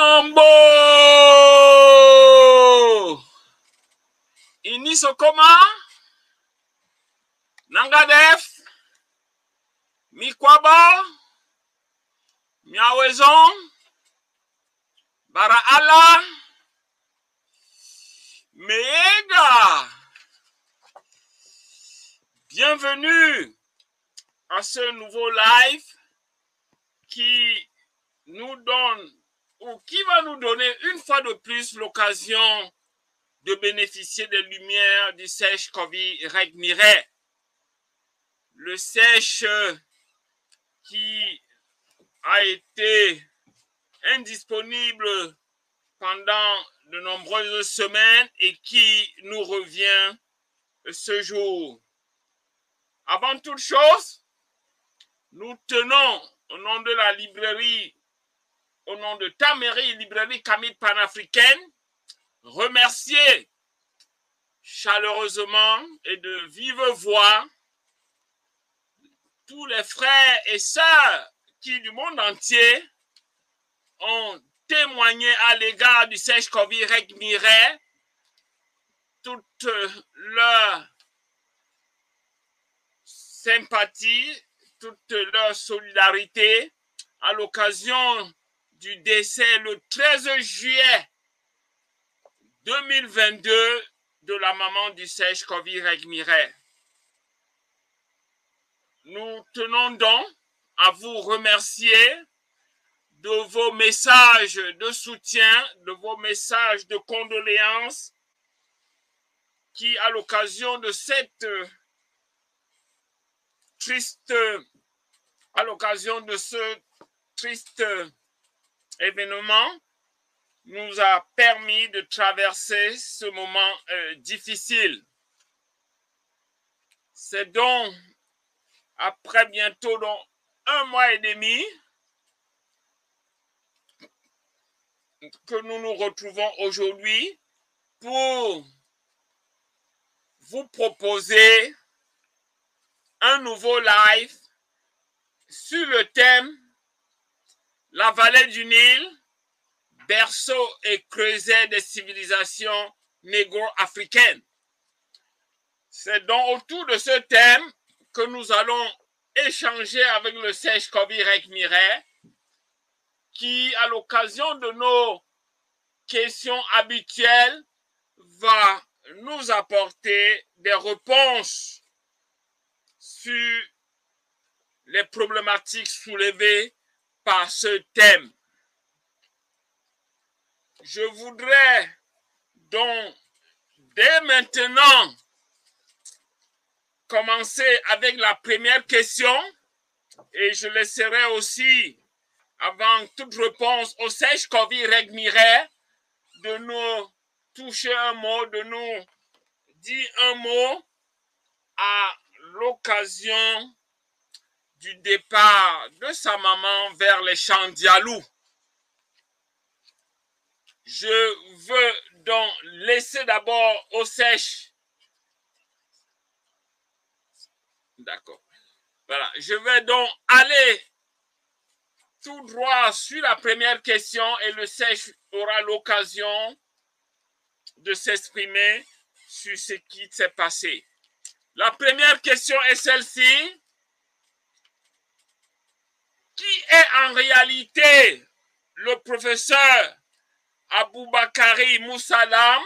Mambo Inisokoma Nangadef Mikwaba Miawezon Baraala Meega. Bienvenue à ce nouveau live qui nous donne ou qui va nous donner une fois de plus l'occasion de bénéficier des lumières du sèche-Covid Regmiret. Le sèche qui a été indisponible pendant de nombreuses semaines et qui nous revient ce jour. Avant toute chose, nous tenons au nom de la librairie, au nom de ta mairie, librairie Camille Panafricaine, remercier chaleureusement et de vive voix tous les frères et sœurs qui du monde entier ont témoigné à l'égard du sèche-Covid Regmiret toute leur sympathie, toute leur solidarité à l'occasion du décès le 13 juillet 2022 de la maman du sèche-Covid Regmiret. Nous tenons donc à vous remercier de vos messages de soutien, de vos messages de condoléances qui, à l'occasion de cette à l'occasion de ce triste événement, nous a permis de traverser ce moment difficile. C'est donc après bientôt donc 1 mois et demi que nous nous retrouvons aujourd'hui pour vous proposer un nouveau live sur le thème La vallée du Nil, berceau et creuset des civilisations négro-africaines. C'est donc autour de ce thème que nous allons échanger avec le sèche-Covid Regmiret qui, à l'occasion de nos questions habituelles, va nous apporter des réponses sur les problématiques soulevées par ce thème. Je voudrais donc dès maintenant commencer avec la première question et je laisserai aussi, avant toute réponse au sèche-Covid Regmiret, de nous toucher un mot, de nous dire un mot à l'occasion du départ de sa maman vers les champs d'Yalou. Je veux donc laisser d'abord au sèche. D'accord. Voilà. Je vais donc aller tout droit sur la première question et le sèche aura l'occasion de s'exprimer sur ce qui s'est passé. La première question est celle-ci. Qui est en réalité le professeur Aboubakari Moussalam?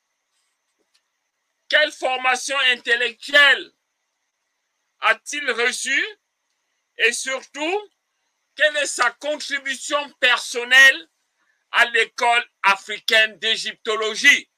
Quelle formation intellectuelle a-t-il reçue? Et surtout, quelle est sa contribution personnelle à l'école africaine d'égyptologie?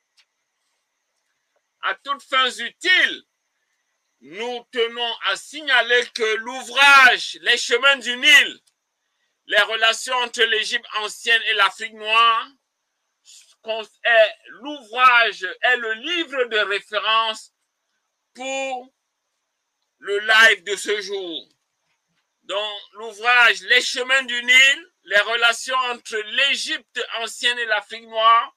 À toutes fins utiles, nous tenons à signaler que l'ouvrage Les chemins du Nil, les relations entre l'Égypte ancienne et l'Afrique noire, est l'ouvrage, est le livre de référence pour le live de ce jour. Donc, l'ouvrage Les chemins du Nil, les relations entre l'Égypte ancienne et l'Afrique noire,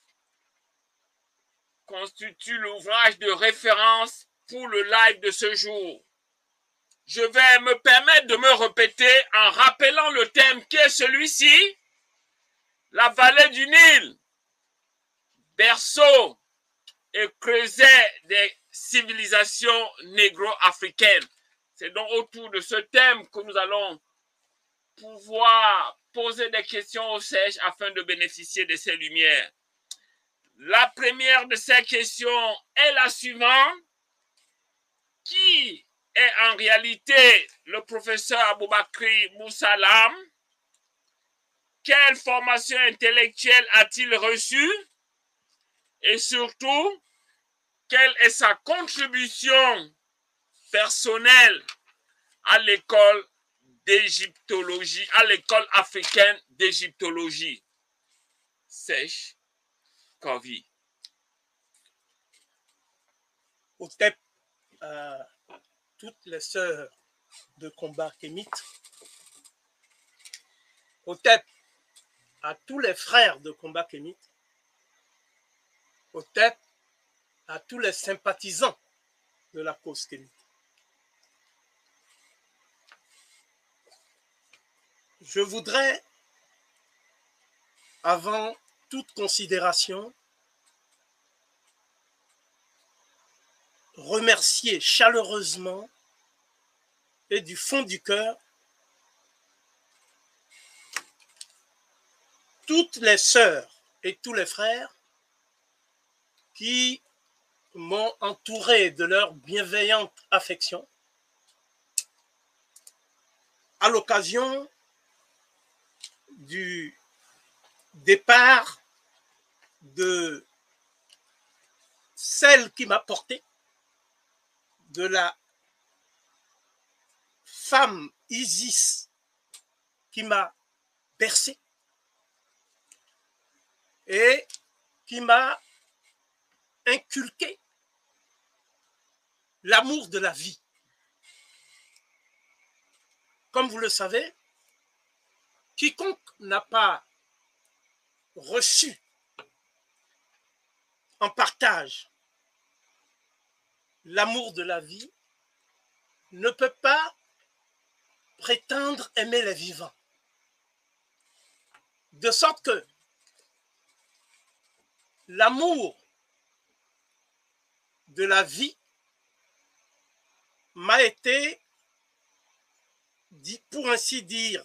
constitue l'ouvrage de référence pour le live de ce jour. Je vais me permettre de me répéter en rappelant le thème qui est celui-ci, la la vallée du Nil, berceau et creuset des civilisations négro-africaines. C'est donc autour de ce thème que nous allons pouvoir poser des questions au CEJ afin de bénéficier de ces lumières. La première de ces questions est la suivante. Qui est en réalité le professeur Aboubakry Moussalam? Quelle formation intellectuelle a-t-il reçue? Et surtout, quelle est sa contribution personnelle à l'école d'égyptologie, à l'école africaine d'égyptologie? Sèche, Kovi. Hotep à toutes les sœurs de combat kémites, Hotep à tous les frères de combat kémites, Hotep à tous les sympathisants de la cause kémite. Je voudrais, avant toute considération, remercier chaleureusement et du fond du cœur toutes les sœurs et tous les frères qui m'ont entouré de leur bienveillante affection à l'occasion du départ de celle qui m'a porté, de la femme Isis qui m'a bercé et qui m'a inculqué l'amour de la vie. Comme vous le savez, quiconque n'a pas reçu en partage l'amour de la vie ne peut pas prétendre aimer les vivants. De sorte que l'amour de la vie m'a été, pour ainsi dire,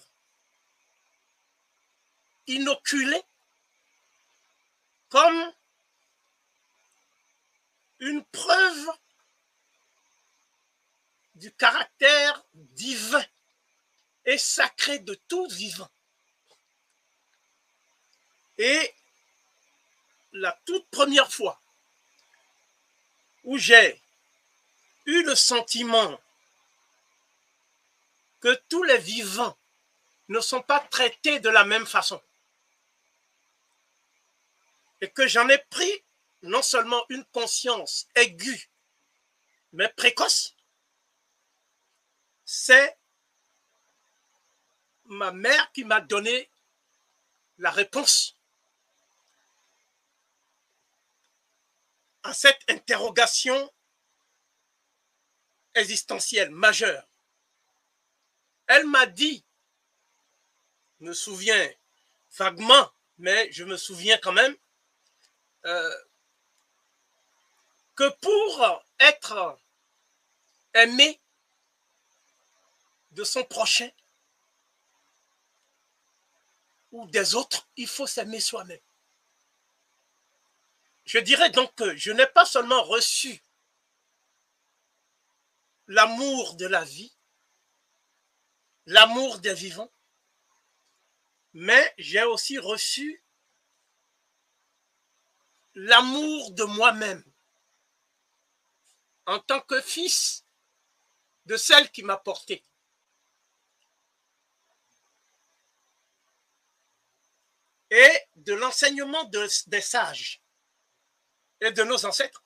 inoculé comme une preuve du caractère divin et sacré de tout vivant. Et la toute première fois où j'ai eu le sentiment que tous les vivants ne sont pas traités de la même façon et que j'en ai pris non seulement une conscience aiguë, mais précoce, c'est ma mère qui m'a donné la réponse à cette interrogation existentielle majeure. Elle m'a dit, je me souviens vaguement, mais je me souviens quand même, que pour être aimé de son prochain ou des autres, il faut s'aimer soi-même. Je dirais donc que je n'ai pas seulement reçu l'amour de la vie, l'amour des vivants, mais j'ai aussi reçu l'amour de moi-même en tant que fils de celle qui m'a porté. Et de l'enseignement des sages et de nos ancêtres,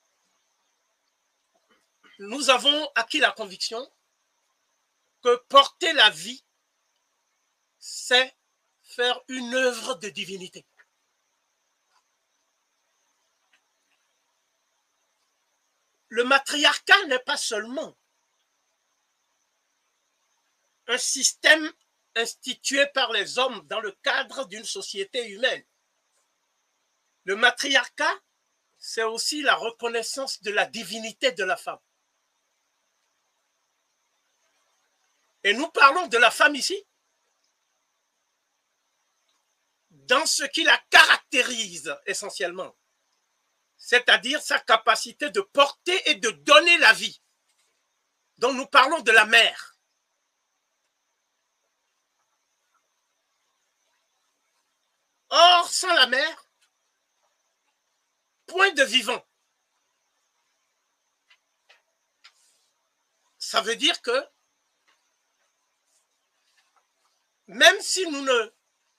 nous avons acquis la conviction que porter la vie, c'est faire une œuvre de divinité. Le matriarcat n'est pas seulement un système instituées par les hommes dans le cadre d'une société humaine. Le matriarcat, c'est aussi la reconnaissance de la divinité de la femme. Et nous parlons de la femme ici dans ce qui la caractérise essentiellement, c'est-à-dire sa capacité de porter et de donner la vie. Donc nous parlons de la mère. Or, sans la mère, point de vivant. Ça veut dire que même si nous ne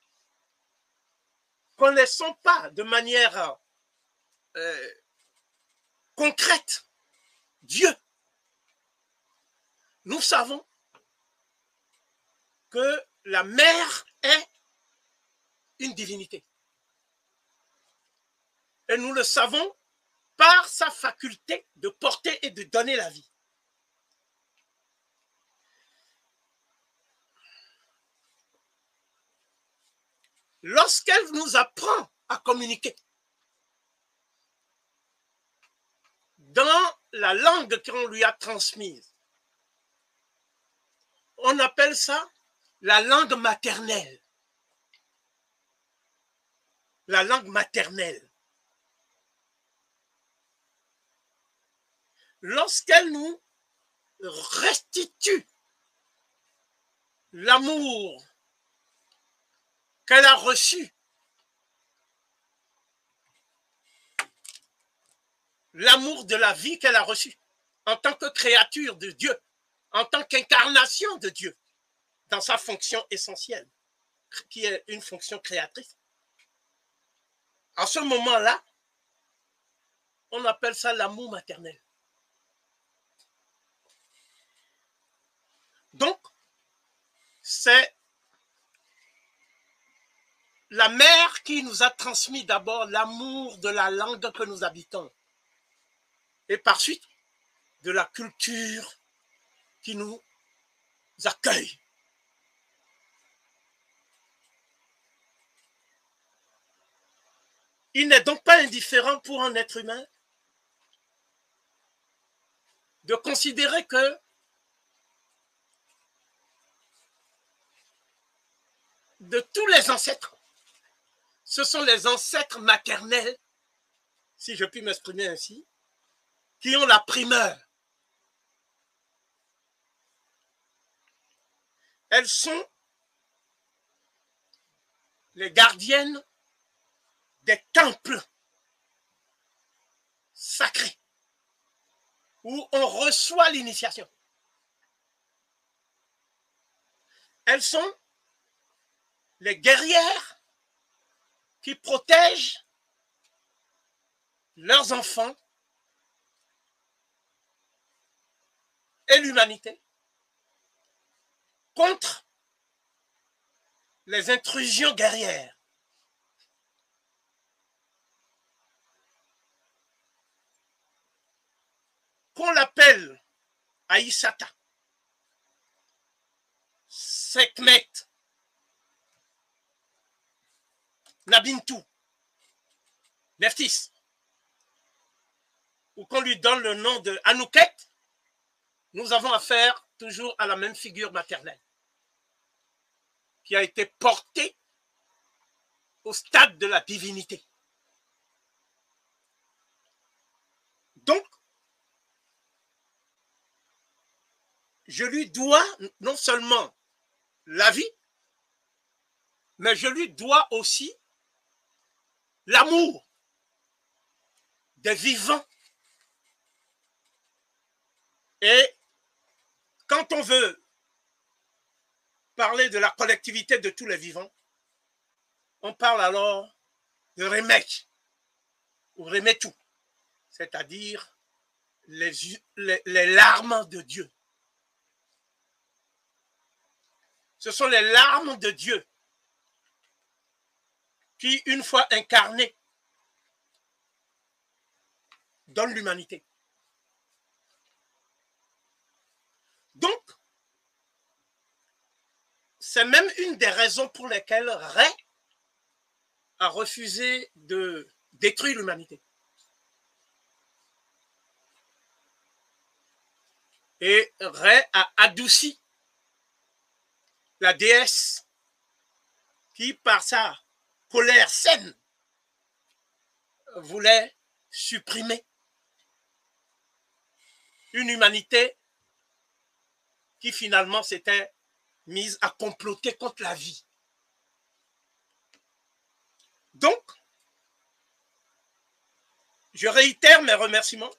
connaissons pas de manière concrète Dieu, nous savons que la mère est une divinité. Et nous le savons par sa faculté de porter et de donner la vie. Lorsqu'elle nous apprend à communiquer dans la langue qu'on lui a transmise, on appelle ça la langue maternelle. La langue maternelle. Lorsqu'elle nous restitue l'amour qu'elle a reçu, l'amour de la vie qu'elle a reçu en tant que créature de Dieu, en tant qu'incarnation de Dieu, dans sa fonction essentielle, qui est une fonction créatrice. À ce moment-là, on appelle ça l'amour maternel. Donc, c'est la mère qui nous a transmis d'abord l'amour de la langue que nous habitons et par suite de la culture qui nous accueille. Il n'est donc pas indifférent pour un être humain de considérer que de tous les ancêtres, ce sont les ancêtres maternels, si je puis m'exprimer ainsi, qui ont la primeur. Elles sont les gardiennes des temples sacrés où on reçoit l'initiation. Elles sont les guerrières qui protègent leurs enfants et l'humanité contre les intrusions guerrières. Qu'on l'appelle Aïssata, Sekhmet, Nabintou, Nephthys, ou qu'on lui donne le nom de Anouket, nous avons affaire toujours à la même figure maternelle qui a été portée au stade de la divinité. Donc, je lui dois non seulement la vie, mais je lui dois aussi l'amour des vivants. Et quand on veut parler de la collectivité de tous les vivants, on parle alors de Remek ou Remetou, c'est-à-dire les larmes de Dieu. Ce sont les larmes de Dieu qui, une fois incarnées, donnent l'humanité. Donc, c'est même une des raisons pour lesquelles Ray a refusé de détruire l'humanité. Et Ray a adouci la déesse qui, par sa colère saine, voulait supprimer une humanité qui finalement s'était mise à comploter contre la vie. Donc, je réitère mes remerciements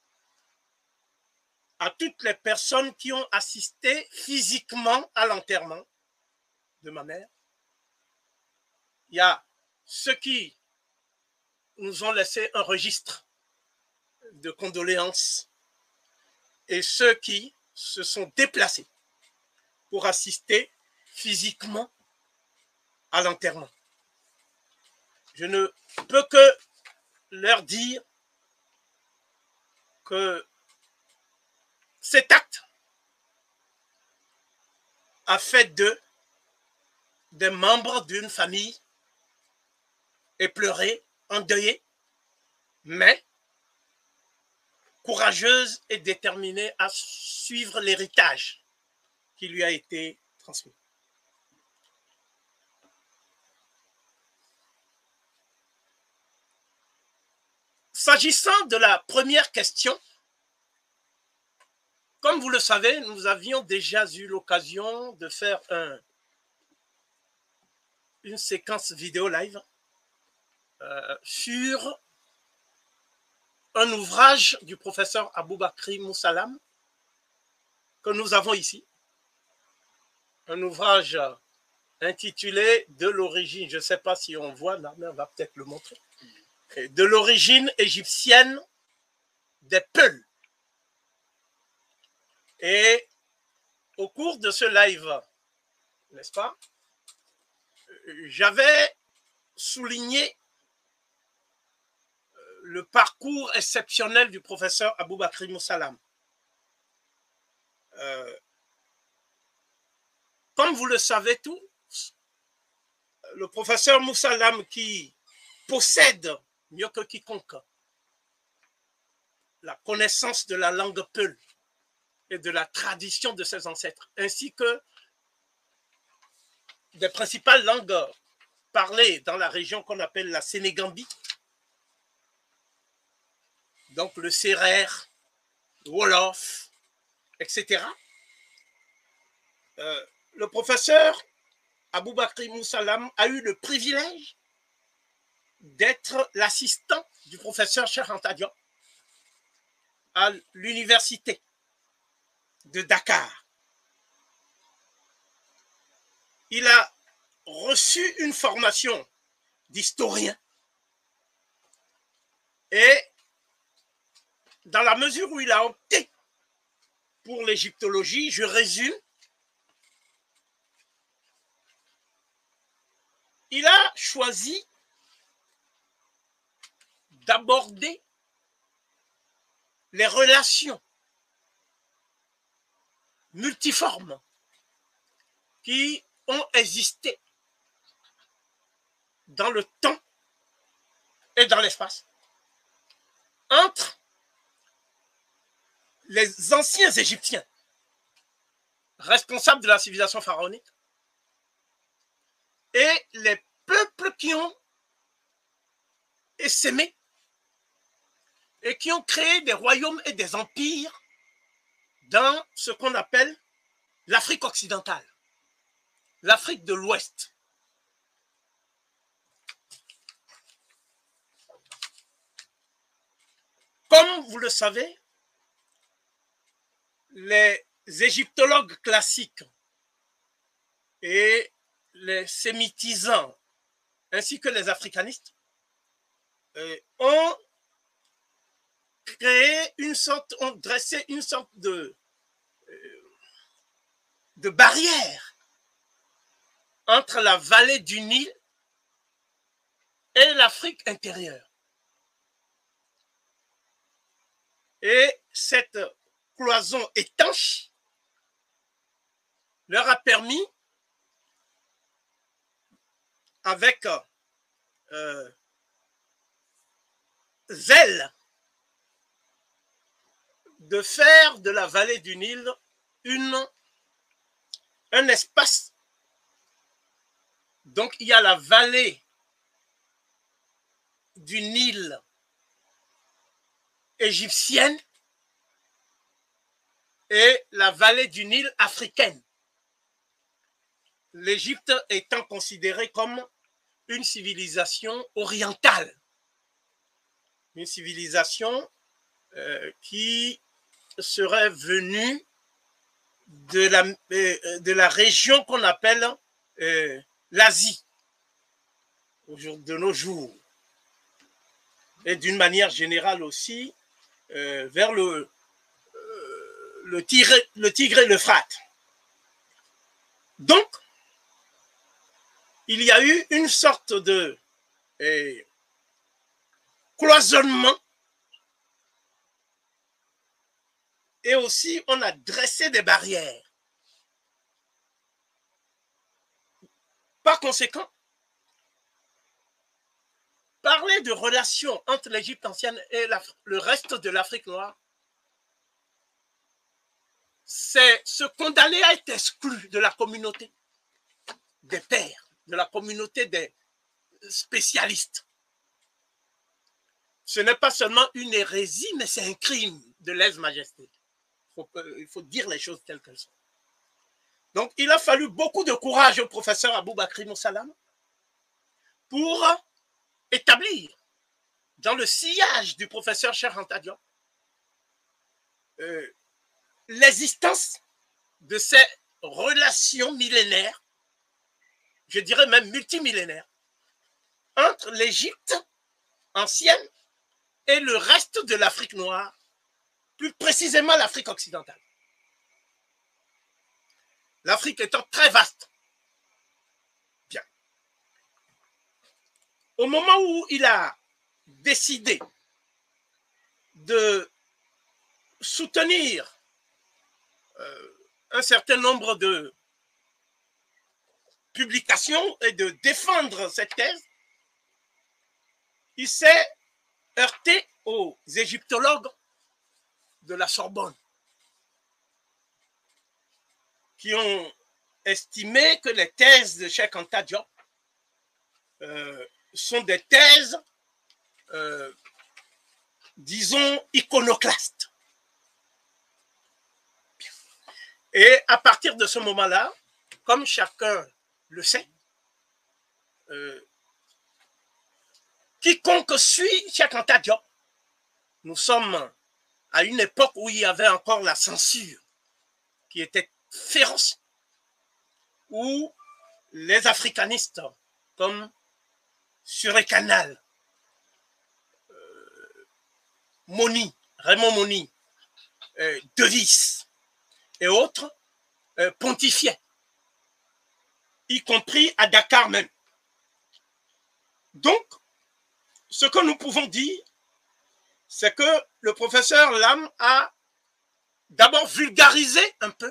à toutes les personnes qui ont assisté physiquement à l'enterrement de ma mère. Il y a ceux qui nous ont laissé un registre de condoléances et ceux qui se sont déplacés pour assister physiquement à l'enterrement. Je ne peux que leur dire que cet acte a fait d'eux des membres d'une famille éplorée, endeuillée, mais courageuse et déterminée à suivre l'héritage qui lui a été transmis. S'agissant de la première question, comme vous le savez, nous avions déjà eu l'occasion de faire une séquence vidéo live sur un ouvrage du professeur Aboubakry Moussalam que nous avons ici. Un ouvrage intitulé « De l'origine », je ne sais pas si on voit, là, mais on va peut-être le montrer, « De l'origine égyptienne des Peuls ». Et au cours de ce live, n'est-ce pas, j'avais souligné le parcours exceptionnel du professeur Aboubakry Moussalam. Comme vous le savez tous, le professeur Moussalam, qui possède mieux que quiconque la connaissance de la langue peul et de la tradition de ses ancêtres, ainsi que des principales langues parlées dans la région qu'on appelle la Sénégambie, donc le Sérère, le Wolof, etc. Le professeur Aboubakry Moussalam a eu le privilège d'être l'assistant du professeur Cheikh Anta Diop à l'université de Dakar. Il a reçu une formation d'historien et dans la mesure où il a opté pour l'égyptologie, je résume, il a choisi d'aborder les relations multiformes qui ont existé dans le temps et dans l'espace entre les anciens Égyptiens responsables de la civilisation pharaonique et les peuples qui ont essaimé et qui ont créé des royaumes et des empires dans ce qu'on appelle l'Afrique occidentale, l'Afrique de l'Ouest. Comme vous le savez, les égyptologues classiques et les sémitisants, ainsi que les africanistes, ont créé ont dressé une sorte de barrière entre la vallée du Nil et l'Afrique intérieure. Et cette cloison étanche leur a permis avec zèle de faire de la vallée du Nil un espace. Donc, il y a la vallée du Nil égyptienne et la vallée du Nil africaine. L'Égypte étant considérée comme une civilisation orientale, une civilisation qui serait venue de la région qu'on appelle l'Asie, de nos jours, et d'une manière générale aussi vers le Tigre et l'Euphrate. Donc, il y a eu une sorte de cloisonnement et aussi on a dressé des barrières. Par conséquent, parler de relations entre l'Égypte ancienne et le reste de l'Afrique noire, c'est se condamner à être exclu de la communauté des pairs, de la communauté des spécialistes. Ce n'est pas seulement une hérésie, mais c'est un crime de lèse-majesté. Il faut dire les choses telles qu'elles sont. Donc, il a fallu beaucoup de courage au professeur Aboubakry Moussalam pour établir, dans le sillage du professeur Cheikh Anta Diop, l'existence de ces relations millénaires, je dirais même multimillénaires, entre l'Égypte ancienne et le reste de l'Afrique noire, plus précisément l'Afrique occidentale. L'Afrique étant très vaste. Bien. Au moment où il a décidé de soutenir un certain nombre de publications et de défendre cette thèse, il s'est heurté aux égyptologues de la Sorbonne qui ont estimé que les thèses de Cheikh Anta Diop sont des thèses, disons, iconoclastes. Et à partir de ce moment-là, comme chacun le sait, quiconque suit Cheikh Anta Diop, nous sommes à une époque où il y avait encore la censure qui était féroce, où les africanistes comme Suré-Canal, Moni, Raymond Moni, Devis et autres pontifiaient, y compris à Dakar même. Donc, ce que nous pouvons dire, c'est que le professeur Lam a d'abord vulgarisé un peu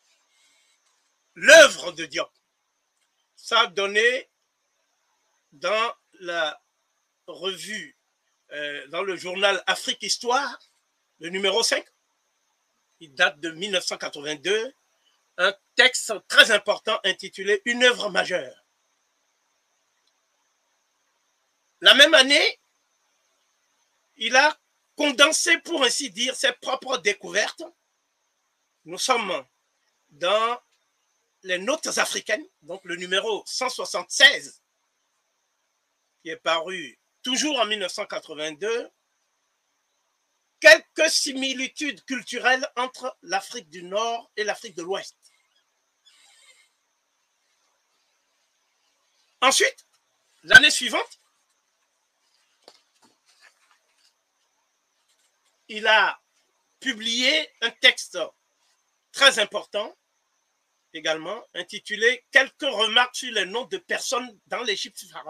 l'œuvre de Diop. Ça a donné dans la revue, dans le journal Afrique Histoire, le numéro 5, il date de 1982, un texte très important intitulé « Une œuvre majeure ». La même année, il a condensé, pour ainsi dire, ses propres découvertes. Nous sommes dans les notes africaines, donc le numéro 176, qui est paru toujours en 1982, quelques similitudes culturelles entre l'Afrique du Nord et l'Afrique de l'Ouest. Ensuite, l'année suivante, il a publié un texte très important, également, intitulé « Quelques remarques sur les noms de personnes dans l'Égypte pharaonique ».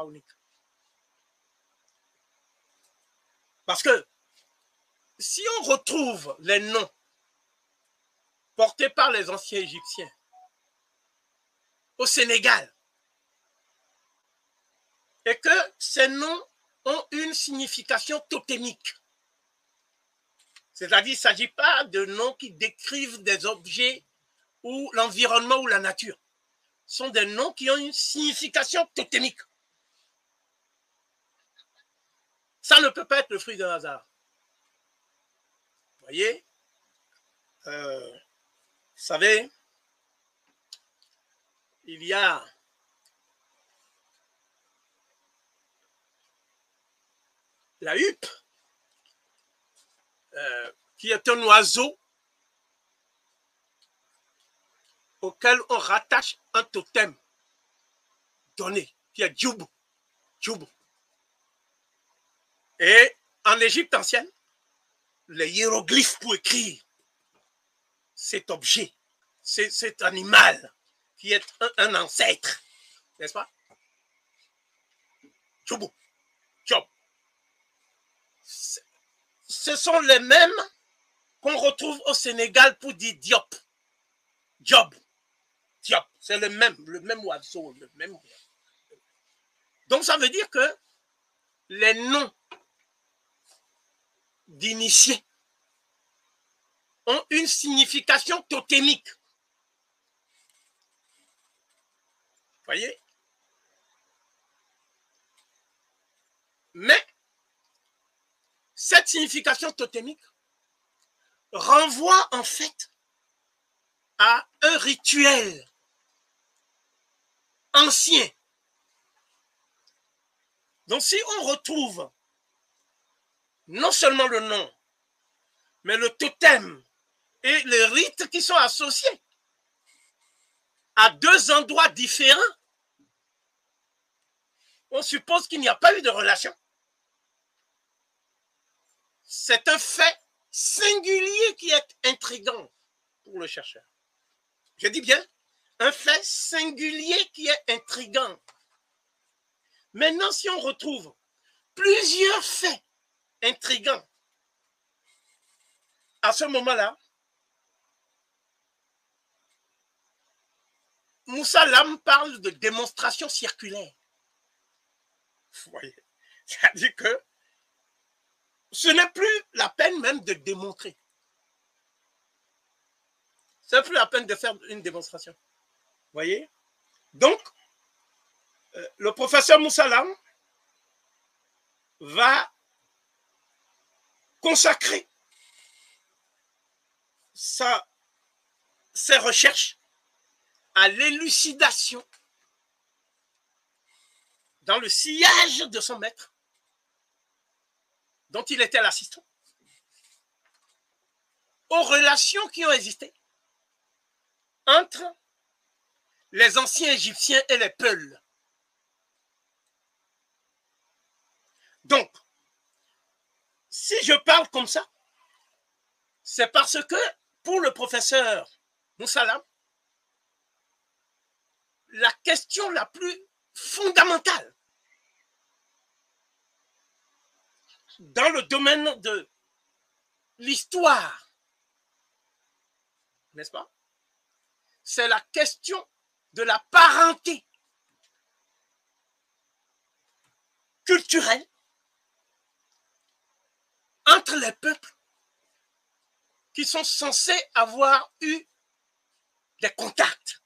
Parce que si on retrouve les noms portés par les anciens Égyptiens au Sénégal, et que ces noms ont une signification totémique. C'est-à-dire, il ne s'agit pas de noms qui décrivent des objets ou l'environnement ou la nature. Ce sont des noms qui ont une signification totémique. Ça ne peut pas être le fruit d'un hasard. Vous voyez, vous savez, il y a la huppe, qui est un oiseau auquel on rattache un totem donné, qui est Djoubou. Djoubou. Et en Égypte ancienne, les hiéroglyphes pour écrire cet objet, cet animal qui est un ancêtre, n'est-ce pas? Djoubou. Job. Ce sont les mêmes qu'on retrouve au Sénégal pour dire Diop. Job. Diop. C'est le même oiseau, le même. Donc ça veut dire que les noms d'initiés ont une signification totémique. Vous voyez? Mais cette signification totémique renvoie en fait à un rituel ancien. Donc si on retrouve non seulement le nom, mais le totem et les rites qui sont associés à deux endroits différents, on suppose qu'il n'y a pas eu de relation. C'est un fait singulier qui est intriguant pour le chercheur. Je dis bien, un fait singulier qui est intriguant. Maintenant, si on retrouve plusieurs faits intrigants, à ce moment-là, Moussa Lam parle de démonstration circulaire. Vous voyez, c'est-à-dire que ce n'est plus la peine même de démontrer. Ce n'est plus la peine de faire une démonstration. Vous voyez? Donc, le professeur Moussa Lam va consacrer ses recherches à l'élucidation dans le sillage de son maître, dont il était l'assistant, aux relations qui ont existé entre les anciens Égyptiens et les Peuls. Donc, si je parle comme ça, c'est parce que pour le professeur Moussa Lam, la question la plus fondamentale dans le domaine de l'histoire, n'est-ce pas? C'est la question de la parenté culturelle entre les peuples qui sont censés avoir eu des contacts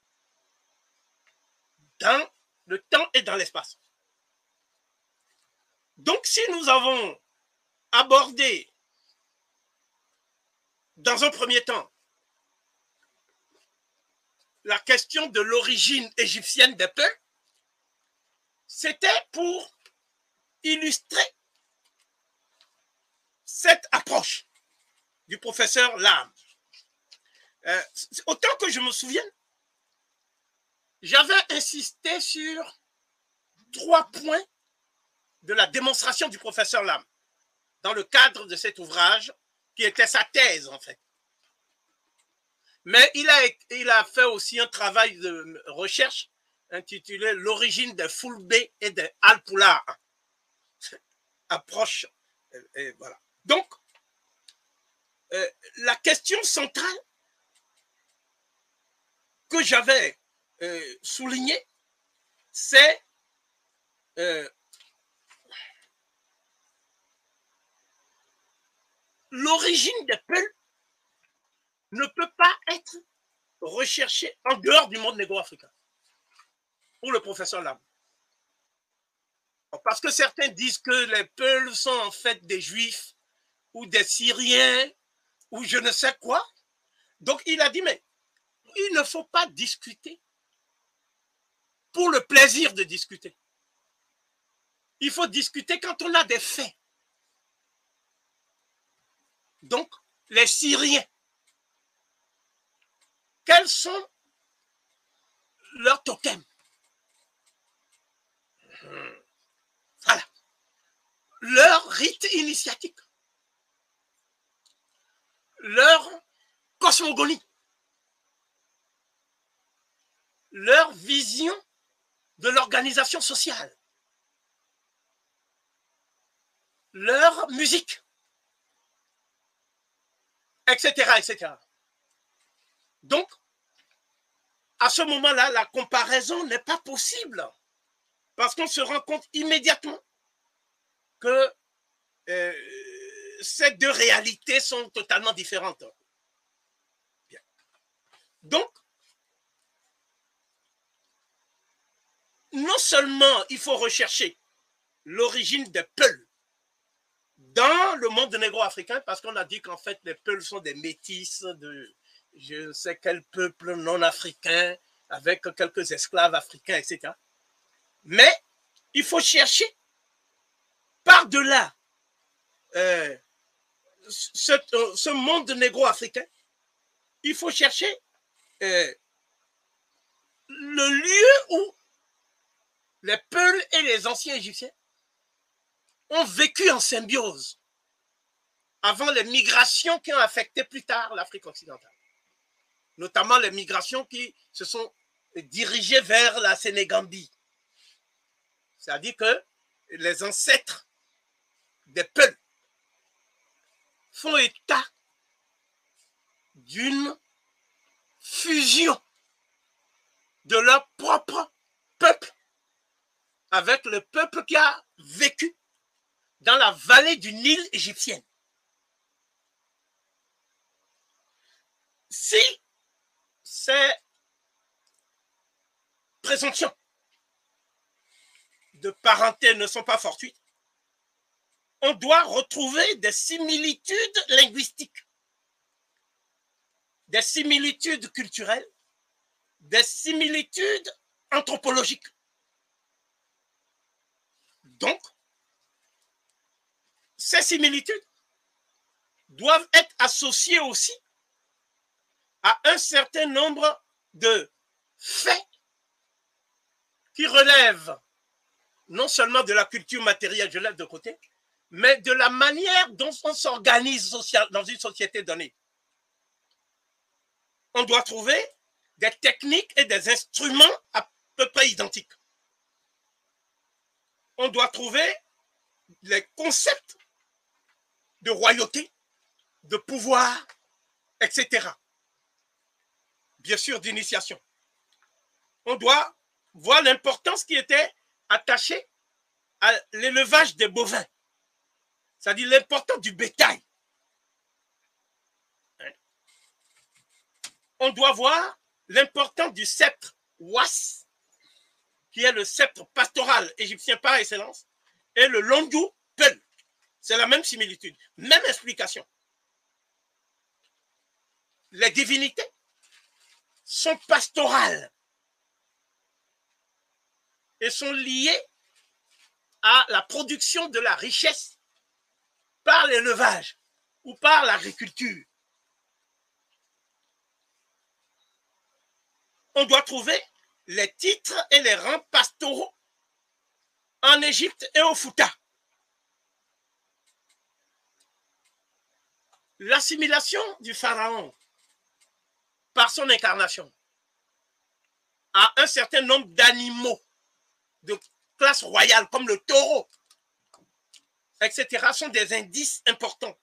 dans le temps et dans l'espace. Donc, si nous avons abordé dans un premier temps la question de l'origine égyptienne des peuples, c'était pour illustrer cette approche du professeur Lam. Autant que je me souvienne, j'avais insisté sur 3 points de la démonstration du professeur Lam dans le cadre de cet ouvrage qui était sa thèse en fait. Mais il a fait aussi un travail de recherche intitulé L'origine des Fulbé et des Alpula. Approche. Et voilà. Donc, la question centrale que j'avais soulignée, c'est l'origine des Peuls ne peut pas être recherchée en dehors du monde négro-africain. Pour le professeur Lam. Parce que certains disent que les Peuls sont en fait des Juifs ou des Syriens ou je ne sais quoi. Donc il a dit, mais il ne faut pas discuter pour le plaisir de discuter. Il faut discuter quand on a des faits. Donc, les Syriens, quels sont leurs totems? Voilà. Leur rite initiatique. Leur cosmogonie. Leur vision de l'organisation sociale. Leur musique. Etc., etc. Donc, à ce moment-là, la comparaison n'est pas possible parce qu'on se rend compte immédiatement que ces deux réalités sont totalement différentes. Bien. Donc, non seulement il faut rechercher l'origine des Peuls dans le monde négro-africain, parce qu'on a dit qu'en fait les Peuls sont des métis de je ne sais quel peuple non africain avec quelques esclaves africains, etc. Mais il faut chercher par-delà ce monde négro-africain, il faut chercher le lieu où les Peuls et les anciens Égyptiens ont vécu en symbiose avant les migrations qui ont affecté plus tard l'Afrique occidentale. Notamment les migrations qui se sont dirigées vers la Sénégambie. C'est-à-dire que les ancêtres des Peuls font état d'une fusion de leur propre peuple avec le peuple qui a vécu dans la vallée du Nil égyptienne. Si ces présomptions de parenté ne sont pas fortuites, on doit retrouver des similitudes linguistiques, des similitudes culturelles, des similitudes anthropologiques. Donc, ces similitudes doivent être associées aussi à un certain nombre de faits qui relèvent non seulement de la culture matérielle, je laisse de côté, mais de la manière dont on s'organise dans une société donnée. On doit trouver des techniques et des instruments à peu près identiques. On doit trouver les concepts de royauté, de pouvoir, etc. Bien sûr, d'initiation. On doit voir l'importance qui était attachée à l'élevage des bovins, c'est-à-dire l'importance du bétail. On doit voir l'importance du sceptre was, qui est le sceptre pastoral égyptien par excellence, et le longu peul. C'est la même similitude, même explication. Les divinités sont pastorales et sont liées à la production de la richesse par l'élevage ou par l'agriculture. On doit trouver les titres et les rangs pastoraux en Égypte et au Fouta. L'assimilation du pharaon par son incarnation à un certain nombre d'animaux de classe royale comme le taureau, etc. sont des indices importants.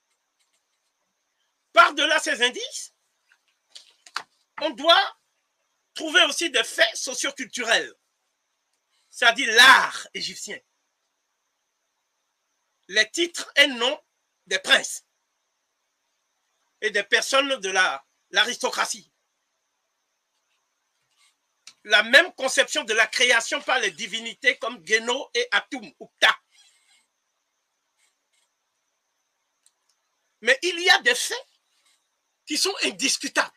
Par-delà ces indices, on doit trouver aussi des faits socioculturels, c'est-à-dire l'art égyptien, les titres et noms des princes, et des personnes de l'aristocratie. La même conception de la création par les divinités comme Geno et Atum ou Ptah. Mais il y a des faits qui sont indiscutables.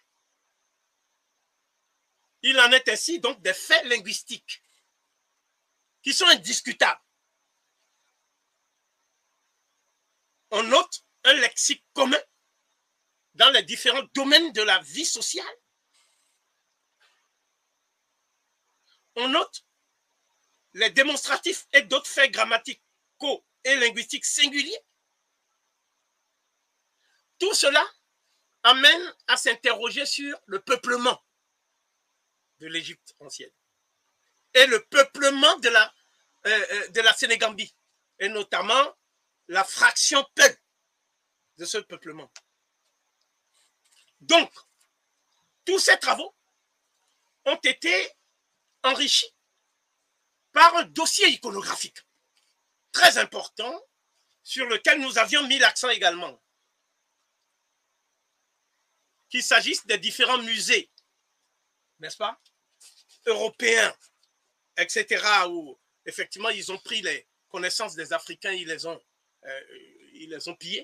Il en est ainsi donc des faits linguistiques qui sont indiscutables. On note un lexique commun dans les différents domaines de la vie sociale. On note les démonstratifs et d'autres faits grammaticaux et linguistiques singuliers. Tout cela amène à s'interroger sur le peuplement de l'Égypte ancienne et le peuplement de la Sénégambie, et notamment la fraction Peul de ce peuplement. Donc, tous ces travaux ont été enrichis par un dossier iconographique très important sur lequel nous avions mis l'accent également. Qu'il s'agisse des différents musées, n'est-ce pas, européens, etc., où effectivement ils ont pris les connaissances des Africains, ils les ont pillées.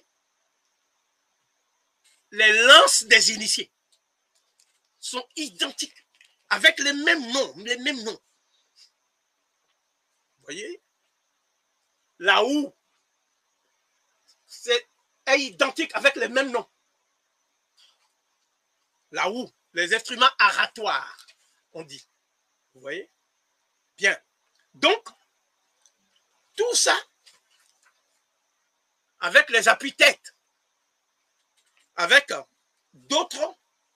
Les lances des initiés sont identiques, avec les mêmes noms, Vous voyez? La houe, c'est identique avec les mêmes noms. La houe, les instruments aratoires, on dit. Vous voyez? Bien. Donc, tout ça, avec les appuis-têtes, avec d'autres,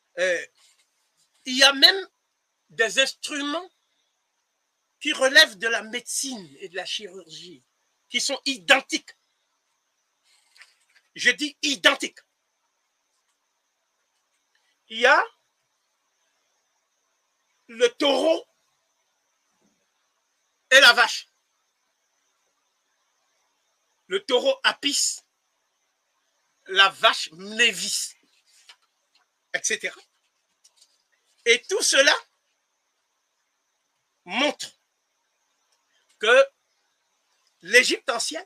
il y a même des instruments qui relèvent de la médecine et de la chirurgie, qui sont identiques. Je dis identiques. Il y a le taureau et la vache. Le taureau Apis, la vache Mnévis, etc. Et tout cela montre que l'Égypte ancienne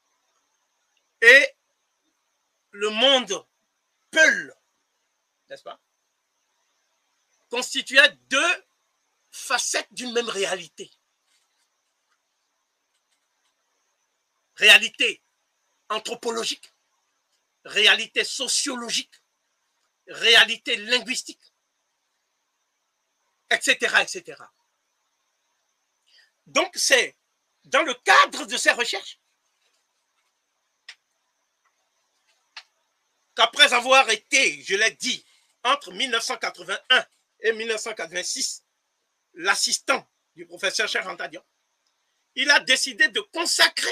et le monde Peul, n'est-ce pas, constituaient deux facettes d'une même réalité. Réalité anthropologique, réalité sociologique, réalité linguistique, etc., etc. Donc, c'est dans le cadre de ces recherches qu'après avoir été, je l'ai dit, entre 1981 et 1986, l'assistant du professeur Cheikh Anta Diop, il a décidé de consacrer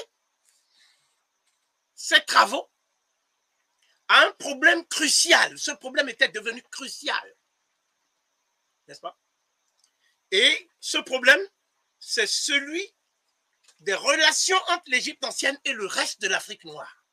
ses travaux à un problème crucial. Ce problème était devenu crucial, n'est-ce pas? Et ce problème, c'est celui des relations entre l'Égypte ancienne et le reste de l'Afrique noire.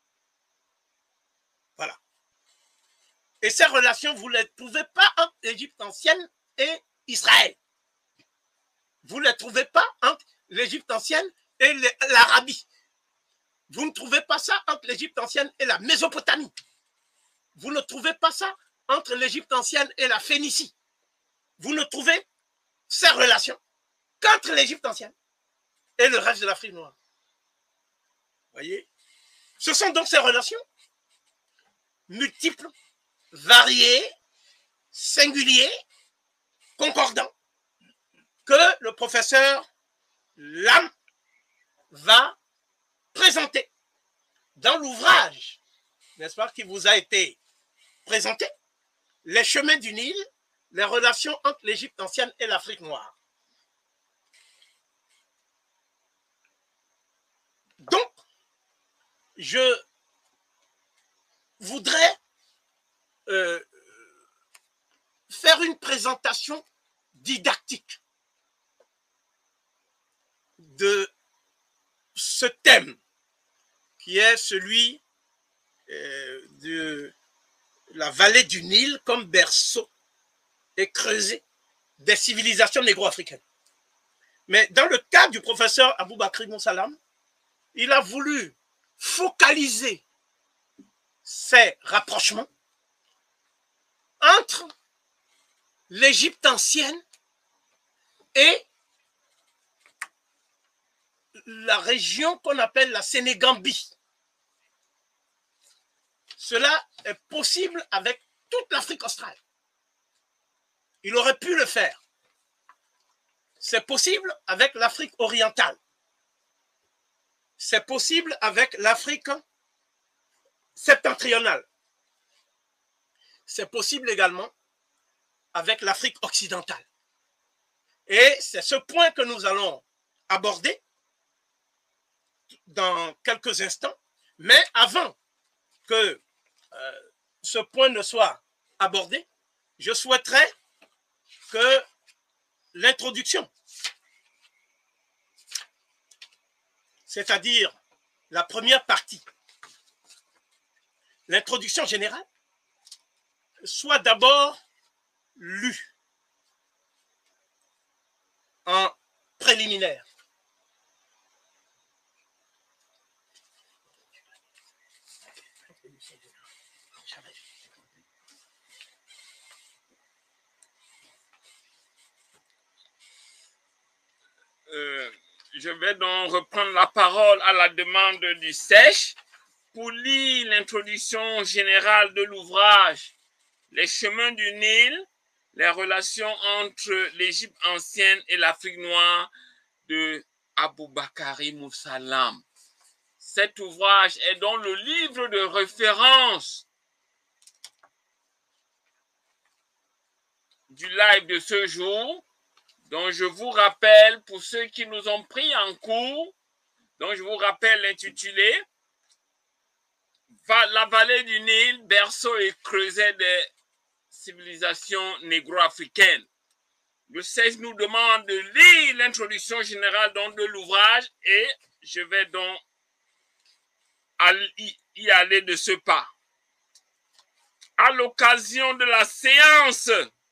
Voilà. Et ces relations, vous ne les trouvez pas entre l'Égypte ancienne et Israël. Vous ne les trouvez pas entre l'Égypte ancienne et l'Arabie. Vous ne trouvez pas ça entre l'Égypte ancienne et la Mésopotamie. Vous ne trouvez pas ça entre l'Égypte ancienne et la Phénicie. Vous ne trouvez ces relations qu'entre l'Égypte ancienne et le reste de l'Afrique noire. Vous voyez? Ce sont donc ces relations multiples, variées, singuliers, concordants, que le professeur Lam va présenter dans l'ouvrage, n'est-ce pas, qui vous a été présenté, Les chemins du Nil, les relations entre l'Égypte ancienne et l'Afrique noire. Donc, je voudrais faire une présentation didactique de ce thème qui est celui de la vallée du Nil comme berceau et creuset des civilisations négro-africaines. Mais dans le cas du professeur Aboubakry Moussalam, il a voulu focaliser ces rapprochements entre l'Égypte ancienne et la région qu'on appelle la Sénégambie. Cela est possible avec toute l'Afrique australe. Il aurait pu le faire. C'est possible avec l'Afrique orientale. C'est possible avec l'Afrique septentrionale. C'est possible également avec l'Afrique occidentale. Et c'est ce point que nous allons aborder dans quelques instants. Mais avant que ce point ne soit abordé, je souhaiterais que l'introduction, c'est-à-dire la première partie, l'introduction générale, soit d'abord lue en préliminaire. Je vais donc reprendre la parole à la demande du SECH pour lire l'introduction générale de l'ouvrage Les chemins du Nil, les relations entre l'Égypte ancienne et l'Afrique noire de Aboubakry Moussalam. Cet ouvrage est donc le livre de référence du live de ce jour, dont je vous rappelle, pour ceux qui nous ont pris en cours, dont je vous rappelle l'intitulé « La vallée du Nil, berceau et creuset des civilisations négro-africaines ». Le CEJ nous demande de lire l'introduction générale donc, de l'ouvrage et je vais donc y aller de ce pas. À l'occasion de la séance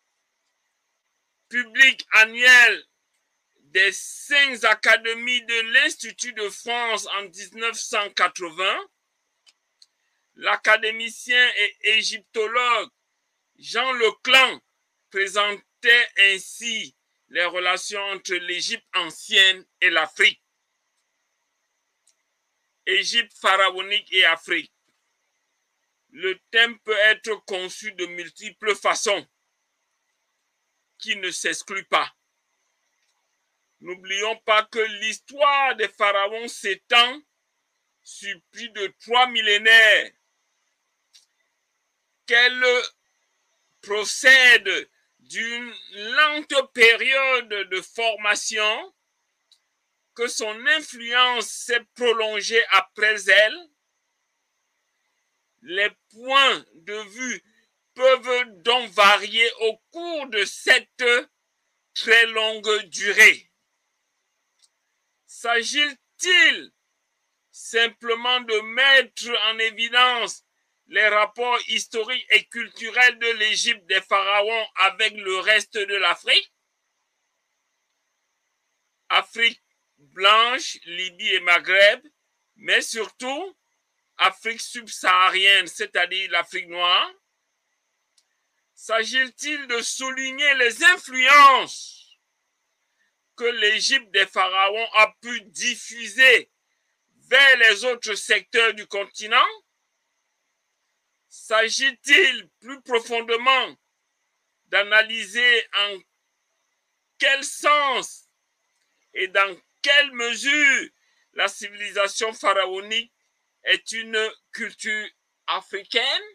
publique annuelle des 5 académies de l'Institut de France en 1980, l'académicien et égyptologue Jean Leclan présentait ainsi les relations entre l'Égypte ancienne et l'Afrique. Égypte pharaonique et Afrique. Le thème peut être conçu de multiples façons qui ne s'excluent pas. N'oublions pas que l'histoire des pharaons s'étend sur plus de 3 millénaires, qu'elle procède d'une lente période de formation, que son influence s'est prolongée après elle. Les points de vue peuvent donc varier au cours de cette très longue durée. S'agit-il simplement de mettre en évidence les rapports historiques et culturels de l'Égypte des pharaons avec le reste de l'Afrique? Afrique blanche, Libye et Maghreb, mais surtout Afrique subsaharienne, c'est-à-dire l'Afrique noire? S'agit-il de souligner les influences que l'Égypte des pharaons a pu diffuser vers les autres secteurs du continent? S'agit-il plus profondément d'analyser en quel sens et dans quelle mesure la civilisation pharaonique est une culture africaine?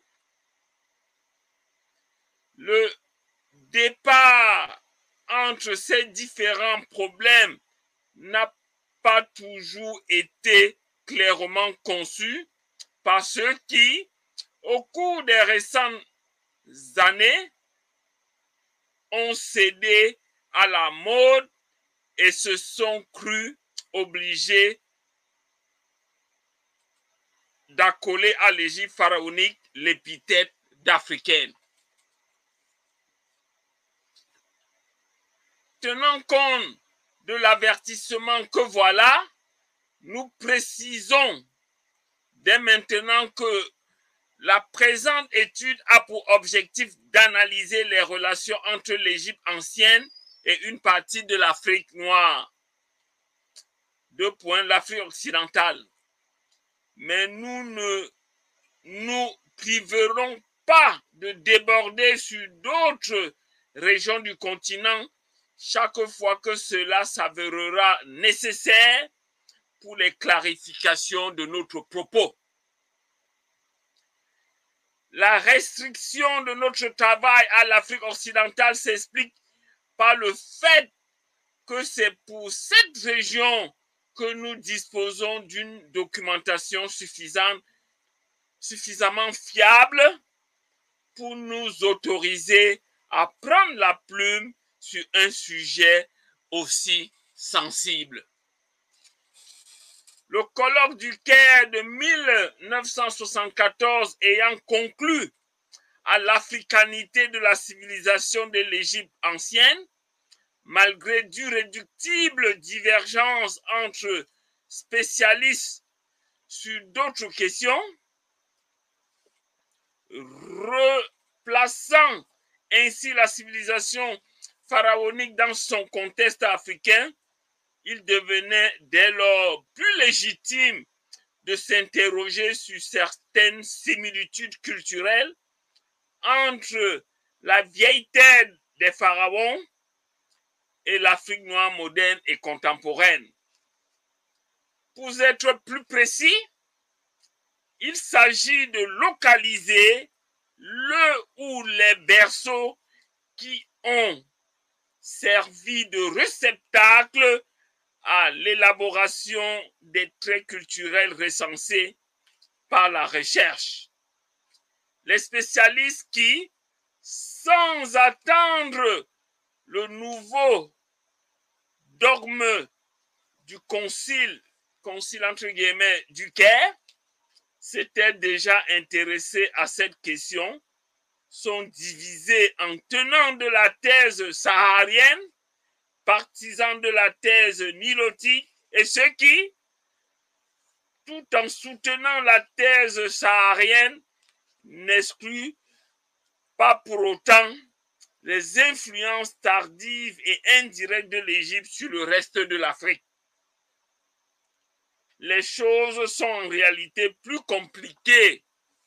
Le départ entre ces différents problèmes n'a pas toujours été clairement conçu par ceux qui, au cours des récentes années, ont cédé à la mode et se sont crus obligés d'accoler à l'Égypte pharaonique l'épithète africaine. Tenant compte de l'avertissement que voilà, nous précisons dès maintenant que la présente étude a pour objectif d'analyser les relations entre l'Égypte ancienne et une partie de l'Afrique noire. Deux points, l'Afrique occidentale. Mais nous ne nous priverons pas de déborder sur d'autres régions du continent chaque fois que cela s'avérera nécessaire pour les clarifications de notre propos. La restriction de notre travail à l'Afrique occidentale s'explique par le fait que c'est pour cette région que nous disposons d'une documentation suffisamment fiable pour nous autoriser à prendre la plume sur un sujet aussi sensible. Le colloque du Caire de 1974 ayant conclu à l'africanité de la civilisation de l'Égypte ancienne, malgré d'irréductibles divergences entre spécialistes sur d'autres questions, replaçant ainsi la civilisation pharaonique dans son contexte africain, il devenait dès lors plus légitime de s'interroger sur certaines similitudes culturelles entre la vieille terre des pharaons et l'Afrique noire moderne et contemporaine. Pour être plus précis, il s'agit de localiser le ou les berceaux qui ont servi de réceptacle à l'élaboration des traits culturels recensés par la recherche. Les spécialistes qui, sans attendre le nouveau dogme du concile entre guillemets du Caire, s'étaient déjà intéressés à cette question, sont divisés en tenants de la thèse saharienne, partisans de la thèse nilotique, et ceux qui, tout en soutenant la thèse saharienne, n'excluent pas pour autant les influences tardives et indirectes de l'Égypte sur le reste de l'Afrique. Les choses sont en réalité plus compliquées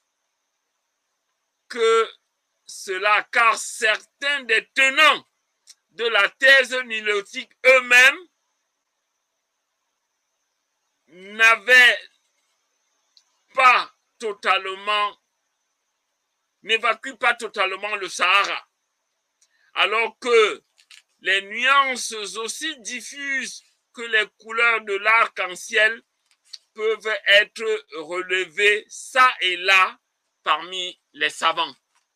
que cela, car certains des tenants de la thèse nilotique eux-mêmes n'évacuent pas totalement le Sahara, alors que les nuances aussi diffuses que les couleurs de l'arc-en-ciel peuvent être relevées çà et là parmi les savants.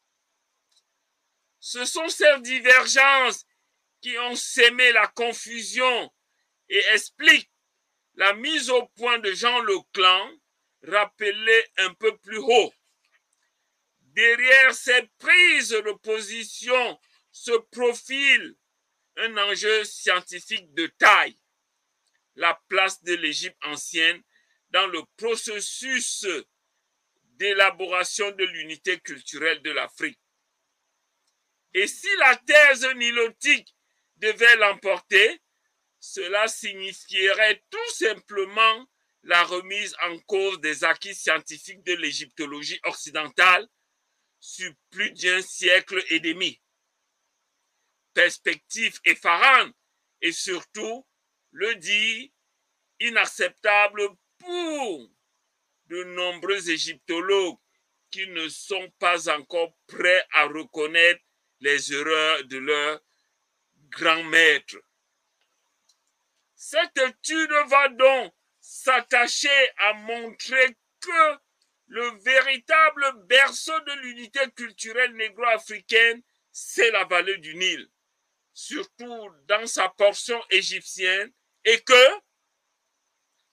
Ce sont ces divergences qui ont sémé la confusion et expliquent la mise au point de Jean Leclan, rappelée un peu plus haut. Derrière ces prises de position se profile un enjeu scientifique de taille, la place de l'Égypte ancienne dans le processus d'élaboration de l'unité culturelle de l'Afrique. Et si la thèse nilotique devait l'emporter, cela signifierait tout simplement la remise en cause des acquis scientifiques de l'égyptologie occidentale sur plus d'un siècle et demi. Perspective effarante et surtout, le dit, inacceptable pour de nombreux égyptologues qui ne sont pas encore prêts à reconnaître les erreurs de leurs grands maîtres. Cette étude va donc s'attacher à montrer que le véritable berceau de l'unité culturelle négro-africaine, c'est la vallée du Nil, surtout dans sa portion égyptienne, et que,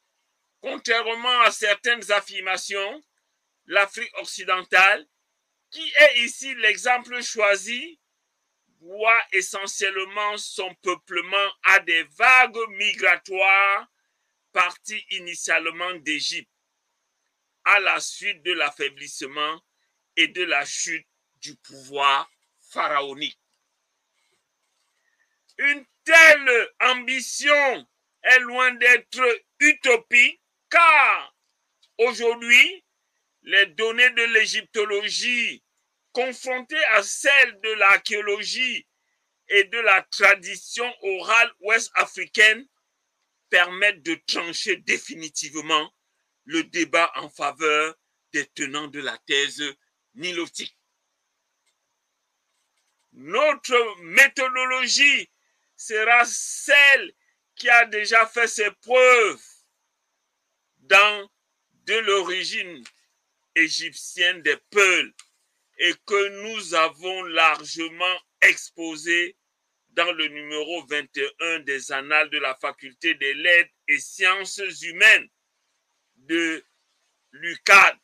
contrairement à certaines affirmations, l'Afrique occidentale qui est ici l'exemple choisi, voit essentiellement son peuplement à des vagues migratoires parties initialement d'Égypte à la suite de l'affaiblissement et de la chute du pouvoir pharaonique. Une telle ambition est loin d'être utopique car aujourd'hui, les données de l'égyptologie confrontées à celles de l'archéologie et de la tradition orale ouest-africaine permettent de trancher définitivement le débat en faveur des tenants de la thèse nilotique. Notre méthodologie sera celle qui a déjà fait ses preuves dans de l'origine égyptienne des Peuls et que nous avons largement exposé dans le numéro 21 des Annales de la Faculté des Lettres et Sciences humaines de l'UCAD.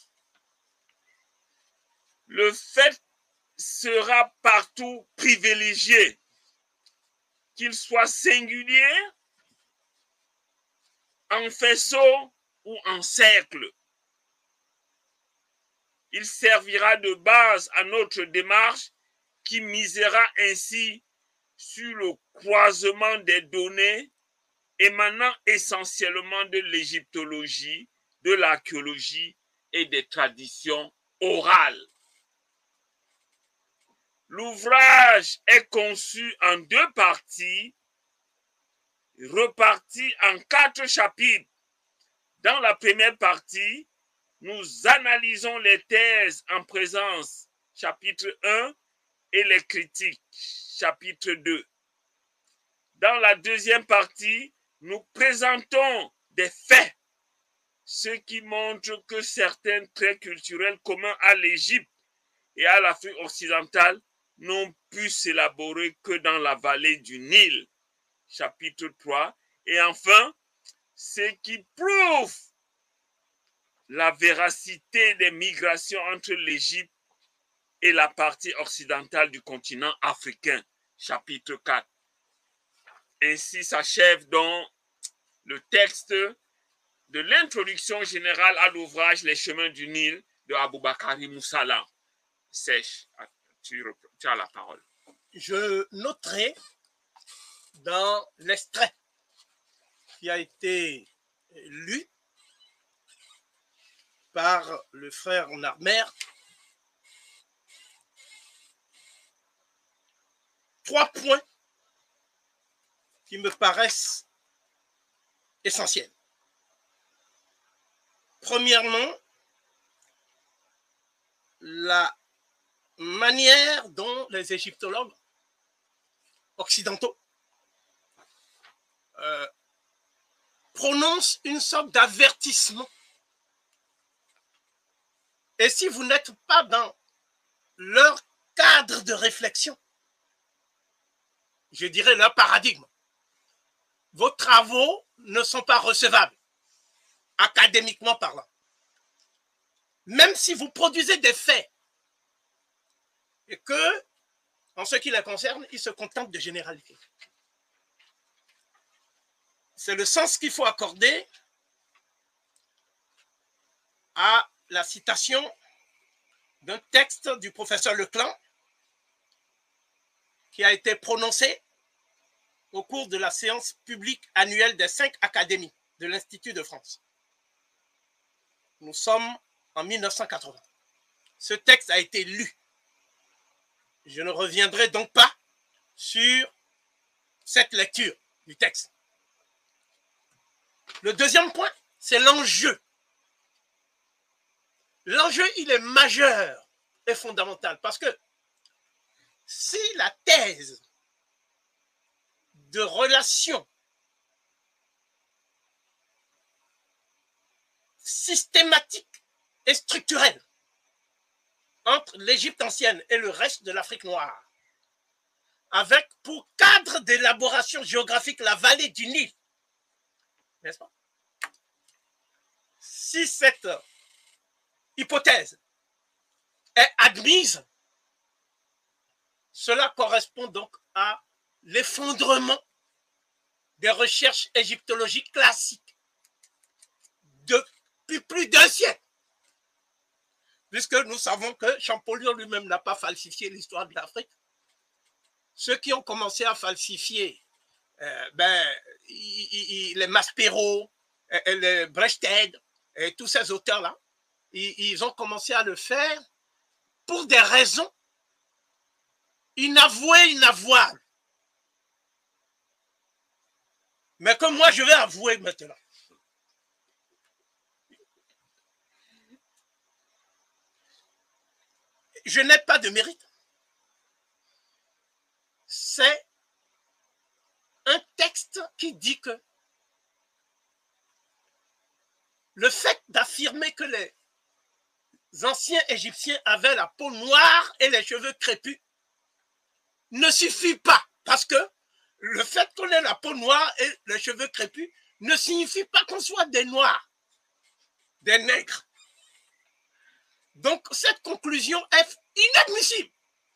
Le fait sera partout privilégié, qu'il soit singulier, en faisceau ou en cercle. Il servira de base à notre démarche qui misera ainsi sur le croisement des données émanant essentiellement de l'égyptologie, de l'archéologie et des traditions orales. L'ouvrage est conçu en 2 parties, reparties en 4 chapitres. Dans la première partie, nous analysons les thèses en présence, chapitre 1, et les critiques, chapitre 2. Dans la deuxième partie, nous présentons des faits, ce qui montre que certains traits culturels communs à l'Égypte et à l'Afrique occidentale n'ont pu s'élaborer que dans la vallée du Nil, chapitre 3. Et enfin, ce qui prouve la véracité des migrations entre l'Égypte et la partie occidentale du continent africain, chapitre 4. Ainsi s'achève donc le texte de l'introduction générale à l'ouvrage Les chemins du Nil de Aboubakari Moussala. Sèche, tu as la parole. Je noterai dans l'extrait qui a été lu par le frère Narmer 3 points qui me paraissent essentiels. Premièrement, la manière dont les égyptologues occidentaux prononcent une sorte d'avertissement. Et si vous n'êtes pas dans leur cadre de réflexion, je dirais leur paradigme, vos travaux ne sont pas recevables, académiquement parlant. Même si vous produisez des faits et que, en ce qui les concerne, ils se contentent de généralités. C'est le sens qu'il faut accorder à la citation d'un texte du professeur Leclan qui a été prononcé au cours de la séance publique annuelle des 5 académies de l'Institut de France. Nous sommes en 1980. Ce texte a été lu. Je ne reviendrai donc pas sur cette lecture du texte. Le deuxième point, c'est l'enjeu. L'enjeu, il est majeur et fondamental parce que si la thèse de relation systématique et structurelle entre l'Égypte ancienne et le reste de l'Afrique noire, avec pour cadre d'élaboration géographique la vallée du Nil, n'est-ce pas? Si cette hypothèse est admise, cela correspond donc à l'effondrement des recherches égyptologiques classiques depuis plus d'un siècle. Puisque nous savons que Champollion lui-même n'a pas falsifié l'histoire de l'Afrique. Ceux qui ont commencé à falsifier les Maspero, les Brechted, et tous ces auteurs-là, ils ont commencé à le faire pour des raisons inavouées, inavouables. Mais que moi, je vais avouer maintenant. Je n'ai pas de mérite. C'est un texte qui dit que le fait d'affirmer que les anciens Égyptiens avaient la peau noire et les cheveux crépus ne suffit pas, parce que le fait qu'on ait la peau noire et les cheveux crépus ne signifie pas qu'on soit des noirs, des nègres. Donc cette conclusion est inadmissible.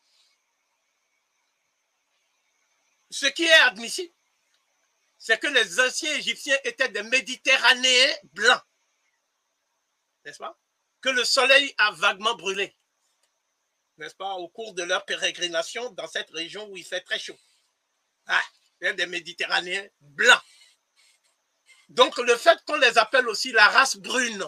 Ce qui est admissible, c'est que les anciens Égyptiens étaient des Méditerranéens blancs, n'est-ce pas? Que le soleil a vaguement brûlé, n'est-ce pas, au cours de leur pérégrination dans cette région où il fait très chaud. Ah, il y a des Méditerranéens blancs. Donc le fait qu'on les appelle aussi la race brune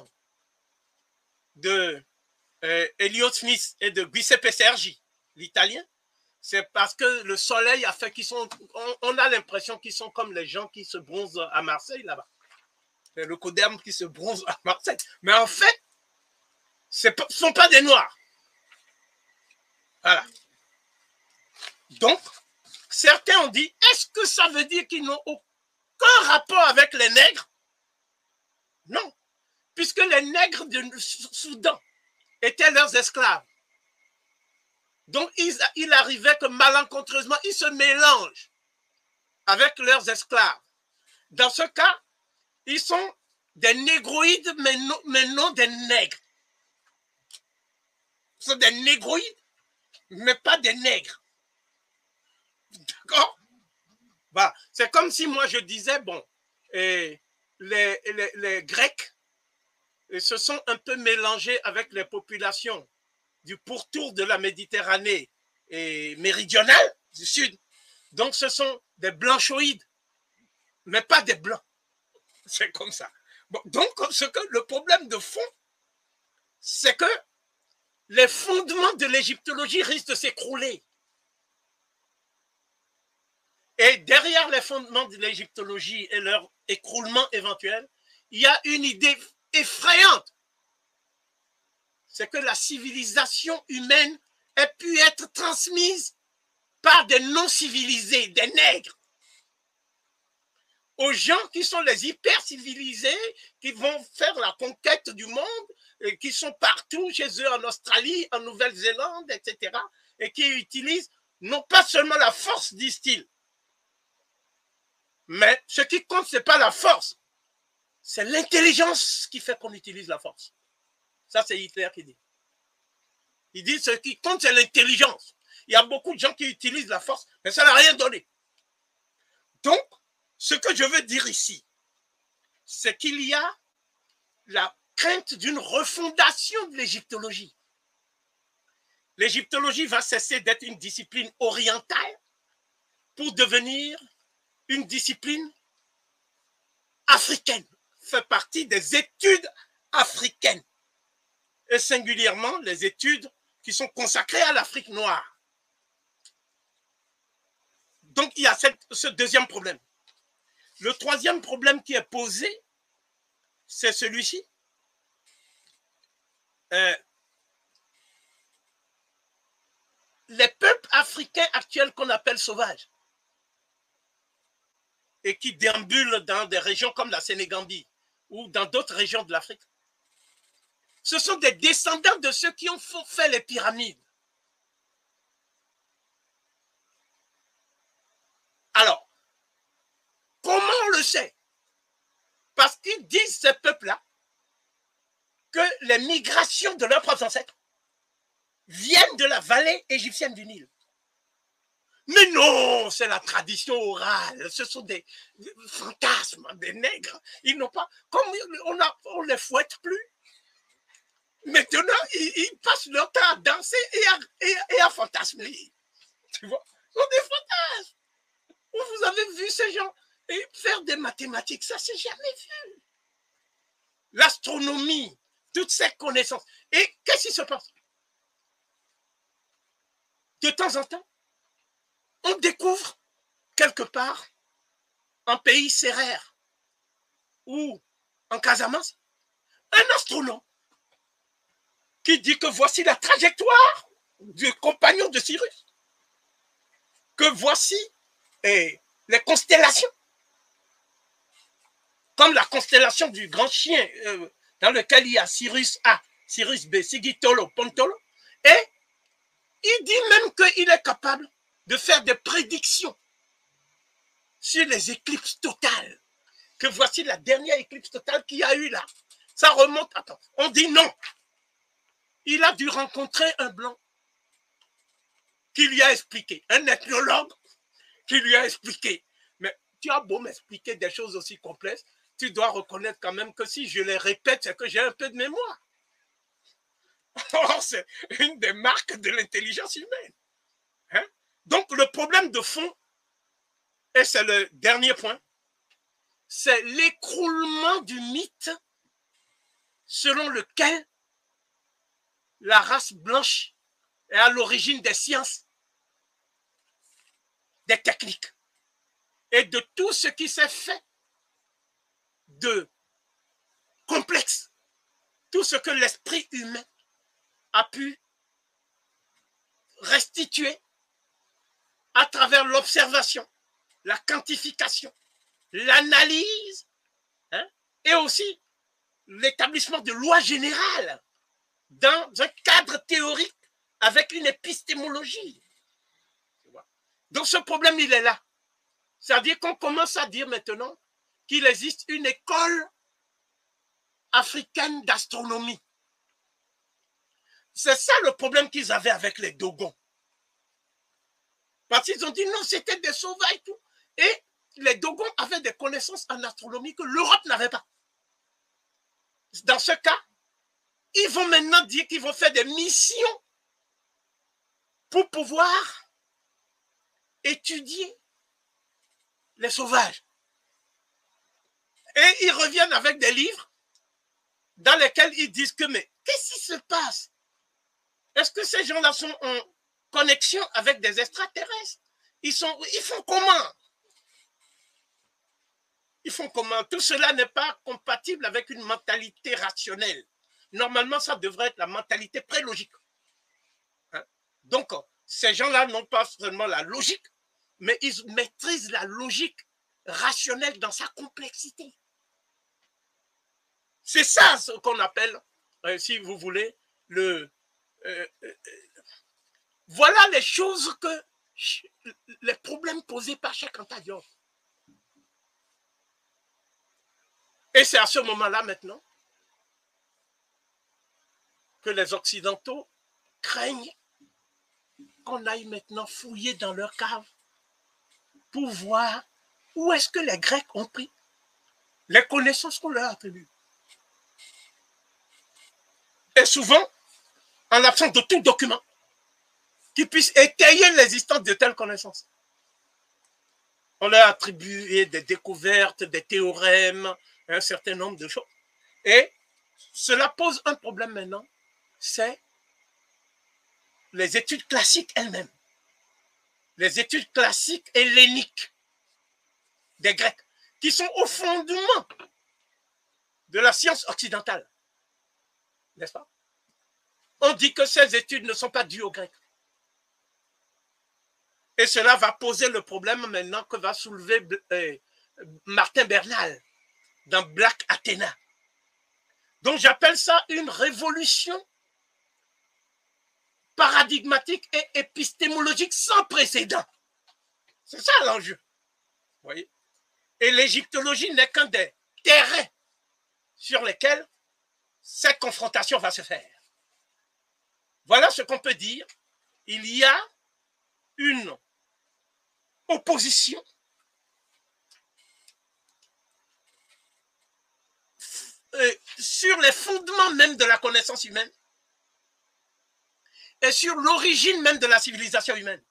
de Elliott Smith et de Giuseppe Sergi, l'italien, c'est parce que le soleil a fait qu'ils sont, on a l'impression qu'ils sont comme les gens qui se bronzent à Marseille là-bas. C'est le coderme qui se bronze à Marseille. Mais en fait, ce ne sont pas des noirs. Voilà. Donc, certains ont dit, est-ce que ça veut dire qu'ils n'ont aucun rapport avec les nègres? Non, puisque les nègres du Soudan étaient leurs esclaves. Donc, il arrivait que malencontreusement, ils se mélangent avec leurs esclaves. Dans ce cas, ils sont des négroïdes, mais non des nègres. Ils sont des négroïdes, mais pas des nègres. D'accord? Bah, c'est comme si moi je disais, bon, les Grecs se sont un peu mélangés avec les populations du pourtour de la Méditerranée et méridionale, du sud. Donc ce sont des blanchoïdes, mais pas des blancs. C'est comme ça. Bon, donc le problème de fond, c'est que les fondements de l'égyptologie risquent de s'écrouler. Et derrière les fondements de l'égyptologie et leur écroulement éventuel, il y a une idée effrayante. C'est que la civilisation humaine ait pu être transmise par des non-civilisés, des nègres, aux gens qui sont les hyper-civilisés, qui vont faire la conquête du monde, et qui sont partout chez eux, en Australie, en Nouvelle-Zélande, etc., et qui utilisent non pas seulement la force, disent-ils, mais ce qui compte, ce n'est pas la force, c'est l'intelligence qui fait qu'on utilise la force. Ça, c'est Hitler qui dit. Il dit ce qui compte, c'est l'intelligence. Il y a beaucoup de gens qui utilisent la force, mais ça n'a rien donné. Donc, ce que je veux dire ici, c'est qu'il y a la crainte d'une refondation de l'égyptologie. L'égyptologie va cesser d'être une discipline orientale pour devenir une discipline africaine, fait partie des études africaines, et singulièrement les études qui sont consacrées à l'Afrique noire. Donc il y a ce deuxième problème. Le troisième problème qui est posé, c'est celui-ci. Les peuples africains actuels qu'on appelle sauvages et qui déambulent dans des régions comme la Sénégambie ou dans d'autres régions de l'Afrique, ce sont des descendants de ceux qui ont fait les pyramides. Alors, comment on le sait? Parce qu'ils disent, ces peuples-là, que les migrations de leurs propres ancêtres viennent de la vallée égyptienne du Nil. Mais non, c'est la tradition orale. Ce sont des fantasmes, des nègres. Ils n'ont pas, comme on les fouette plus. Maintenant, ils passent leur temps à danser et à fantasmer. Tu vois, on des fantasmes. Vous avez vu ces gens faire des mathématiques, ça c'est jamais vu. L'astronomie, toutes ces connaissances. Et qu'est-ce qui se passe? De temps en temps, on découvre quelque part en pays sérère ou en Casamance un astronome qui dit que voici la trajectoire du compagnon de Cyrus, que voici les constellations, comme la constellation du grand chien dans lequel il y a Cyrus A, Cyrus B, Sigitolo, Pontolo, et il dit même qu'il est capable de faire des prédictions sur les éclipses totales, que voici la dernière éclipse totale qu'il y a eu là. Ça remonte, attends, on dit non. Il a dû rencontrer un blanc qui lui a expliqué, un ethnologue qui lui a expliqué. Mais tu as beau m'expliquer des choses aussi complexes, tu dois reconnaître quand même que si je les répète, c'est que j'ai un peu de mémoire. Or, c'est une des marques de l'intelligence humaine. Hein? Donc, le problème de fond, et c'est le dernier point, c'est l'écroulement du mythe selon lequel la race blanche est à l'origine des sciences, des techniques et de tout ce qui s'est fait de complexe, tout ce que l'esprit humain a pu restituer à travers l'observation, la quantification, l'analyse, hein, et aussi l'établissement de lois générales dans un cadre théorique avec une épistémologie. Donc ce problème, il est là. C'est-à-dire qu'on commence à dire maintenant qu'il existe une école africaine d'astronomie. C'est ça le problème qu'ils avaient avec les Dogons. Parce qu'ils ont dit non, c'était des sauvages et tout. Et les Dogons avaient des connaissances en astronomie que l'Europe n'avait pas. Dans ce cas, ils vont maintenant dire qu'ils vont faire des missions pour pouvoir étudier les sauvages. Et ils reviennent avec des livres dans lesquels ils disent que mais qu'est-ce qui se passe? Est-ce que ces gens-là sont en connexion avec des extraterrestres? Ils font comment? Ils font comment? Tout cela n'est pas compatible avec une mentalité rationnelle. Normalement, ça devrait être la mentalité pré-logique. Hein? Donc, ces gens-là n'ont pas seulement la logique, mais ils maîtrisent la logique rationnelle dans sa complexité. C'est ça ce qu'on appelle, si vous voulez, voilà les choses que les problèmes posés par Cheikh Anta Diop. Et c'est à ce moment-là maintenant que les Occidentaux craignent qu'on aille maintenant fouiller dans leur cave pour voir où est-ce que les Grecs ont pris les connaissances qu'on leur attribue. Et souvent, en l'absence de tout document qui puisse étayer l'existence de telles connaissances. On leur a attribué des découvertes, des théorèmes, un certain nombre de choses. Et cela pose un problème maintenant, c'est les études classiques elles-mêmes. Les études classiques helléniques des Grecs, qui sont au fondement de la science occidentale. N'est-ce pas? On dit que ces études ne sont pas dues aux Grecs. Et cela va poser le problème maintenant que va soulever Martin Bernal dans Black Athena. Donc j'appelle ça une révolution paradigmatique et épistémologique sans précédent. C'est ça l'enjeu. Vous voyez? Et l'égyptologie n'est qu'un des terrains sur lesquels cette confrontation va se faire. Voilà ce qu'on peut dire. Il y a une opposition sur les fondements même de la connaissance humaine et sur l'origine même de la civilisation humaine.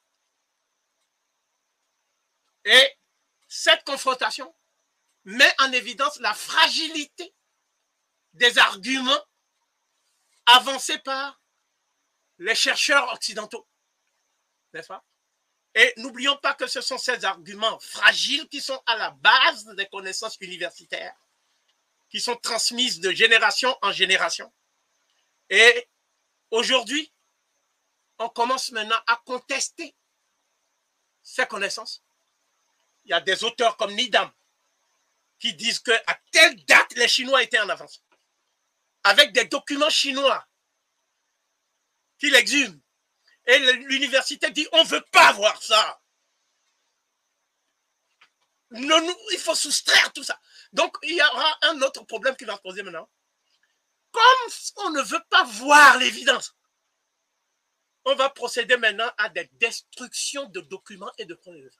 Et cette confrontation met en évidence la fragilité des arguments avancés par les chercheurs occidentaux, n'est-ce pas? Et n'oublions pas que ce sont ces arguments fragiles qui sont à la base des connaissances universitaires, qui sont transmises de génération en génération. Et aujourd'hui, on commence maintenant à contester ces connaissances. Il y a des auteurs comme Needham qui disent qu'à telle date, les Chinois étaient en avance, avec des documents chinois qu'il exhume. Et l'université dit, on ne veut pas voir ça. Il faut soustraire tout ça. Donc, il y aura un autre problème qui va se poser maintenant. Comme on ne veut pas voir l'évidence, on va procéder maintenant à des destructions de documents et de preuves.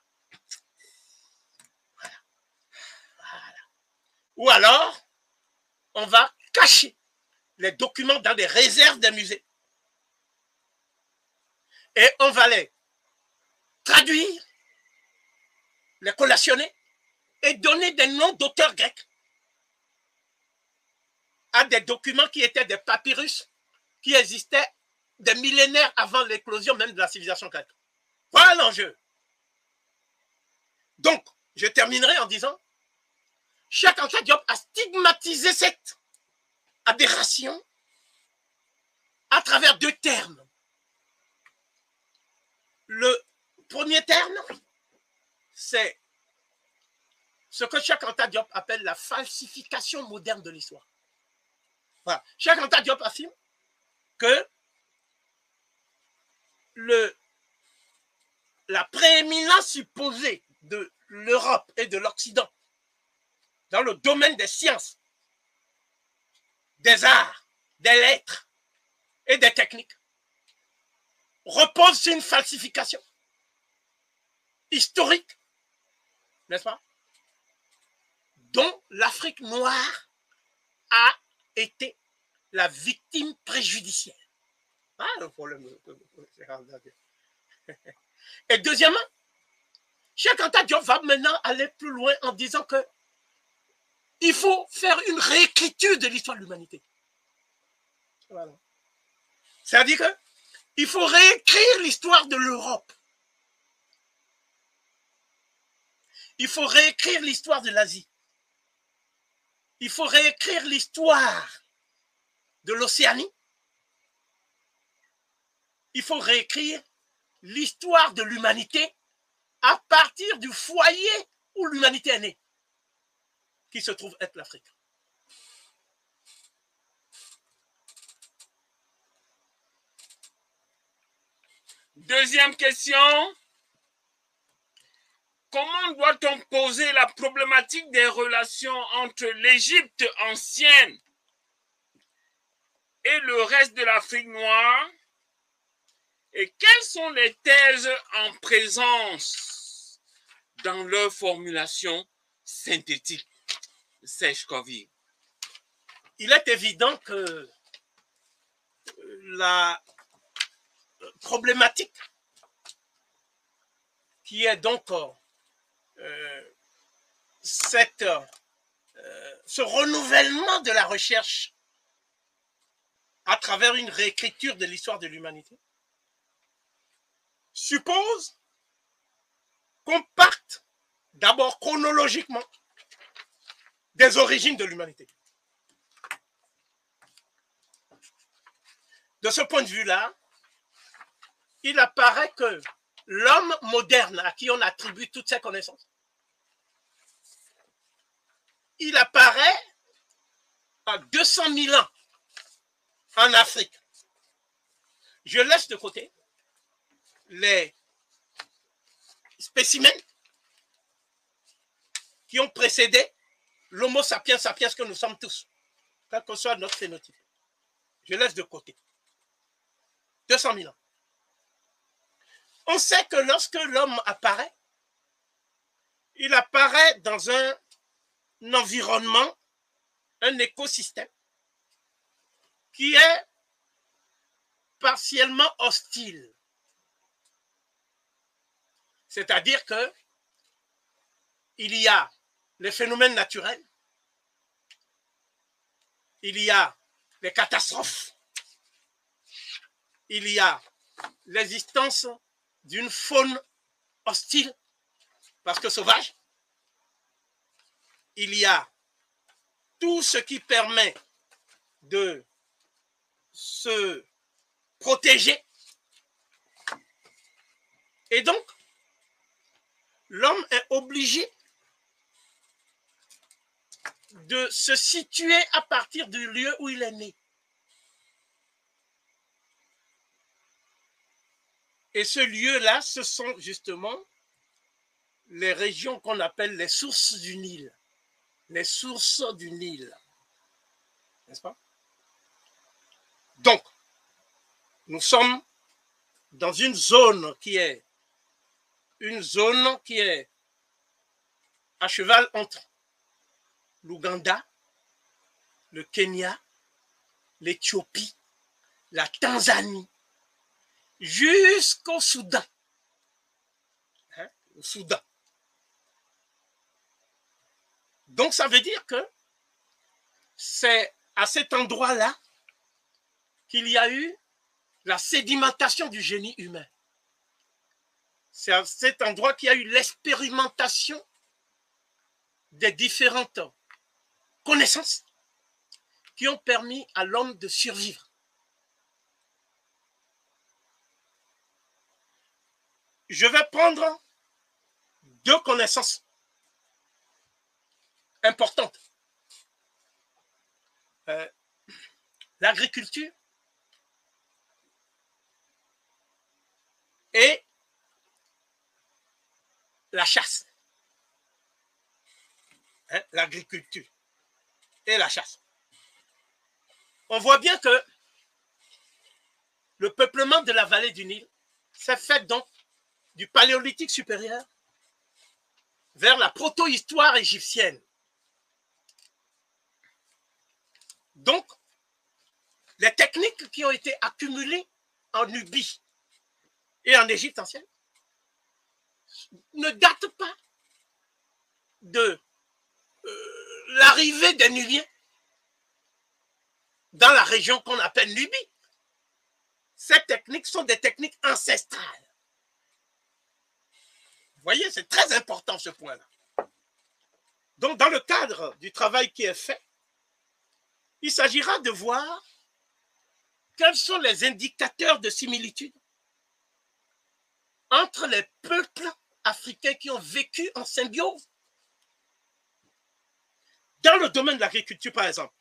Voilà. Ou alors, on va cacher les documents dans des réserves des musées. Et on va les traduire, les collationner et donner des noms d'auteurs grecs à des documents qui étaient des papyrus qui existaient des millénaires avant l'éclosion même de la civilisation grecque. Voilà l'enjeu. Donc, je terminerai en disant, Cheikh Anta Diop a stigmatisé cette aberration à travers deux termes. Le premier terme, c'est ce que Cheikh Anta Diop appelle la falsification moderne de l'histoire. Voilà. Cheikh Anta Diop affirme que la prééminence supposée de l'Europe et de l'Occident dans le domaine des sciences, des arts, des lettres et des techniques repose sur une falsification historique, n'est-ce pas, dont l'Afrique noire a été la victime préjudicielle. Ah, le problème. Et deuxièmement, Cheikh Anta Diop va maintenant aller plus loin en disant que il faut faire une réécriture de l'histoire de l'humanité. Voilà. C'est-à-dire que il faut réécrire l'histoire de l'Europe. Il faut réécrire l'histoire de l'Asie. Il faut réécrire l'histoire de l'Océanie. Il faut réécrire l'histoire de l'humanité à partir du foyer où l'humanité est née, qui se trouve être l'Afrique. Deuxième question. Comment doit-on poser la problématique des relations entre l'Égypte ancienne et le reste de l'Afrique noire? Et quelles sont les thèses en présence dans leur formulation synthétique? Sèche-Covy. Il est évident que la problématique qui est donc ce renouvellement de la recherche à travers une réécriture de l'histoire de l'humanité suppose qu'on parte d'abord chronologiquement des origines de l'humanité. De ce point de vue-là, il apparaît que l'homme moderne à qui on attribue toutes ces connaissances, il apparaît à 200 000 ans en Afrique. Je laisse de côté les spécimens qui ont précédé l'homo sapiens sapiens que nous sommes tous, quel que soit notre phénotype. Je laisse de côté. 200 000 ans. On sait que lorsque l'homme apparaît, il apparaît dans un environnement, un écosystème qui est partiellement hostile. C'est-à-dire que il y a les phénomènes naturels, il y a les catastrophes, il y a l'existence d'une faune hostile, parce que sauvage, il y a tout ce qui permet de se protéger. Et donc, l'homme est obligé de se situer à partir du lieu où il est né. Et ce lieu-là, ce sont justement les régions qu'on appelle les sources du Nil. Les sources du Nil. N'est-ce pas? Donc, nous sommes dans une zone qui est à cheval entre l'Ouganda, le Kenya, l'Éthiopie, la Tanzanie, jusqu'au Soudan. Le Soudan. Donc, ça veut dire que c'est à cet endroit-là qu'il y a eu la sédimentation du génie humain. C'est à cet endroit qu'il y a eu l'expérimentation des différentes connaissances qui ont permis à l'homme de survivre. Je vais prendre deux connaissances importantes. L'agriculture et la chasse. L'agriculture et la chasse. On voit bien que le peuplement de la vallée du Nil s'est fait donc du paléolithique supérieur vers la proto-histoire égyptienne. Donc, les techniques qui ont été accumulées en Nubie et en Égypte ancienne ne datent pas de l'arrivée des Nubiens dans la région qu'on appelle Nubie. Ces techniques sont des techniques ancestrales. Vous voyez, c'est très important ce point-là. Donc, dans le cadre du travail qui est fait, il s'agira de voir quels sont les indicateurs de similitude entre les peuples africains qui ont vécu en symbiose. Dans le domaine de l'agriculture, par exemple.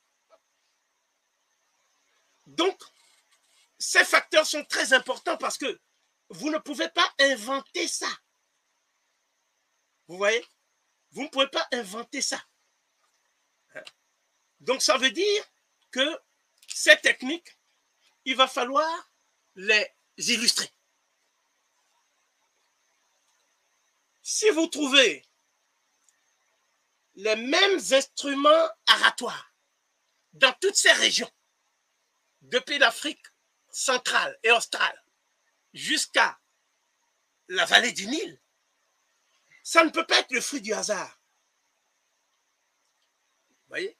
Donc, ces facteurs sont très importants parce que vous ne pouvez pas inventer ça. Vous voyez? Vous ne pouvez pas inventer ça. Donc, ça veut dire que ces techniques, il va falloir les illustrer. Si vous trouvez les mêmes instruments aratoires dans toutes ces régions, depuis l'Afrique centrale et australe jusqu'à la vallée du Nil, ça ne peut pas être le fruit du hasard. Vous voyez?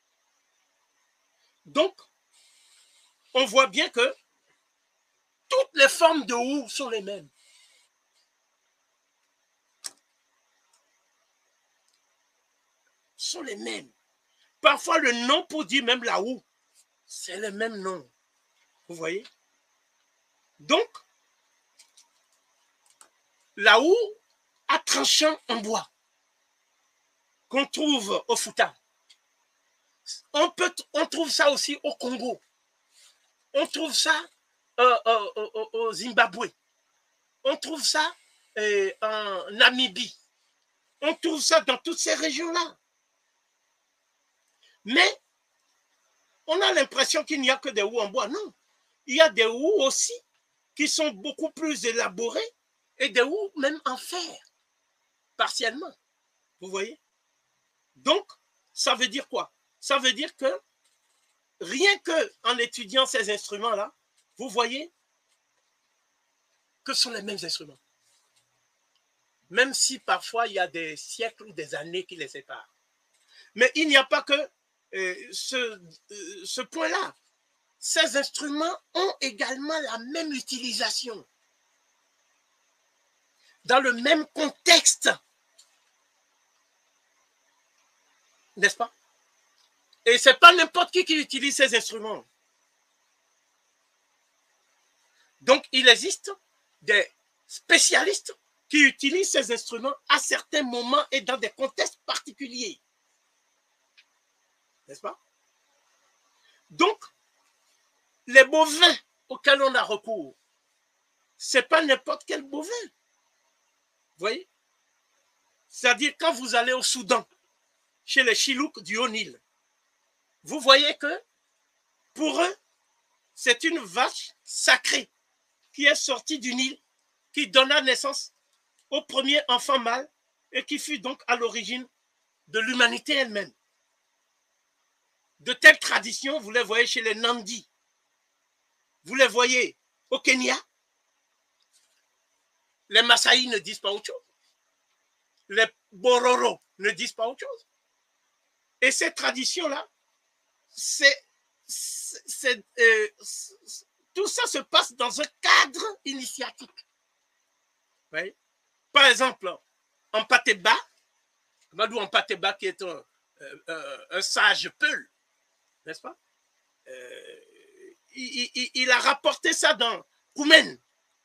Donc, on voit bien que toutes les formes de houx sont les mêmes. Sont les mêmes. Parfois, le nom pour dire même la houe, c'est le même nom. Vous voyez? Donc, la houe à tranchant en bois qu'on trouve au Fouta. On trouve ça aussi au Congo. On trouve ça au Zimbabwe. On trouve ça en Namibie. On trouve ça dans toutes ces régions-là. Mais on a l'impression qu'il n'y a que des houes en bois. Non. il y a des houes aussi qui sont beaucoup plus élaborées et des houes même en fer, partiellement. Vous voyez? Donc, ça veut dire quoi? Ça veut dire que rien qu'en étudiant ces instruments-là, vous voyez que ce sont les mêmes instruments. Même si parfois il y a des siècles ou des années qui les séparent. Mais il n'y a pas que ce point-là. Ces instruments ont également la même utilisation. Dans le même contexte. N'est-ce pas? Et ce n'est pas n'importe qui utilise ces instruments. Donc, il existe des spécialistes qui utilisent ces instruments à certains moments et dans des contextes particuliers. N'est-ce pas? Donc, les bovins auxquels on a recours, ce n'est pas n'importe quel bovin. Vous voyez? C'est-à-dire, quand vous allez au Soudan, chez les Chilouks du Haut-Nil, vous voyez que pour eux, c'est une vache sacrée qui est sortie du Nil, qui donna naissance au premier enfant mâle et qui fut donc à l'origine de l'humanité elle-même. De telles traditions, vous les voyez chez les Nandi, vous les voyez au Kenya. Les Maasai ne disent pas autre chose. Les Bororo ne disent pas autre chose. Et ces traditions-là, tout ça se passe dans un cadre initiatique. Oui. Par exemple, en Pateba, Amadou en Pateba qui est un sage peul, n'est-ce pas? Il a rapporté ça dans Koumen.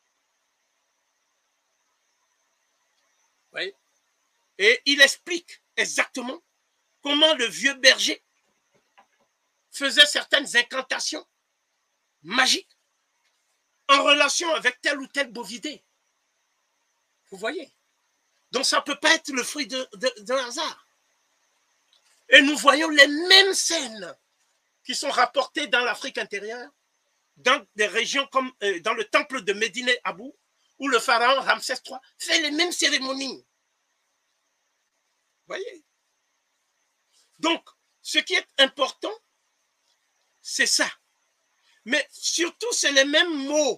Oui. Et il explique exactement comment le vieux berger faisait certaines incantations magiques en relation avec tel ou tel bovidé. Vous voyez? Donc ça ne peut pas être le fruit d'un hasard. Et nous voyons les mêmes scènes qui sont rapportées dans l'Afrique intérieure, dans des régions comme dans le temple de Médine Abou, où le pharaon Ramsès III fait les mêmes cérémonies. Vous voyez? Donc, ce qui est important, c'est ça. Mais surtout, c'est les mêmes mots.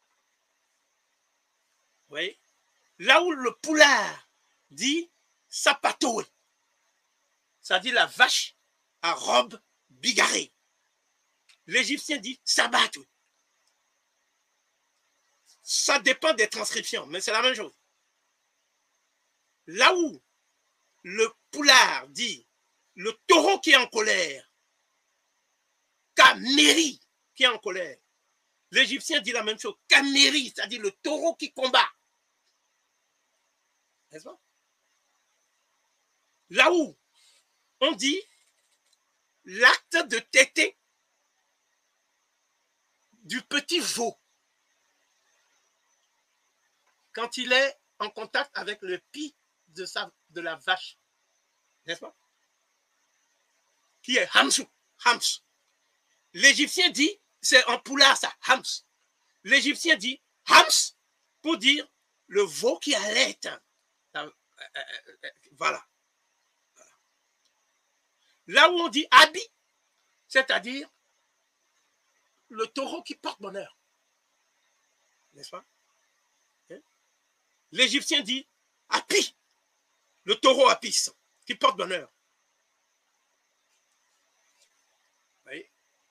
Vous voyez? Là où le poulard dit sapatoé, ça dit la vache à robe bigarrée. L'Égyptien dit sabatou. Ça dépend des transcriptions, mais c'est la même chose. Là où le poulard dit le taureau qui est en colère, Kameri qui est en colère, l'Égyptien dit la même chose, Kameri, c'est-à-dire le taureau qui combat. N'est-ce pas? Là où on dit l'acte de téter du petit veau quand il est en contact avec le pis de la vache, n'est-ce pas? Qui est Hamsou, Hams. L'Égyptien dit, c'est en poulard ça, Hams. L'Égyptien dit Hams pour dire le veau qui allait. Voilà. Là où on dit Abi, c'est-à-dire le taureau qui porte bonheur. N'est-ce pas? L'Égyptien dit Api, le taureau Apis, qui porte bonheur. Vous voyez?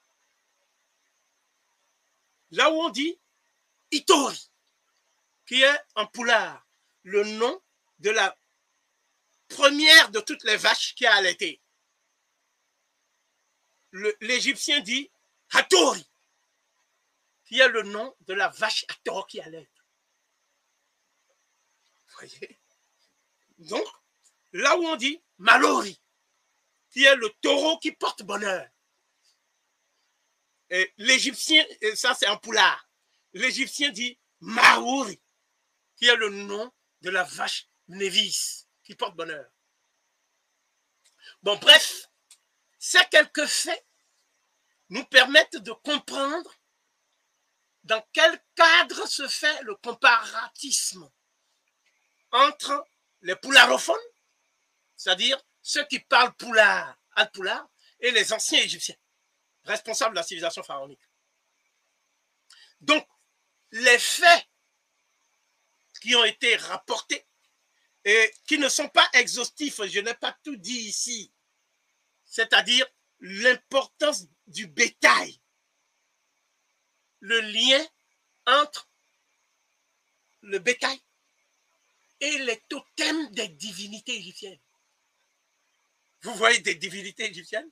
Là où on dit Itori, qui est en poulard, le nom de la première de toutes les vaches qui a allaité. L'Égyptien dit Hatori, qui est le nom de la vache à tort qui allait. Vous voyez? Donc, là où on dit Malori, qui est le taureau qui porte bonheur. L'Égyptien, ça c'est un poulard. L'Égyptien dit Maouri, qui est le nom de la vache Névis, qui porte bonheur. Bon, bref, ces quelques faits nous permettent de comprendre dans quel cadre se fait le comparatisme entre les poularophones, c'est-à-dire ceux qui parlent poulard, al-poulard, et les anciens Égyptiens, responsables de la civilisation pharaonique. Donc, les faits qui ont été rapportés et qui ne sont pas exhaustifs, je n'ai pas tout dit ici, c'est-à-dire l'importance du bétail, le lien entre le bétail et les totems des divinités égyptiennes. Vous voyez des divinités égyptiennes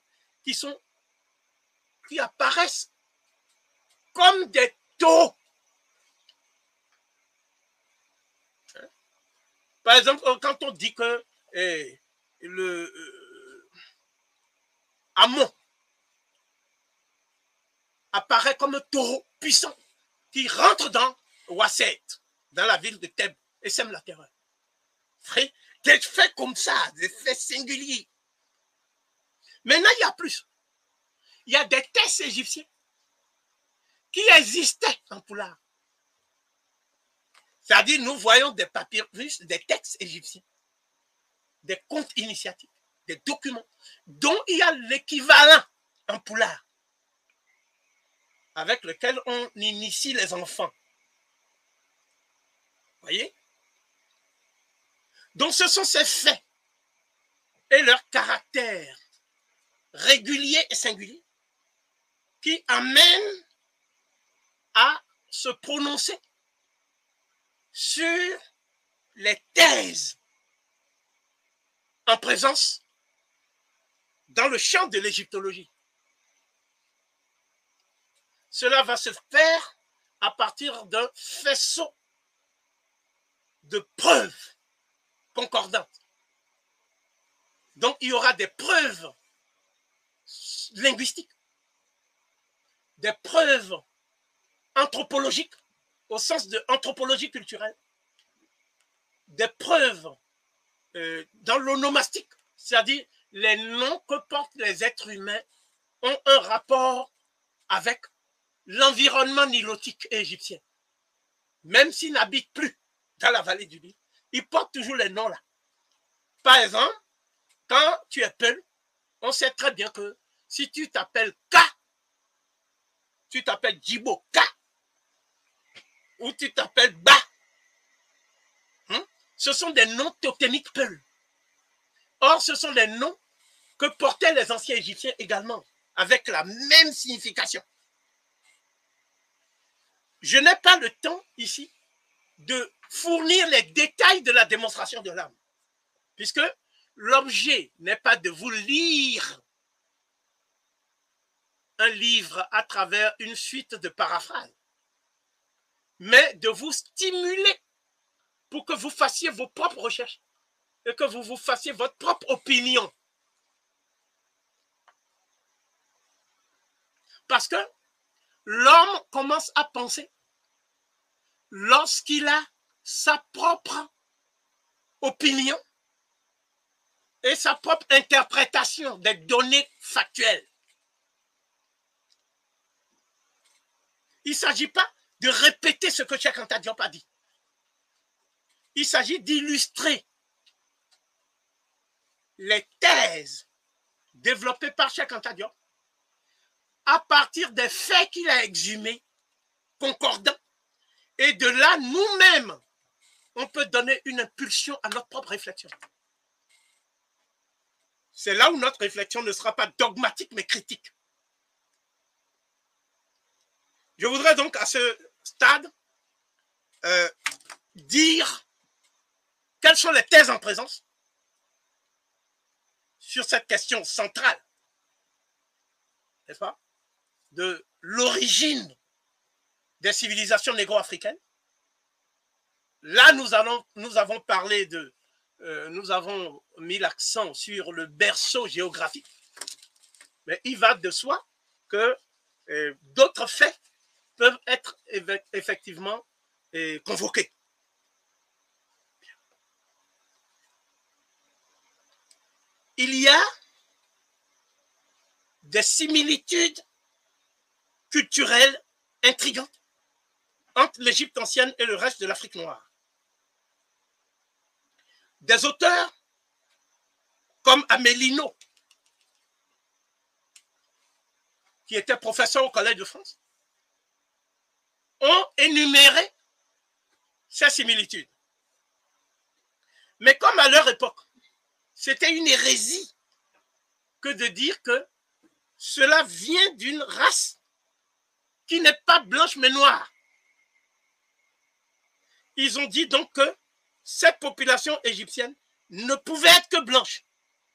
qui apparaissent comme des taureaux. Par exemple, quand on dit que Amon apparaît comme un taureau puissant qui rentre dans Ouasset, dans la ville de Thèbes, et sème la terreur. Des faits comme ça, des faits singuliers. Maintenant, il y a plus. Il y a des textes égyptiens qui existaient en poulard. C'est-à-dire, nous voyons des papyrus, des textes égyptiens, des contes initiatiques, des documents, dont il y a l'équivalent en poulard, avec lequel on initie les enfants. Vous voyez? Donc, ce sont ces faits et leur caractère régulier et singulier qui amènent à se prononcer sur les thèses en présence dans le champ de l'égyptologie. Cela va se faire à partir d'un faisceau de preuves concordantes. Donc, il y aura des preuves linguistiques, des preuves anthropologiques, au sens de anthropologie culturelle, des preuves dans l'onomastique, c'est-à-dire les noms que portent les êtres humains ont un rapport avec l'environnement nilotique égyptien. Même s'ils n'habitent plus dans la vallée du Nil, ils portent toujours les noms là. Par exemple, quand tu es Peul, on sait très bien que si tu t'appelles K, tu t'appelles Djibo K, ou tu t'appelles Ba, ce sont des noms totémiques Peul. Or, ce sont des noms que portaient les anciens Égyptiens également, avec la même signification. Je n'ai pas le temps ici de fournir les détails de la démonstration de l'âme, puisque l'objet n'est pas de vous lire un livre à travers une suite de paraphrases, mais de vous stimuler pour que vous fassiez vos propres recherches et que vous fassiez votre propre opinion. Parce que l'homme commence à penser lorsqu'il a sa propre opinion et sa propre interprétation des données factuelles. Il ne s'agit pas de répéter ce que Cheikh Anta Diop a dit. Il s'agit d'illustrer les thèses développées par Cheikh Anta Diop à partir des faits qu'il a exhumés, concordants. Et de là, nous-mêmes, on peut donner une impulsion à notre propre réflexion. C'est là où notre réflexion ne sera pas dogmatique, mais critique. Je voudrais donc à ce stade dire quelles sont les thèses en présence sur cette question centrale, n'est-ce pas, de l'origine des civilisations négro-africaines. Là, nous avons parlé de, nous avons mis l'accent sur le berceau géographique, mais il va de soi que d'autres faits peuvent être effectivement convoqués. Il y a des similitudes culturelles intrigantes entre l'Égypte ancienne et le reste de l'Afrique noire. Des auteurs comme Amélino, qui était professeur au Collège de France, ont énuméré ces similitudes. Mais comme à leur époque, c'était une hérésie que de dire que cela vient d'une race qui n'est pas blanche mais noire. Ils ont dit donc que cette population égyptienne ne pouvait être que blanche.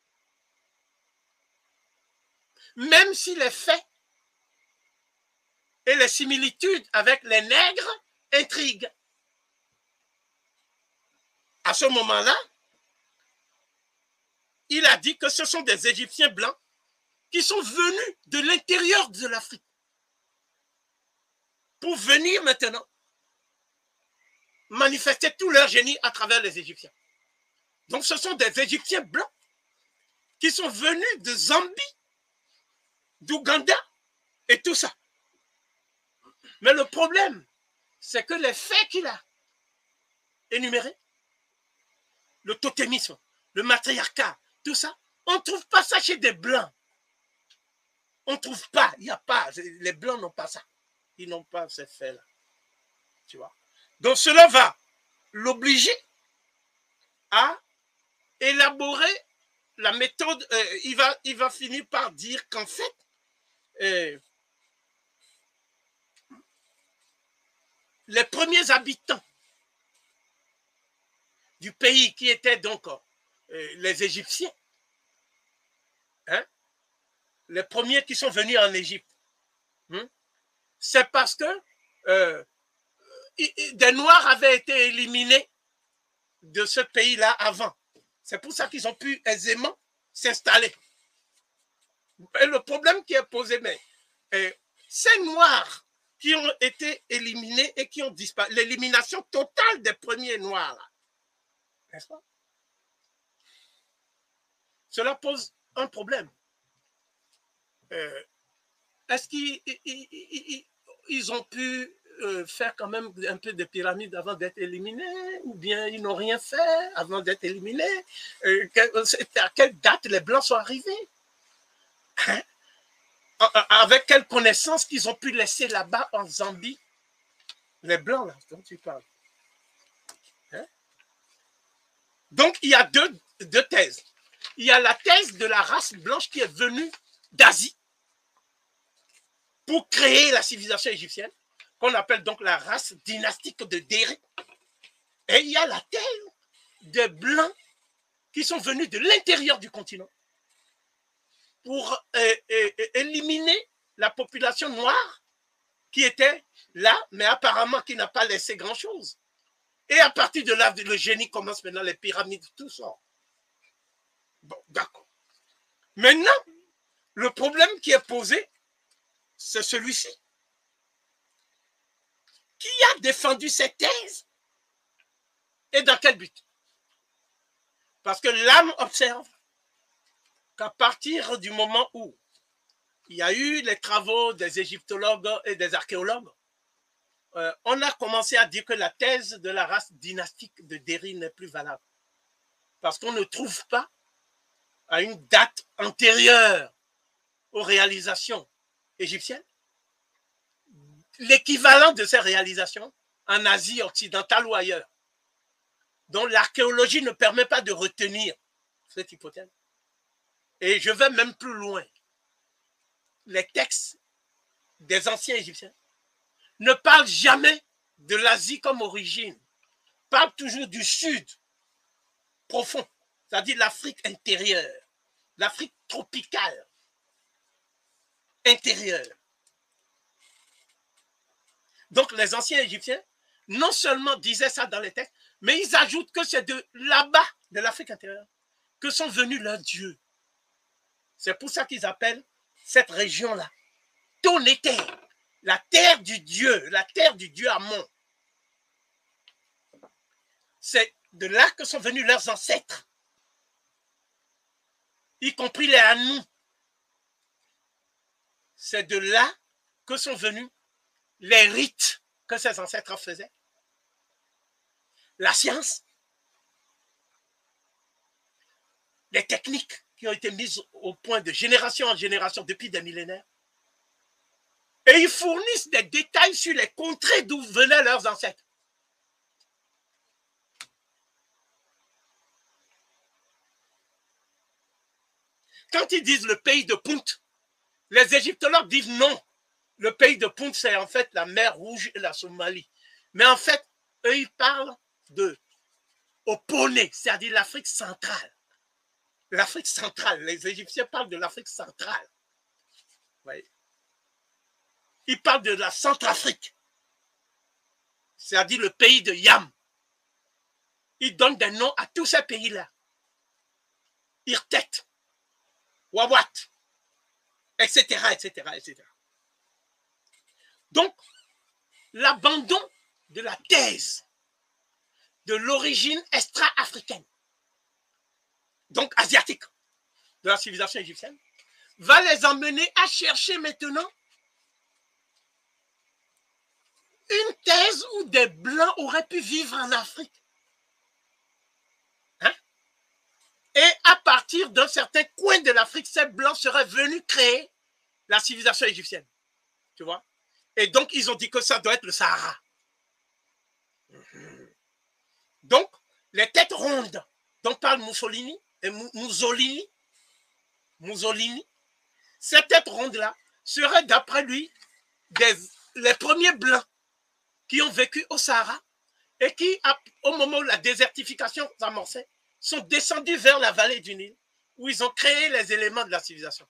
Même si les faits et les similitudes avec les nègres intriguent. À ce moment-là, il a dit que ce sont des Égyptiens blancs qui sont venus de l'intérieur de l'Afrique pour venir maintenant manifester tout leur génie à travers les Égyptiens. Donc ce sont des Égyptiens blancs qui sont venus de Zambie, d'Ouganda et tout ça. Mais le problème, c'est que les faits qu'il a énumérés, le totémisme, le matriarcat, tout ça, on ne trouve pas ça chez des blancs. On ne trouve pas, il n'y a pas, les blancs n'ont pas ça. Ils n'ont pas ces faits-là. Tu vois? Donc cela va l'obliger à élaborer la méthode. Il va finir par dire qu'en fait, les premiers habitants du pays qui étaient donc les Égyptiens, hein, les premiers qui sont venus en Égypte, c'est parce que des Noirs avaient été éliminés de ce pays-là avant. C'est pour ça qu'ils ont pu aisément s'installer. Et le problème qui est posé, mais ces Noirs qui ont été éliminés et qui ont disparu, l'élimination totale des premiers Noirs, là, n'est-ce pas? Cela pose un problème. Est-ce qu'ils ont pu faire quand même un peu de pyramides avant d'être éliminés, ou bien ils n'ont rien fait avant d'être éliminés? À quelle date les Blancs sont arrivés? Hein? Avec quelle connaissance qu'ils ont pu laisser là-bas en Zambie? Les Blancs, là, dont tu parles. Hein? Donc, il y a deux thèses. Il y a la thèse de la race blanche qui est venue d'Asie pour créer la civilisation égyptienne, qu'on appelle donc la race dynastique de Déri. Et il y a la thèse des Blancs qui sont venus de l'intérieur du continent pour éliminer la population noire qui était là, mais apparemment qui n'a pas laissé grand-chose. Et à partir de là, le génie commence maintenant, les pyramides, tout ça. Bon, d'accord. Maintenant, le problème qui est posé, c'est celui-ci. Qui a défendu cette thèse et dans quel but? Parce que l'âme observe qu'à partir du moment où il y a eu les travaux des égyptologues et des archéologues, on a commencé à dire que la thèse de la race dynastique de Déri n'est plus valable. Parce qu'on ne trouve pas à une date antérieure aux réalisations égyptiennes l'équivalent de ces réalisations en Asie occidentale ou ailleurs, dont l'archéologie ne permet pas de retenir cette hypothèse. Et je vais même plus loin. Les textes des anciens Égyptiens ne parlent jamais de l'Asie comme origine, parlent toujours du sud profond, c'est-à-dire l'Afrique intérieure, l'Afrique tropicale intérieure. Donc les anciens Égyptiens non seulement disaient ça dans les textes, mais ils ajoutent que c'est de là-bas, de l'Afrique intérieure, que sont venus leurs dieux. C'est pour ça qu'ils appellent cette région-là Tonéter, la terre du dieu Amon. C'est de là que sont venus leurs ancêtres, y compris les Hanous. C'est de là que sont venus les rites que ses ancêtres faisaient, la science, les techniques qui ont été mises au point de génération en génération depuis des millénaires. Et ils fournissent des détails sur les contrées d'où venaient leurs ancêtres. Quand ils disent le pays de Punt, les égyptologues disent non. Le pays de Punt, c'est en fait la mer Rouge et la Somalie. Mais en fait, eux, ils parlent de Oponé, c'est-à-dire l'Afrique centrale. L'Afrique centrale, les Égyptiens parlent de l'Afrique centrale. Vous voyez? Ils parlent de la Centrafrique, c'est-à-dire le pays de Yam. Ils donnent des noms à tous ces pays-là. Irtet, Wawat, etc., etc., etc. Donc, l'abandon de la thèse de l'origine extra-africaine, donc asiatique, de la civilisation égyptienne, va les emmener à chercher maintenant une thèse où des Blancs auraient pu vivre en Afrique. Hein? Et à partir d'un certain coin de l'Afrique, ces Blancs seraient venus créer la civilisation égyptienne. Tu vois? Et donc, ils ont dit que ça doit être le Sahara. Donc, les têtes rondes dont parle Mussolini, et Mussolini, ces têtes rondes-là seraient, d'après lui, les premiers Blancs qui ont vécu au Sahara et qui, au moment où la désertification s'amorçait, sont descendus vers la vallée du Nil, où ils ont créé les éléments de la civilisation.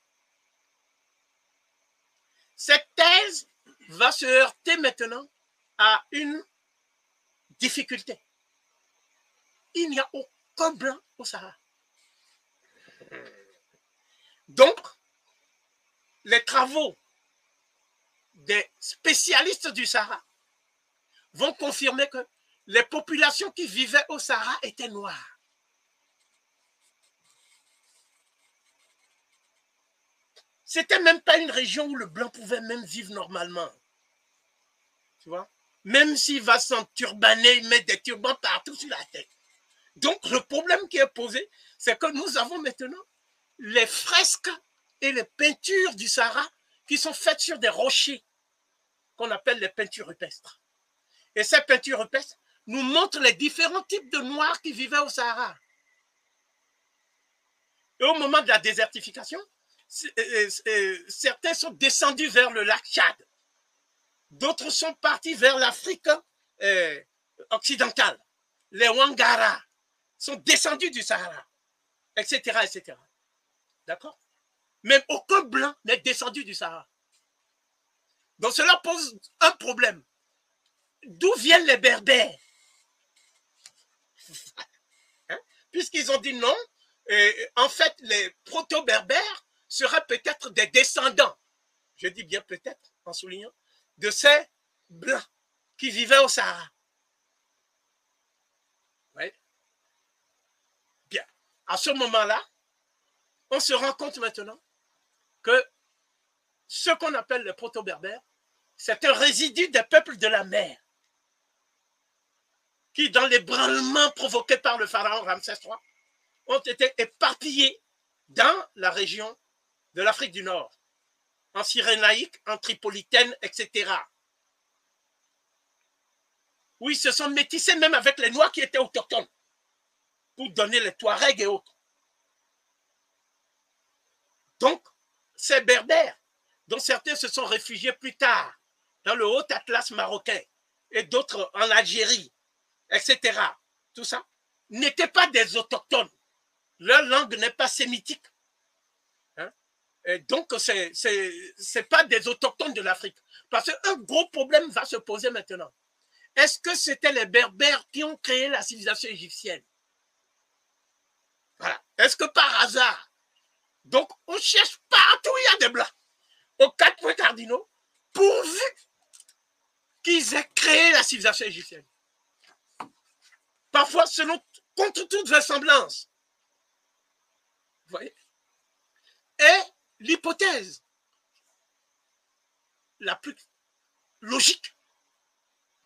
Cette thèse va se heurter maintenant à une difficulté. Il n'y a aucun Blanc au Sahara. Donc, les travaux des spécialistes du Sahara vont confirmer que les populations qui vivaient au Sahara étaient noires. C'était même pas une région où le Blanc pouvait même vivre normalement. Tu vois? Même s'il va s'enturbaner, il met des turbans partout sur la tête. Donc, le problème qui est posé, c'est que nous avons maintenant les fresques et les peintures du Sahara qui sont faites sur des rochers qu'on appelle les peintures rupestres. Et ces peintures rupestres nous montrent les différents types de Noirs qui vivaient au Sahara. Et au moment de la désertification, certains sont descendus vers le lac Tchad. D'autres sont partis vers l'Afrique occidentale. Les Wangara sont descendus du Sahara, etc., etc. D'accord? Même aucun Blanc n'est descendu du Sahara. Donc cela pose un problème. D'où viennent les Berbères? Hein? Puisqu'ils ont dit non, en fait, les proto-berbères seraient peut-être des descendants, je dis bien peut-être en soulignant, de ces Blancs qui vivaient au Sahara. Oui. Bien. À ce moment-là, on se rend compte maintenant que ce qu'on appelle les proto-berbères, c'est un résidu des peuples de la mer qui, dans l'ébranlement provoqué par le pharaon Ramsès III, ont été éparpillés dans la région de l'Afrique du Nord, en Cyrénaïque, en Tripolitaine, etc. Où ils se sont métissés même avec les Noirs qui étaient autochtones, pour donner les Touaregs et autres. Donc, ces Berbères, dont certains se sont réfugiés plus tard dans le Haut Atlas marocain et d'autres en Algérie, etc., tout ça, n'étaient pas des autochtones. Leur langue n'est pas sémitique. Hein? Et donc, ce n'est pas des autochtones de l'Afrique. Parce qu'un gros problème va se poser maintenant. Est-ce que c'était les Berbères qui ont créé la civilisation égyptienne? Voilà. Est-ce que par hasard? Donc, on cherche partout où il y a des Blancs, aux 4 points cardinaux, pourvu qu'ils aient créé la civilisation égyptienne. Parfois, contre toute vraisemblance. Vous voyez? Et l'hypothèse la plus logique,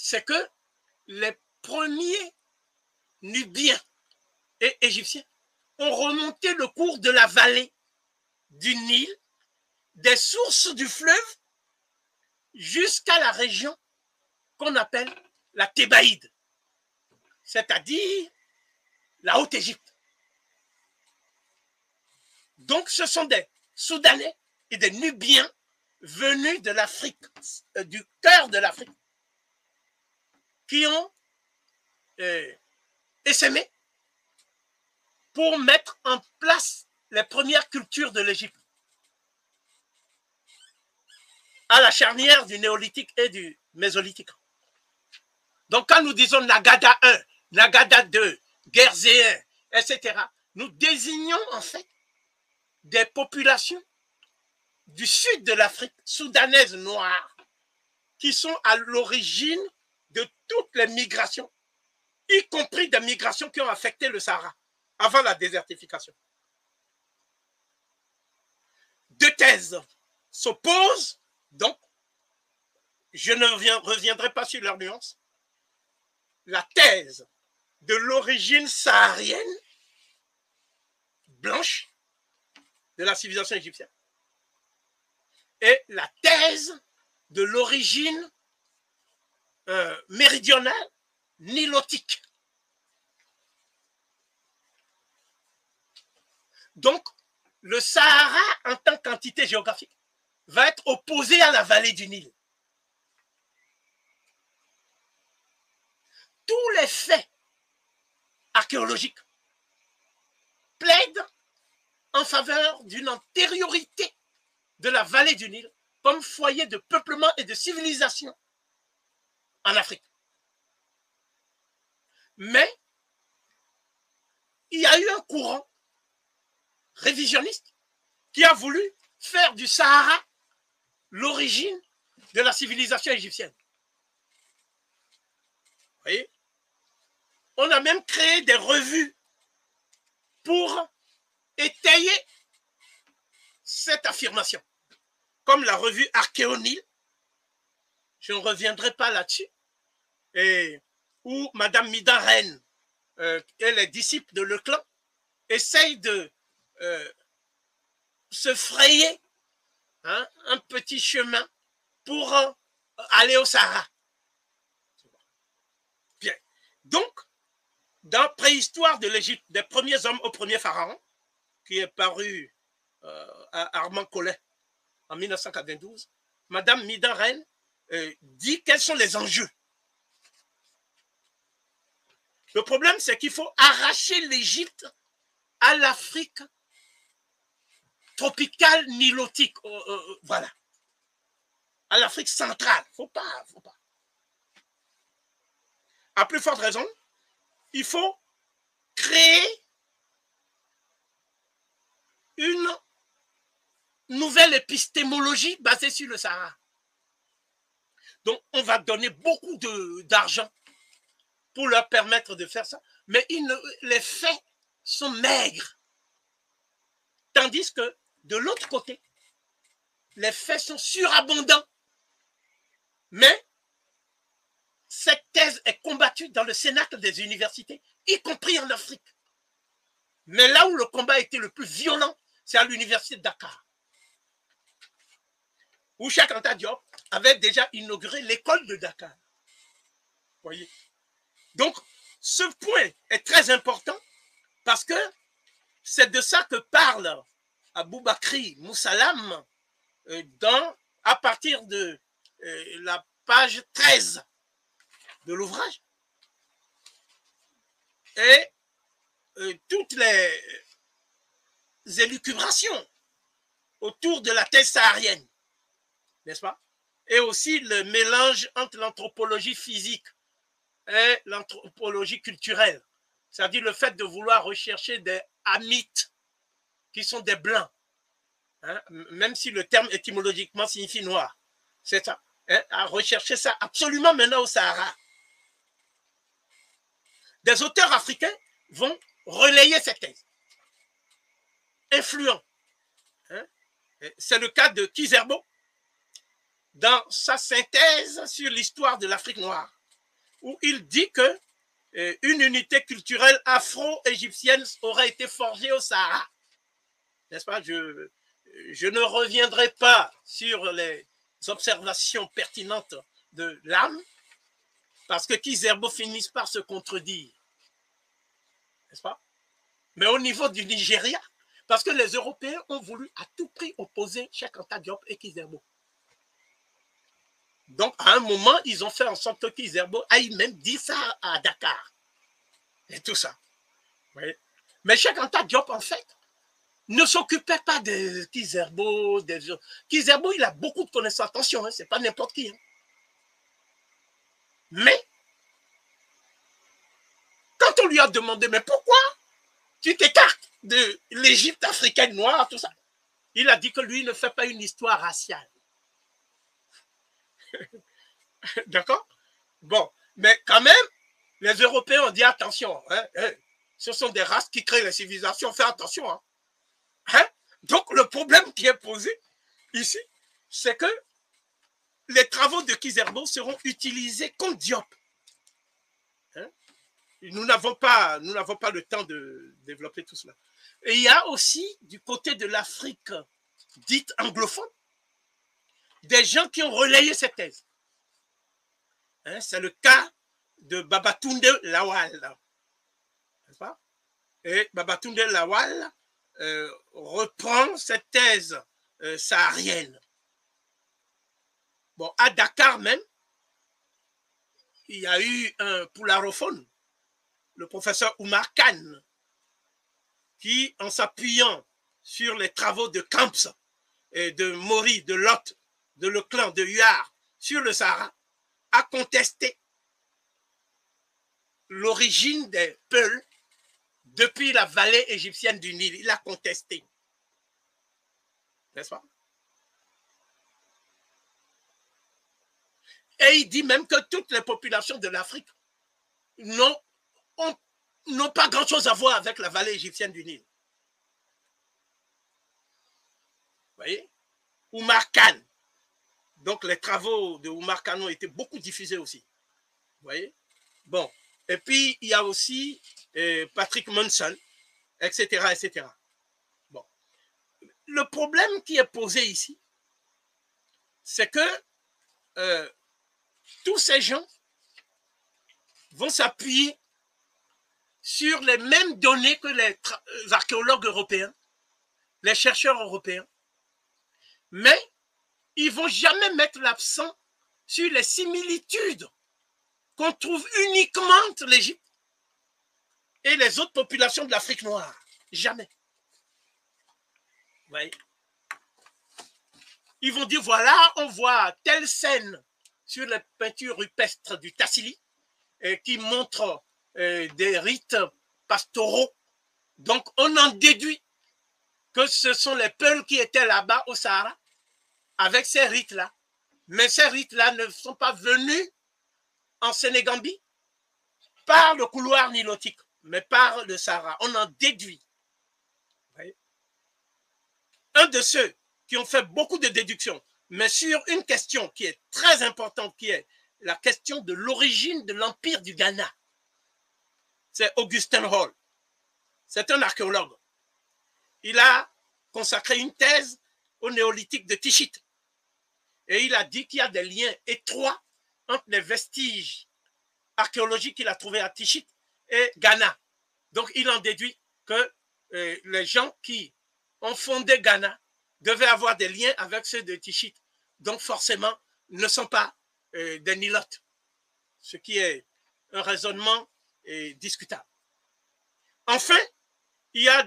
c'est que les premiers Nubiens et Égyptiens ont remonté le cours de la vallée du Nil, des sources du fleuve, jusqu'à la région qu'on appelle la Thébaïde, c'est-à-dire la Haute-Égypte. Donc, ce sont des Soudanais et des Nubiens venus de l'Afrique, du cœur de l'Afrique, qui ont essaimé pour mettre en place les premières cultures de l'Égypte, à la charnière du néolithique et du mésolithique. Donc, quand nous disons Nagada 1, Nagada 2, Guérzéen, etc., nous désignons en fait des populations du sud de l'Afrique, soudanaise noire, qui sont à l'origine de toutes les migrations, y compris des migrations qui ont affecté le Sahara avant la désertification. Deux thèses s'opposent, donc je ne reviendrai pas sur leurs nuances. La thèse de l'origine saharienne blanche de la civilisation égyptienne et la thèse de l'origine méridionale nilotique. Donc, le Sahara, en tant qu'entité géographique, va être opposé à la vallée du Nil. Tous les faits archéologiques plaident en faveur d'une antériorité de la vallée du Nil comme foyer de peuplement et de civilisation en Afrique. Mais il y a eu un courant révisionniste qui a voulu faire du Sahara l'origine de la civilisation égyptienne. Vous voyez? On a même créé des revues pour étayer cette affirmation, comme la revue Archéonil, je ne reviendrai pas là-dessus, où Madame Midaren et les disciples de Leclan essayent de se frayer un petit chemin pour aller au Sahara. Bien. Donc, dans Préhistoire de l'Égypte, des premiers hommes aux premiers pharaons, qui est paru à Armand Collet en 1992, Madame Midaren dit quels sont les enjeux. Le problème, c'est qu'il faut arracher l'Égypte à l'Afrique tropicale nilotique, voilà, à l'Afrique centrale. Faut pas. À plus forte raison, il faut créer une nouvelle épistémologie basée sur le Sahara. Donc, on va donner beaucoup d'argent pour leur permettre de faire ça, mais les faits sont maigres. Tandis que, de l'autre côté, les faits sont surabondants. Mais cette thèse est combattue dans le cénacle des universités, y compris en Afrique. Mais là où le combat a été le plus violent, c'est à l'université de Dakar, où Cheikh Anta Diop avait déjà inauguré l'école de Dakar. Voyez. Donc, ce point est très important parce que c'est de ça que parle Aboubakri Moussalam à partir de la page 13 de l'ouvrage. Et toutes les élucubrations autour de la thèse saharienne, n'est-ce pas? Et aussi le mélange entre l'anthropologie physique et l'anthropologie culturelle, c'est-à-dire le fait de vouloir rechercher des Hamites qui sont des blancs, même si le terme étymologiquement signifie noir, c'est ça, à rechercher ça absolument maintenant au Sahara. Des auteurs africains vont relayer cette thèse, influents. C'est le cas de Kizerbo dans sa synthèse sur l'histoire de l'Afrique noire, où il dit que une unité culturelle afro-égyptienne aurait été forgée au Sahara. N'est-ce pas? Je ne reviendrai pas sur les observations pertinentes de l'âme, parce que Kizerbo finissent par se contredire. N'est-ce pas? Mais au niveau du Nigeria, parce que les Européens ont voulu à tout prix opposer Cheikh Anta Diop et Kizerbo. Donc, à un moment, ils ont fait en sorte que Kizerbo aille même dire ça à Dakar. Et tout ça. Oui. Mais Cheikh Anta Diop, en fait, ne s'occupait pas de Kizerbo. Kizerbo, il a beaucoup de connaissances. Attention, hein, ce n'est pas n'importe qui. Hein. Mais, quand on lui a demandé, mais pourquoi tu t'écartes de l'Égypte africaine noire, tout ça, il a dit que lui ne fait pas une histoire raciale. D'accord? Bon, mais quand même, les Européens ont dit attention, hein, ce sont des races qui créent les civilisations, fais attention. Hein. Hein? Donc le problème qui est posé ici, c'est que les travaux de Kizerbo seront utilisés contre Diop. Hein? Nous n'avons pas le temps de développer tout cela. Et il y a aussi, du côté de l'Afrique dite anglophone, des gens qui ont relayé cette thèse. Hein, c'est le cas de Babatunde Lawal. N'est-ce pas? Et Babatunde Lawal reprend cette thèse saharienne. Bon, à Dakar même, il y a eu un poularophone, le professeur Oumar Khan, qui, en s'appuyant sur les travaux de Camps et de Mori, de Lot, de Leclan, de Huard, sur le Sahara, a contesté l'origine des Peuls depuis la vallée égyptienne du Nil. Il a contesté. N'est-ce pas? Et il dit même que toutes les populations de l'Afrique n'ont pas grand-chose à voir avec la vallée égyptienne du Nil. Vous voyez? Oumar Khan. Donc les travaux de Oumar Khan ont été beaucoup diffusés aussi. Vous voyez? Bon. Et puis il y a aussi Patrick Monson, etc., etc. Bon. Le problème qui est posé ici, c'est que tous ces gens vont s'appuyer sur les mêmes données que les archéologues européens, les chercheurs européens, mais ils ne vont jamais mettre l'accent sur les similitudes qu'on trouve uniquement entre l'Égypte et les autres populations de l'Afrique noire. Jamais. Vous voyez? Ils vont dire, voilà, on voit telle scène sur les peintures rupestres du Tassili qui montre des rites pastoraux. Donc, on en déduit que ce sont les Peuls qui étaient là-bas au Sahara avec ces rites-là. Mais ces rites-là ne sont pas venus en Sénégambie par le couloir nilotique, mais par le Sahara. On en déduit. Un de ceux qui ont fait beaucoup de déductions, mais sur une question qui est très importante, qui est la question de l'origine de l'Empire du Ghana. C'est Augustin Hall. C'est un archéologue. Il a consacré une thèse au néolithique de Tichit. Et il a dit qu'il y a des liens étroits entre les vestiges archéologiques qu'il a trouvés à Tichit et Ghana. Donc, il en déduit que les gens qui ont fondé Ghana devaient avoir des liens avec ceux de Tichit. Donc, forcément, ne sont pas des Nilotes. Ce qui est un raisonnement discutable. Enfin, il y a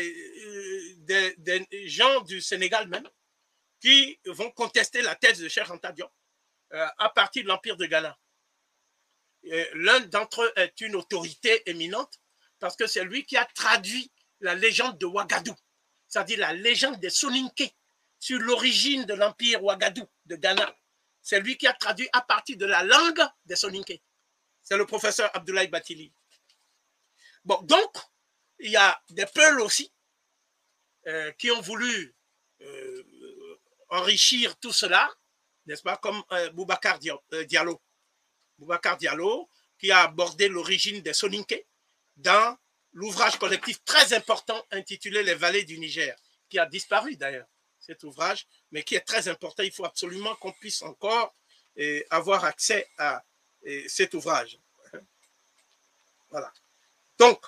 des gens du Sénégal même qui vont contester la thèse de Cheikh Anta Diop à partir de l'Empire de Ghana. L'un d'entre eux est une autorité éminente parce que c'est lui qui a traduit la légende de Ouagadou, c'est-à-dire la légende des Soninké sur l'origine de l'Empire Ouagadou de Ghana. C'est lui qui a traduit à partir de la langue des Soninké. C'est le professeur Abdoulaye Batili. Bon, donc, il y a des Peuls aussi qui ont voulu enrichir tout cela, n'est-ce pas, comme Boubacar Diallo. Boubacar Diallo qui a abordé l'origine des Soninké dans l'ouvrage collectif très important intitulé Les vallées du Niger, qui a disparu d'ailleurs, cet ouvrage, mais qui est très important. Il faut absolument qu'on puisse encore avoir accès à cet ouvrage. Voilà. Donc,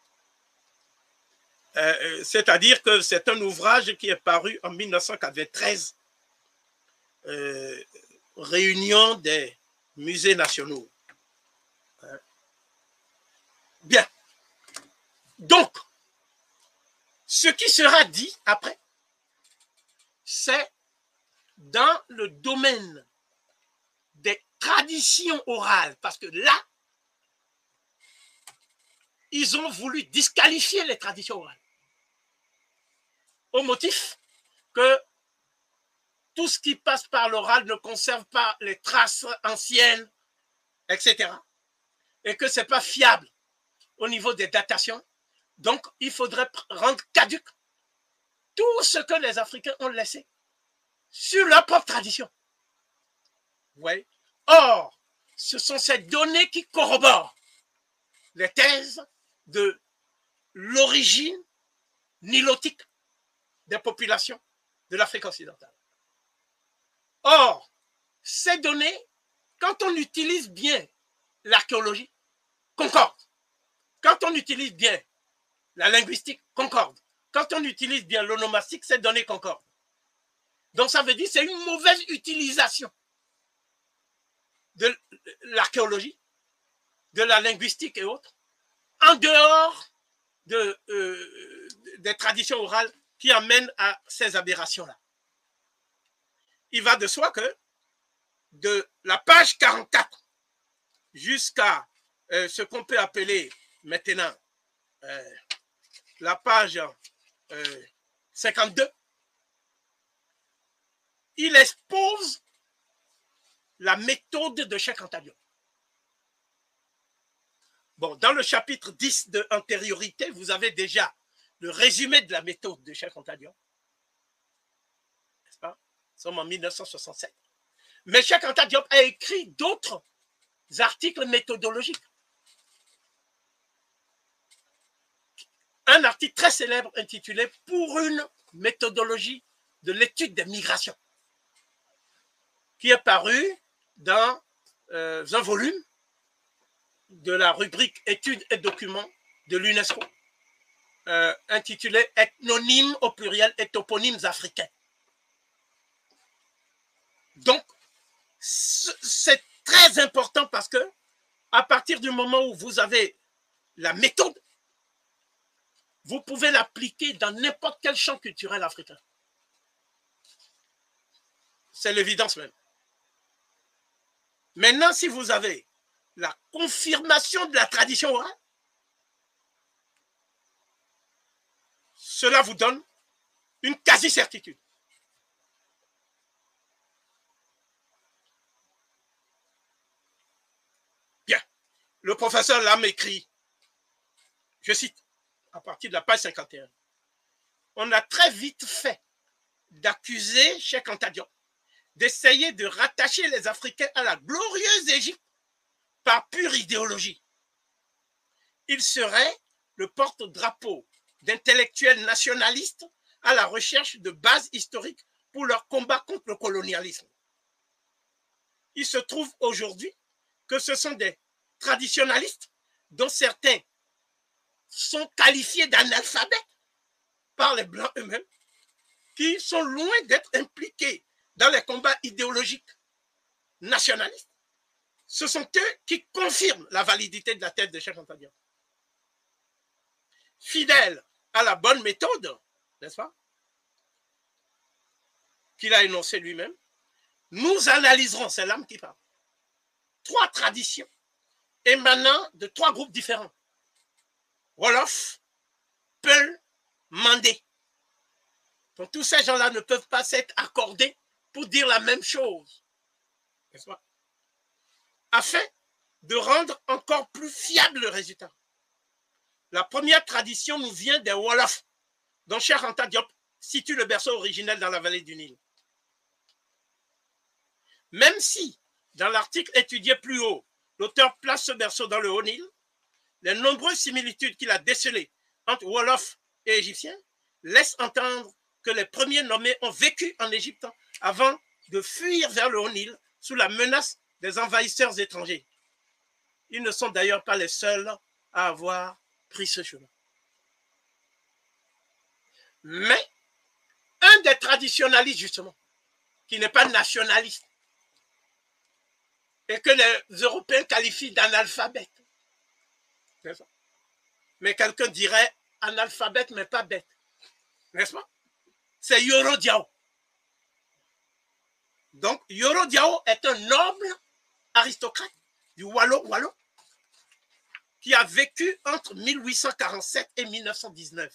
c'est-à-dire que c'est un ouvrage qui est paru en 1993, réunion des musées nationaux. Bien. Donc, ce qui sera dit après, c'est dans le domaine des traditions orales, parce que là, ils ont voulu disqualifier les traditions orales au motif que tout ce qui passe par l'oral ne conserve pas les traces anciennes, etc. Et que ce n'est pas fiable au niveau des datations. Donc, il faudrait rendre caduque tout ce que les Africains ont laissé sur leur propre tradition. Vous voyez? Or, ce sont ces données qui corroborent les thèses de l'origine nilotique des populations de l'Afrique occidentale. Or, ces données, quand on utilise bien l'archéologie, concordent. Quand on utilise bien la linguistique, concorde. Quand on utilise bien l'onomastique, ces données concordent. Donc, ça veut dire que c'est une mauvaise utilisation de l'archéologie, de la linguistique et autres, en dehors des traditions orales qui amènent à ces aberrations-là. Il va de soi que de la page 44 jusqu'à ce qu'on peut appeler maintenant la page 52, il expose la méthode de Cheikh Anta Diop. Bon, dans le chapitre 10 de antériorité, vous avez déjà le résumé de la méthode de Cheikh Anta Diop. N'est-ce pas? Nous sommes en 1967. Mais Cheikh Anta Diop a écrit d'autres articles méthodologiques. Un article très célèbre intitulé « Pour une méthodologie de l'étude des migrations » qui est paru dans un volume de la rubrique études et documents de l'UNESCO intitulé Ethnonymes au pluriel et toponymes africains. Donc, c'est très important parce que à partir du moment où vous avez la méthode, vous pouvez l'appliquer dans n'importe quel champ culturel africain. C'est l'évidence même. Maintenant, si vous avez la confirmation de la tradition orale, cela vous donne une quasi-certitude. Bien. Le professeur Lam écrit, je cite, à partir de la page 51, on a très vite fait d'accuser Cheikh Anta Diop d'essayer de rattacher les Africains à la glorieuse Égypte par pure idéologie. Il serait le porte-drapeau d'intellectuels nationalistes à la recherche de bases historiques pour leur combat contre le colonialisme. Il se trouve aujourd'hui que ce sont des traditionalistes dont certains sont qualifiés d'analphabètes par les Blancs eux-mêmes, qui sont loin d'être impliqués dans les combats idéologiques nationalistes. Ce sont eux qui confirment la validité de la thèse de Cheikh Anta Diop. Fidèle à la bonne méthode, n'est-ce pas, qu'il a énoncée lui-même, nous analyserons, c'est l'âme qui parle, 3 traditions émanant de 3 groupes différents. Wolof, Peul, Mandé. Donc tous ces gens-là ne peuvent pas s'être accordés pour dire la même chose, n'est-ce pas, afin de rendre encore plus fiable le résultat. La première tradition nous vient des Wolofs, dont Cheikh Anta Diop situe le berceau originel dans la vallée du Nil. Même si, dans l'article étudié plus haut, l'auteur place ce berceau dans le Haut-Nil. Les nombreuses similitudes qu'il a décelées entre Wolof et Égyptiens laissent entendre que les premiers nommés ont vécu en Égypte avant de fuir vers le Haut-Nil sous la menace des envahisseurs étrangers. Ils ne sont d'ailleurs pas les seuls à avoir pris ce chemin. Mais un des traditionalistes, justement, qui n'est pas nationaliste, et que les Européens qualifient d'analphabète, mais quelqu'un dirait analphabète, mais pas bête, n'est-ce pas? C'est Yoro Diao. Donc, Yoro Diao est un noble aristocrate du Wallo qui a vécu entre 1847 et 1919.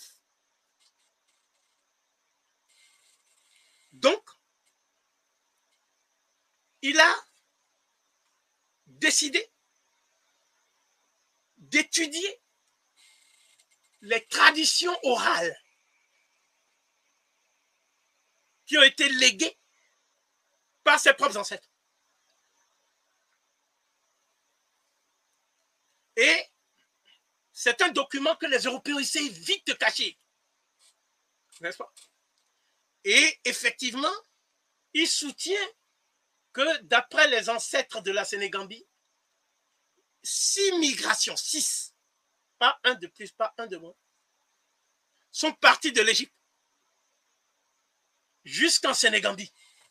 Donc, il a décidé d'étudier les traditions orales qui ont été léguées par ses propres ancêtres. Et c'est un document que les Européens essaient vite de cacher. N'est-ce pas? Et effectivement, il soutient que d'après les ancêtres de la Sénégambie, 6 migrations, 6, pas un de plus, pas un de moins, sont partis de l'Égypte jusqu'en Sénégambie.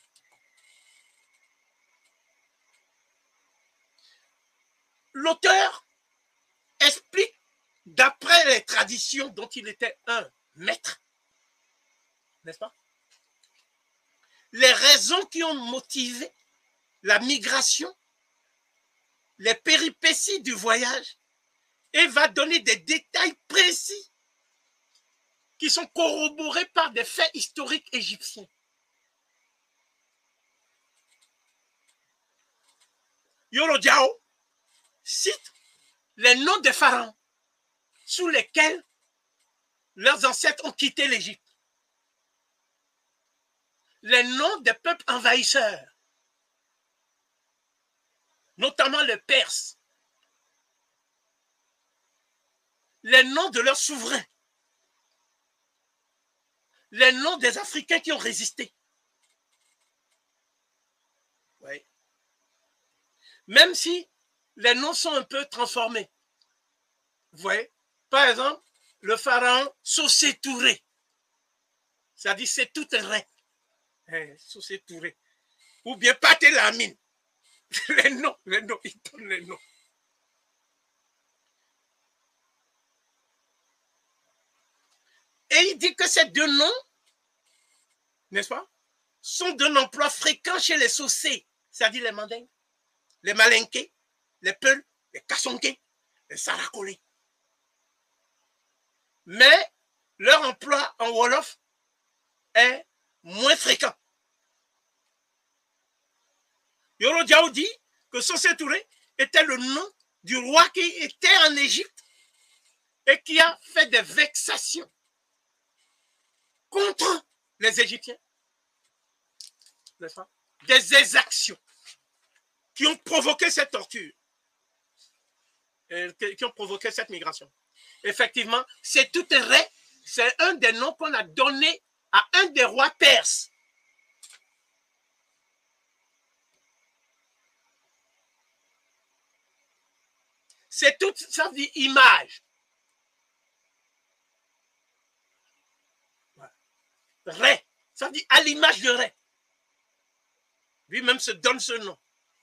L'auteur explique, d'après les traditions dont il était un maître, n'est-ce pas, les raisons qui ont motivé la migration, les péripéties du voyage, et va donner des détails précis qui sont corroborés par des faits historiques égyptiens. Yoro Diao cite les noms des pharaons sous lesquels leurs ancêtres ont quitté l'Égypte. Les noms des peuples envahisseurs, notamment les Perses, les noms de leurs souverains, les noms des Africains qui ont résisté. Oui. Même si les noms sont un peu transformés. Vous voyez, par exemple, le pharaon Sosé Touré, ça dit c'est tout vrai. Sosé Touré. Ou bien Paté Lamine. Les noms, il donne les noms. Et il dit que ces deux noms, n'est-ce pas, sont d'un emploi fréquent chez les Sosé, c'est-à-dire les Mandingues, les Malinqués, les Peuls, les Kassonké, les Sarakolé. Mais leur emploi en Wolof est moins fréquent. Yoro Diao dit que Sosé Touré était le nom du roi qui était en Égypte et qui a fait des vexations contre les Égyptiens, n'est-ce pas? Des exactions qui ont provoqué cette torture, qui ont provoqué cette migration. Effectivement, c'est tout vrai, c'est un des noms qu'on a donné à un des rois perses. C'est tout, ça veut dire image. Ré, ça veut dire à l'image de Ré. Lui-même se donne ce nom.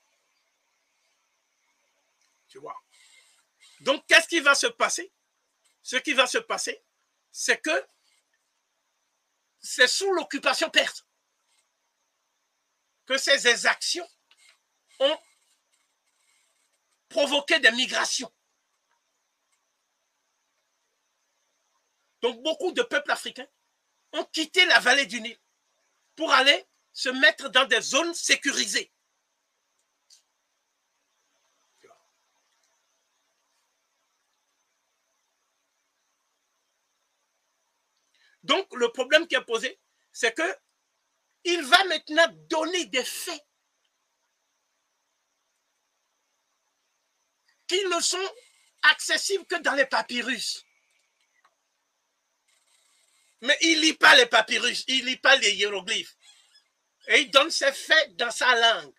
Tu vois. Donc, qu'est-ce qui va se passer? Ce qui va se passer, c'est que c'est sous l'occupation perse que ces exactions ont provoqué des migrations. Donc, beaucoup de peuples africains ont quitté la vallée du Nil pour aller se mettre dans des zones sécurisées. Donc, le problème qui est posé, c'est que il va maintenant donner des faits qui ne sont accessibles que dans les papyrus. Mais il ne lit pas les papyrus, il ne lit pas les hiéroglyphes. Et il donne ses faits dans sa langue.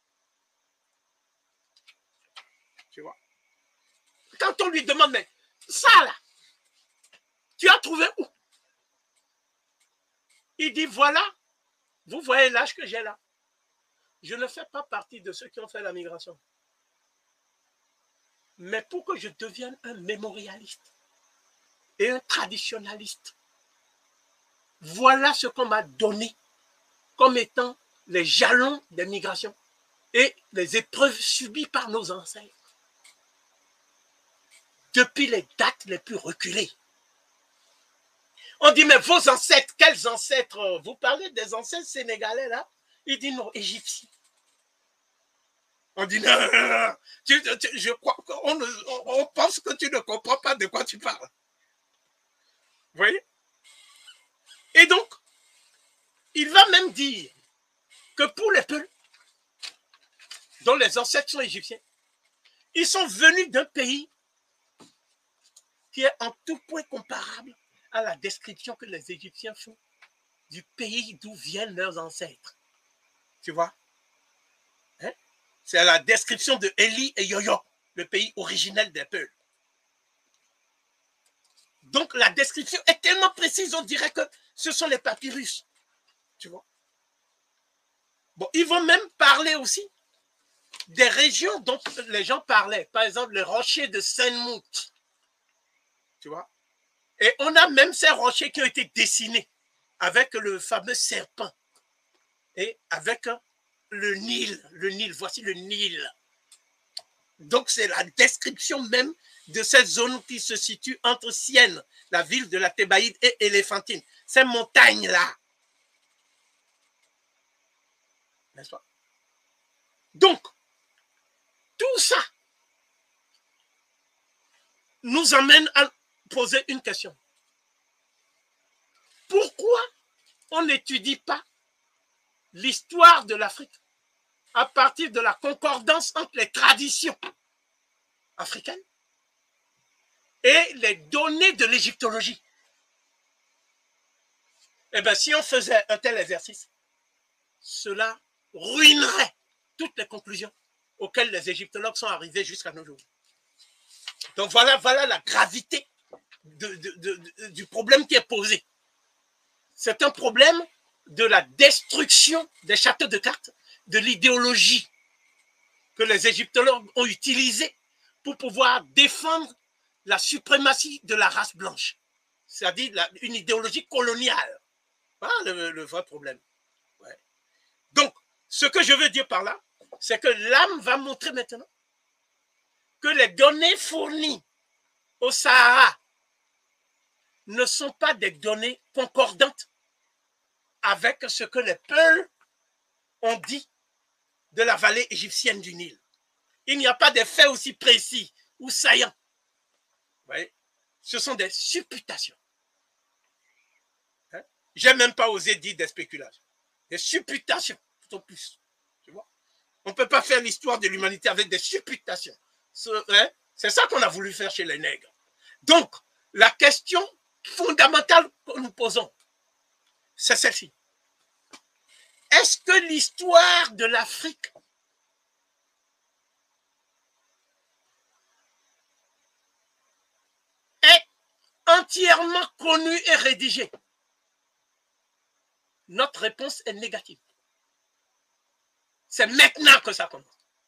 Tu vois? Quand on lui demande, mais ça là, tu as trouvé où? Il dit, voilà, vous voyez l'âge que j'ai là. Je ne fais pas partie de ceux qui ont fait la migration. Mais pour que je devienne un mémorialiste et un traditionnaliste, voilà ce qu'on m'a donné comme étant les jalons des migrations et les épreuves subies par nos ancêtres. Depuis les dates les plus reculées. On dit, mais vos ancêtres, quels ancêtres? Vous parlez des ancêtres sénégalais là? Il dit non, égyptiens. On dit non, non, non. Je crois qu'on pense que tu ne comprends pas de quoi tu parles. Vous voyez? Et donc, il va même dire que pour les peuples dont les ancêtres sont égyptiens, ils sont venus d'un pays qui est en tout point comparable à la description que les Égyptiens font du pays d'où viennent leurs ancêtres. Tu vois? Hein? C'est la description de Élie et Yoyo, le pays originel des peuples. Donc la description est tellement précise, on dirait que ce sont les papyrus. Tu vois? Bon, ils vont même parler aussi des régions dont les gens parlaient. Par exemple, les rochers de Saint-Mout. Tu vois? Et on a même ces rochers qui ont été dessinés avec le fameux serpent et avec le Nil, voici le Nil. Donc c'est la description même de cette zone qui se situe entre Sienne, la ville de la Thébaïde, et Éléphantine. Ces montagnes-là. N'est-ce pas? Donc, tout ça nous amène à poser une question. Pourquoi on n'étudie pas l'histoire de l'Afrique à partir de la concordance entre les traditions africaines et les données de l'égyptologie? Eh bien, si on faisait un tel exercice, cela ruinerait toutes les conclusions auxquelles les égyptologues sont arrivés jusqu'à nos jours. Donc voilà la gravité du problème qui est posé. C'est un problème de la destruction des châteaux de cartes, de l'idéologie que les égyptologues ont utilisée pour pouvoir défendre la suprématie de la race blanche, c'est-à-dire une idéologie coloniale. Voilà le vrai problème. Ouais. Donc, ce que je veux dire par là, c'est que l'âme va montrer maintenant que les données fournies au Sahara ne sont pas des données concordantes avec ce que les Peuls ont dit de la vallée égyptienne du Nil. Il n'y a pas de faits aussi précis ou saillants. Vous voyez? Ce sont des supputations. Hein? Je n'ai même pas osé dire des spéculations. Des supputations, tout au plus. Tu vois? On ne peut pas faire l'histoire de l'humanité avec des supputations. C'est ça qu'on a voulu faire chez les nègres. Donc, la question fondamentale que nous posons, c'est celle-ci. Est-ce que l'histoire de l'Afrique est entièrement connue et rédigée? Notre réponse est négative. C'est maintenant que ça commence.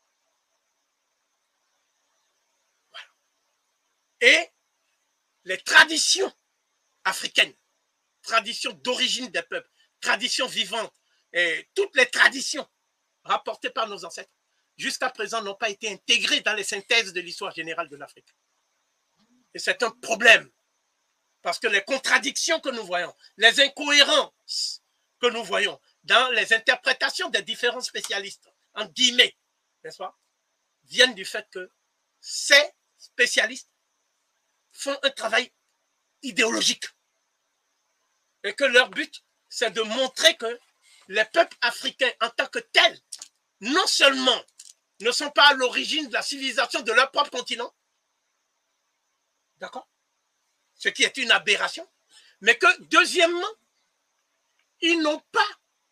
Voilà. Et les traditions africaines, traditions d'origine des peuples, traditions vivantes, et toutes les traditions rapportées par nos ancêtres, jusqu'à présent, n'ont pas été intégrées dans les synthèses de l'histoire générale de l'Afrique. Et c'est un problème, parce que les contradictions que nous voyons, les incohérences que nous voyons dans les interprétations des différents spécialistes, en guillemets, n'est-ce pas, viennent du fait que ces spécialistes font un travail idéologique et que leur but, c'est de montrer que les peuples africains en tant que tels, non seulement ne sont pas à l'origine de la civilisation de leur propre continent. D'accord? Ce qui est une aberration. Mais que, deuxièmement, ils n'ont pas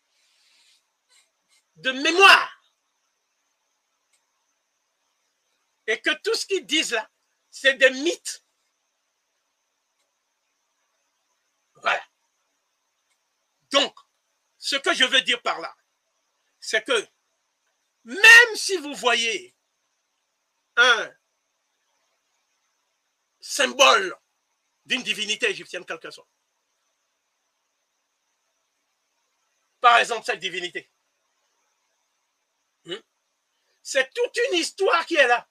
de mémoire. Et que tout ce qu'ils disent là, c'est des mythes. Voilà. Donc, ce que je veux dire par là, c'est que même si vous voyez un symbole d'une divinité égyptienne, quelle que soit, par exemple cette divinité, c'est toute une histoire qui est là.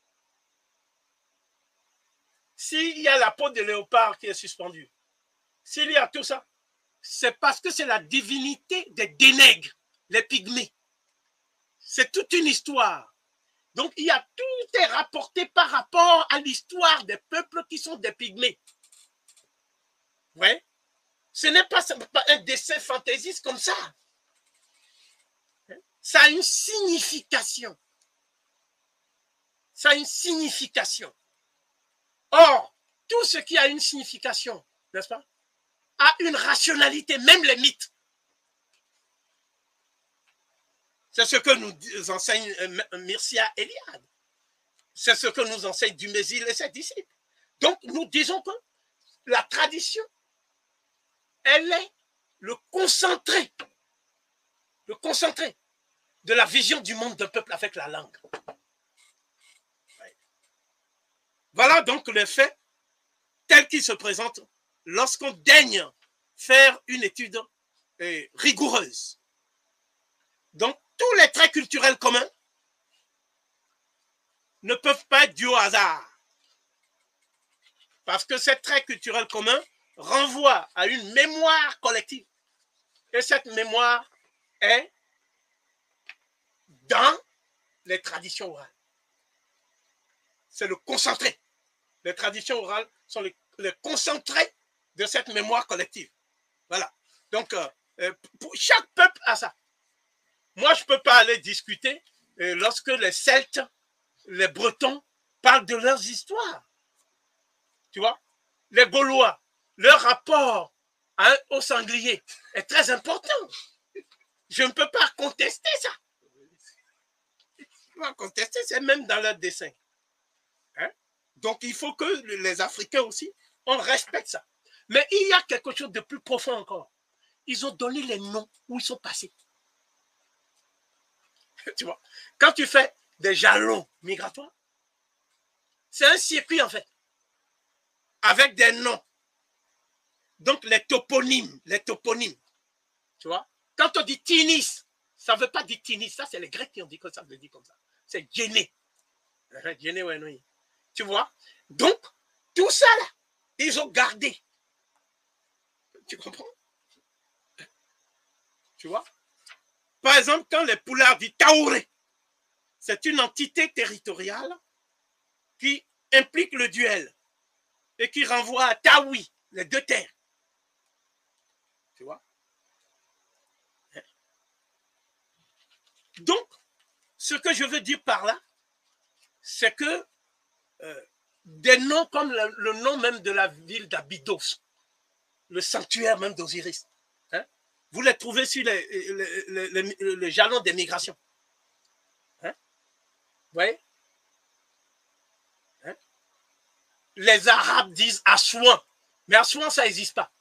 S'il y a la peau de léopard qui est suspendue, s'il y a tout ça, c'est parce que c'est la divinité des Dénègres, les pygmées. C'est toute une histoire. Donc, il y a tout est rapporté par rapport à l'histoire des peuples qui sont des pygmées. Ouais. Ce n'est pas un dessin fantaisiste comme ça. Ça a une signification. Ça a une signification. Or, tout ce qui a une signification, n'est-ce pas, a une rationalité, même les mythes. C'est ce que nous enseigne Mircea Eliade. C'est ce que nous enseigne Dumézil et ses disciples. Donc, nous disons que la tradition, elle est le concentré de la vision du monde d'un peuple avec la langue. Voilà donc le fait tel qu'il se présente lorsqu'on daigne faire une étude rigoureuse. Donc, tous les traits culturels communs ne peuvent pas être dus au hasard. Parce que ces traits culturels communs renvoient à une mémoire collective. Et cette mémoire est dans les traditions orales. C'est le concentré. Les traditions orales sont les concentrés de cette mémoire collective. Voilà. Donc, pour chaque peuple a ça. Moi, je ne peux pas aller discuter lorsque les Celtes, les Bretons parlent de leurs histoires. Tu vois? Les Gaulois, leur rapport au sanglier est très important. Je ne peux pas contester ça. Je ne peux pas contester, c'est même dans leur dessin. Hein? Donc, il faut que les Africains aussi, on respecte ça. Mais il y a quelque chose de plus profond encore. Ils ont donné les noms où ils sont passés. Tu vois, quand tu fais des jalons migratoires, c'est un circuit en fait, avec des noms. Donc les toponymes, tu vois. Quand on dit Tinis, ça ne veut pas dire Tinis, ça c'est les Grecs qui ont dit que ça veut dire comme ça. C'est Djéné. Djéné, ouais, oui. Tu vois. Donc, tout ça là, ils ont gardé. Tu comprends? Tu vois? Par exemple, quand les Poulards disent Taouré, c'est une entité territoriale qui implique le duel et qui renvoie à Taoui, les deux terres. Tu vois? Donc, ce que je veux dire par là, c'est que des noms comme le nom même de la ville d'Abydos, le sanctuaire même d'Osiris, hein, vous les trouvez sur les jalons des migrations. Hein? Vous voyez? Hein? Les Arabes disent Assouan, mais Assouan, ça n'existe pas.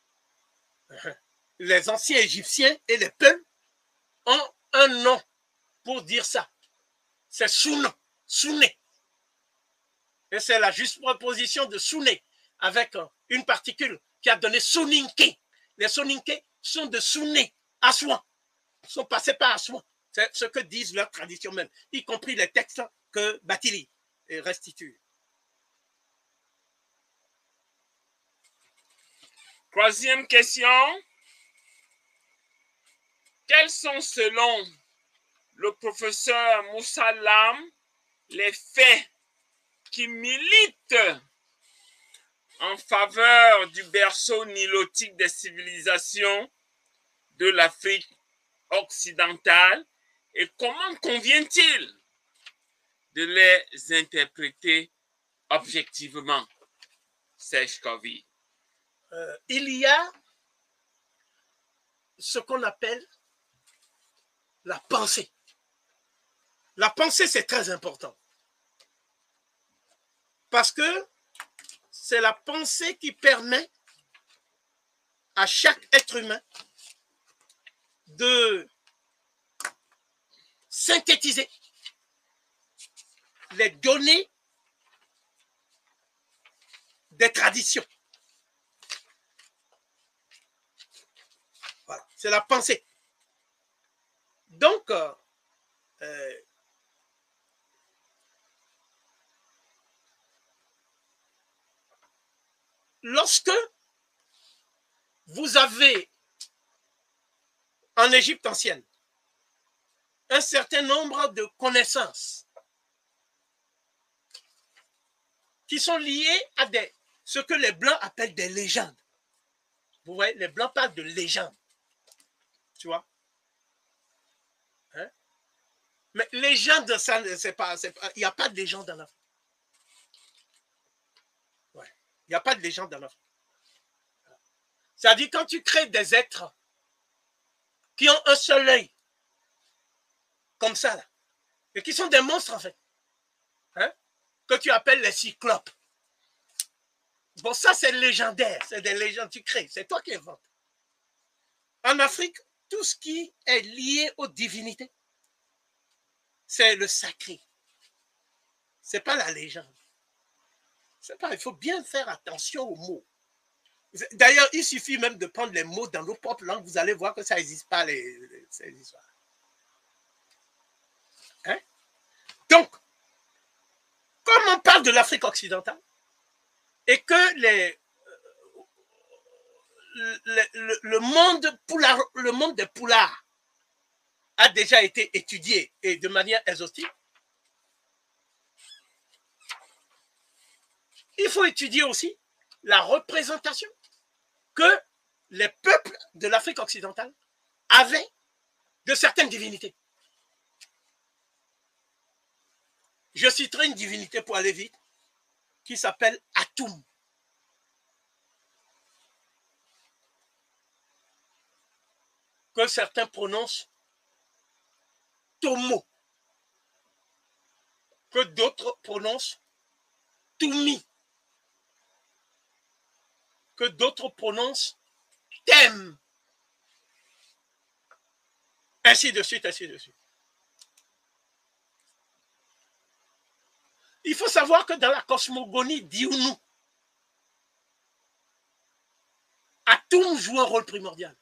Les anciens Égyptiens et les peuples ont un nom pour dire ça. C'est Sounan, Souné. Et c'est la juste proposition de Souné avec une particule qui a donné Soninké. Les Soninké sont de Souné, Assouan. Ils sont passés par Assouan. C'est ce que disent leurs traditions même, y compris les textes que Batili restitue. Troisième question. Quels sont, selon le professeur Moussa Lam, les faits qui militent en faveur du berceau nilotique des civilisations de l'Afrique occidentale et comment convient-il de les interpréter objectivement. Serge Covy. Il y a ce qu'on appelle la pensée. La pensée, c'est très important. Parce que c'est la pensée qui permet à chaque être humain de synthétiser les données des traditions. Voilà, c'est la pensée. Donc, lorsque vous avez en Égypte ancienne un certain nombre de connaissances qui sont liées à ce que les Blancs appellent des légendes. Vous voyez, les Blancs parlent de légendes. Tu vois? Hein? Mais légende, ça, il n'y a pas de légende en Afrique. Ouais. Il n'y a pas de légende en Afrique. C'est-à-dire quand tu crées des êtres qui ont un seul œil, comme ça, là, et qui sont des monstres en fait, hein, que tu appelles les cyclopes. Bon, ça c'est légendaire, c'est des légendes, tu crées, c'est toi qui inventes. En Afrique, tout ce qui est lié aux divinités, c'est le sacré. C'est pas la légende. C'est pas, il faut bien faire attention aux mots. D'ailleurs, il suffit même de prendre les mots dans nos propres langues, vous allez voir que ça n'existe pas, ces histoires. Hein? Donc, comme on parle de l'Afrique occidentale, et que le monde des poulards a déjà été étudié et de manière exhaustive, il faut étudier aussi la représentation que les peuples de l'Afrique occidentale avaient de certaines divinités. Je citerai une divinité pour aller vite, qui s'appelle Atum. Que certains prononcent Tomo. Que d'autres prononcent Toumi. Que d'autres prononcent Tem. Ainsi de suite, ainsi de suite. Il faut savoir que dans la cosmogonie d'Iounu, Atum joue un rôle primordial.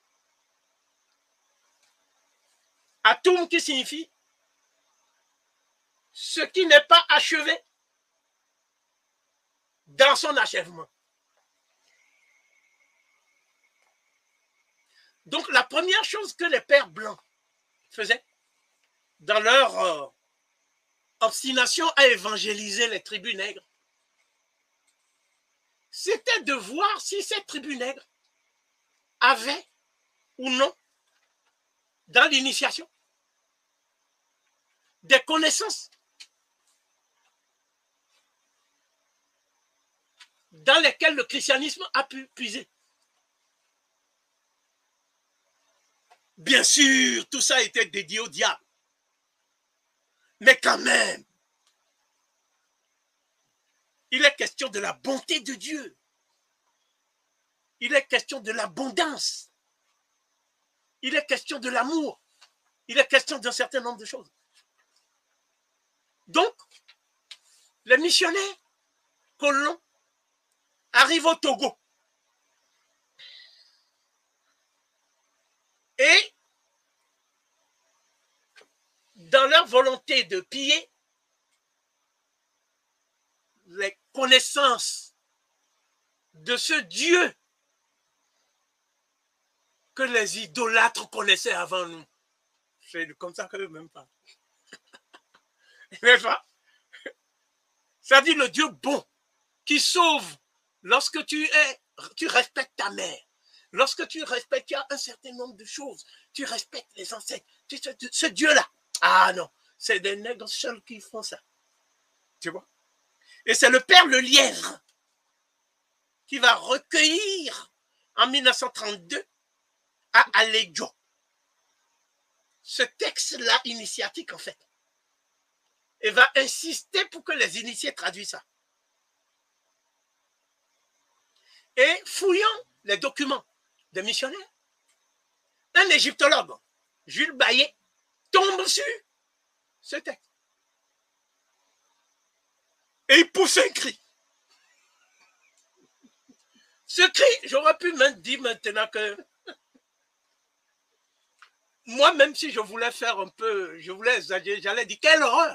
Atum qui signifie ce qui n'est pas achevé dans son achèvement. Donc la première chose que les pères blancs faisaient dans leur obstination à évangéliser les tribus nègres, c'était de voir si ces tribus nègres avaient ou non, dans l'initiation, des connaissances dans lesquelles le christianisme a pu puiser. Bien sûr, tout ça était dédié au diable. Mais quand même, il est question de la bonté de Dieu. Il est question de l'abondance. Il est question de l'amour. Il est question d'un certain nombre de choses. Donc, les missionnaires colons arrivent au Togo. Et dans leur volonté de piller les connaissances de ce Dieu que les idolâtres connaissaient avant nous. C'est comme ça qu'eux-mêmes parlent. N'est-ce pas? C'est-à-dire le Dieu bon qui sauve lorsque tu respectes ta mère. Lorsque tu respectes, il y a un certain nombre de choses. Tu respectes les ancêtres. Ce Dieu-là, ah non, C'est des nègres seuls qui font ça. Tu vois? Et c'est le père Le Lièvre qui va recueillir en 1932 à Allegio ce texte-là initiatique, en fait. Et va insister pour que les initiés traduisent ça. Et fouillant les documents des missionnaires, un égyptologue, Jules Bayet, tombe sur ce texte. Et il pousse un cri. Ce cri, j'aurais pu me dire maintenant que moi, même si je voulais faire un peu, je voulais exagérer, j'allais dire quelle horreur.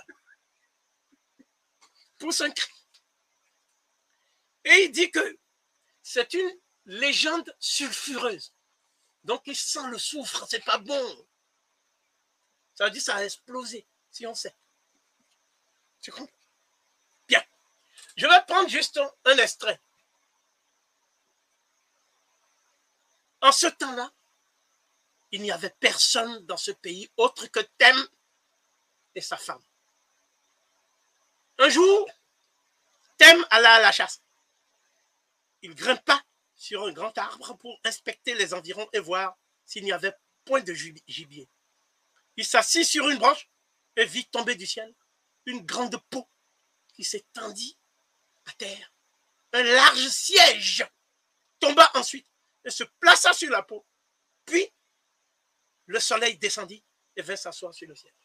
Pousse un cri. Et il dit que c'est une légende sulfureuse. Donc il sent le soufre, c'est pas bon. Ça veut dire que ça a explosé, si on sait. Tu comprends? Bien. Je vais prendre juste un extrait. En ce temps-là, il n'y avait personne dans ce pays autre que Thème et sa femme. Un jour, Thème alla à la chasse. Il grimpa sur un grand arbre pour inspecter les environs et voir s'il n'y avait point de gibier. Il s'assit sur une branche et vit tomber du ciel une grande peau qui s'étendit à terre. Un large siège tomba ensuite et se plaça sur la peau. Puis, le soleil descendit et vint s'asseoir sur le ciel.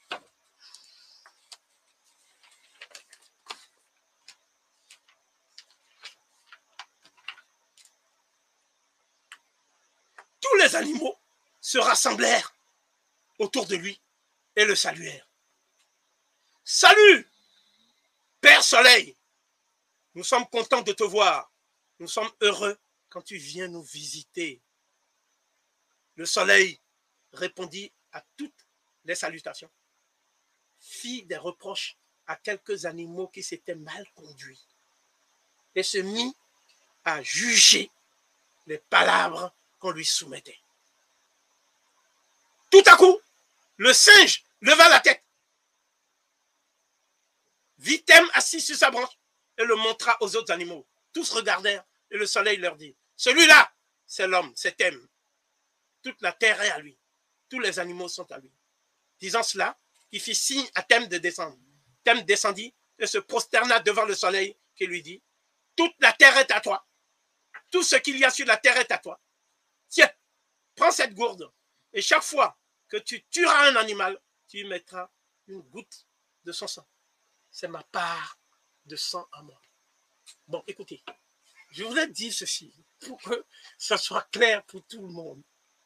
Tous les animaux se rassemblèrent autour de lui et le saluèrent. Salut, Père Soleil, nous sommes contents de te voir. Nous sommes heureux quand tu viens nous visiter. Le Soleil répondit à toutes les salutations, fit des reproches à quelques animaux qui s'étaient mal conduits et se mit à juger les palabres qu'on lui soumettait. Tout à coup, le singe leva la tête, vit Thème assis sur sa branche et le montra aux autres animaux. Tous regardèrent et le soleil leur dit, celui-là, c'est l'homme, c'est Thème. Toute la terre est à lui. Tous les animaux sont à lui. Disant cela, il fit signe à Thème de descendre. Thème descendit et se prosterna devant le soleil qui lui dit, toute la terre est à toi. Tout ce qu'il y a sur la terre est à toi. Tiens, prends cette gourde et chaque fois que tu tueras un animal, tu y mettras une goutte de son sang. C'est ma part de sang à moi. Bon, écoutez, je voulais dire ceci pour que ça soit clair pour tout le monde.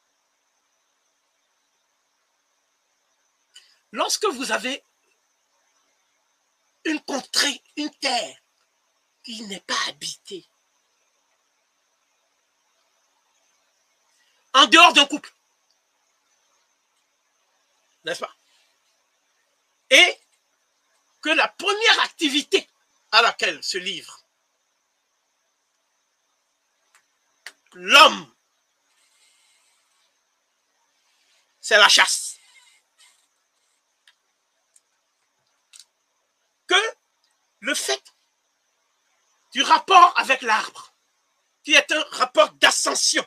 Lorsque vous avez une contrée, une terre qui n'est pas habitée, en dehors d'un couple, n'est-ce pas? Et que la première activité à laquelle se livre l'homme, c'est la chasse. Que le fait du rapport avec l'arbre, qui est un rapport d'ascension,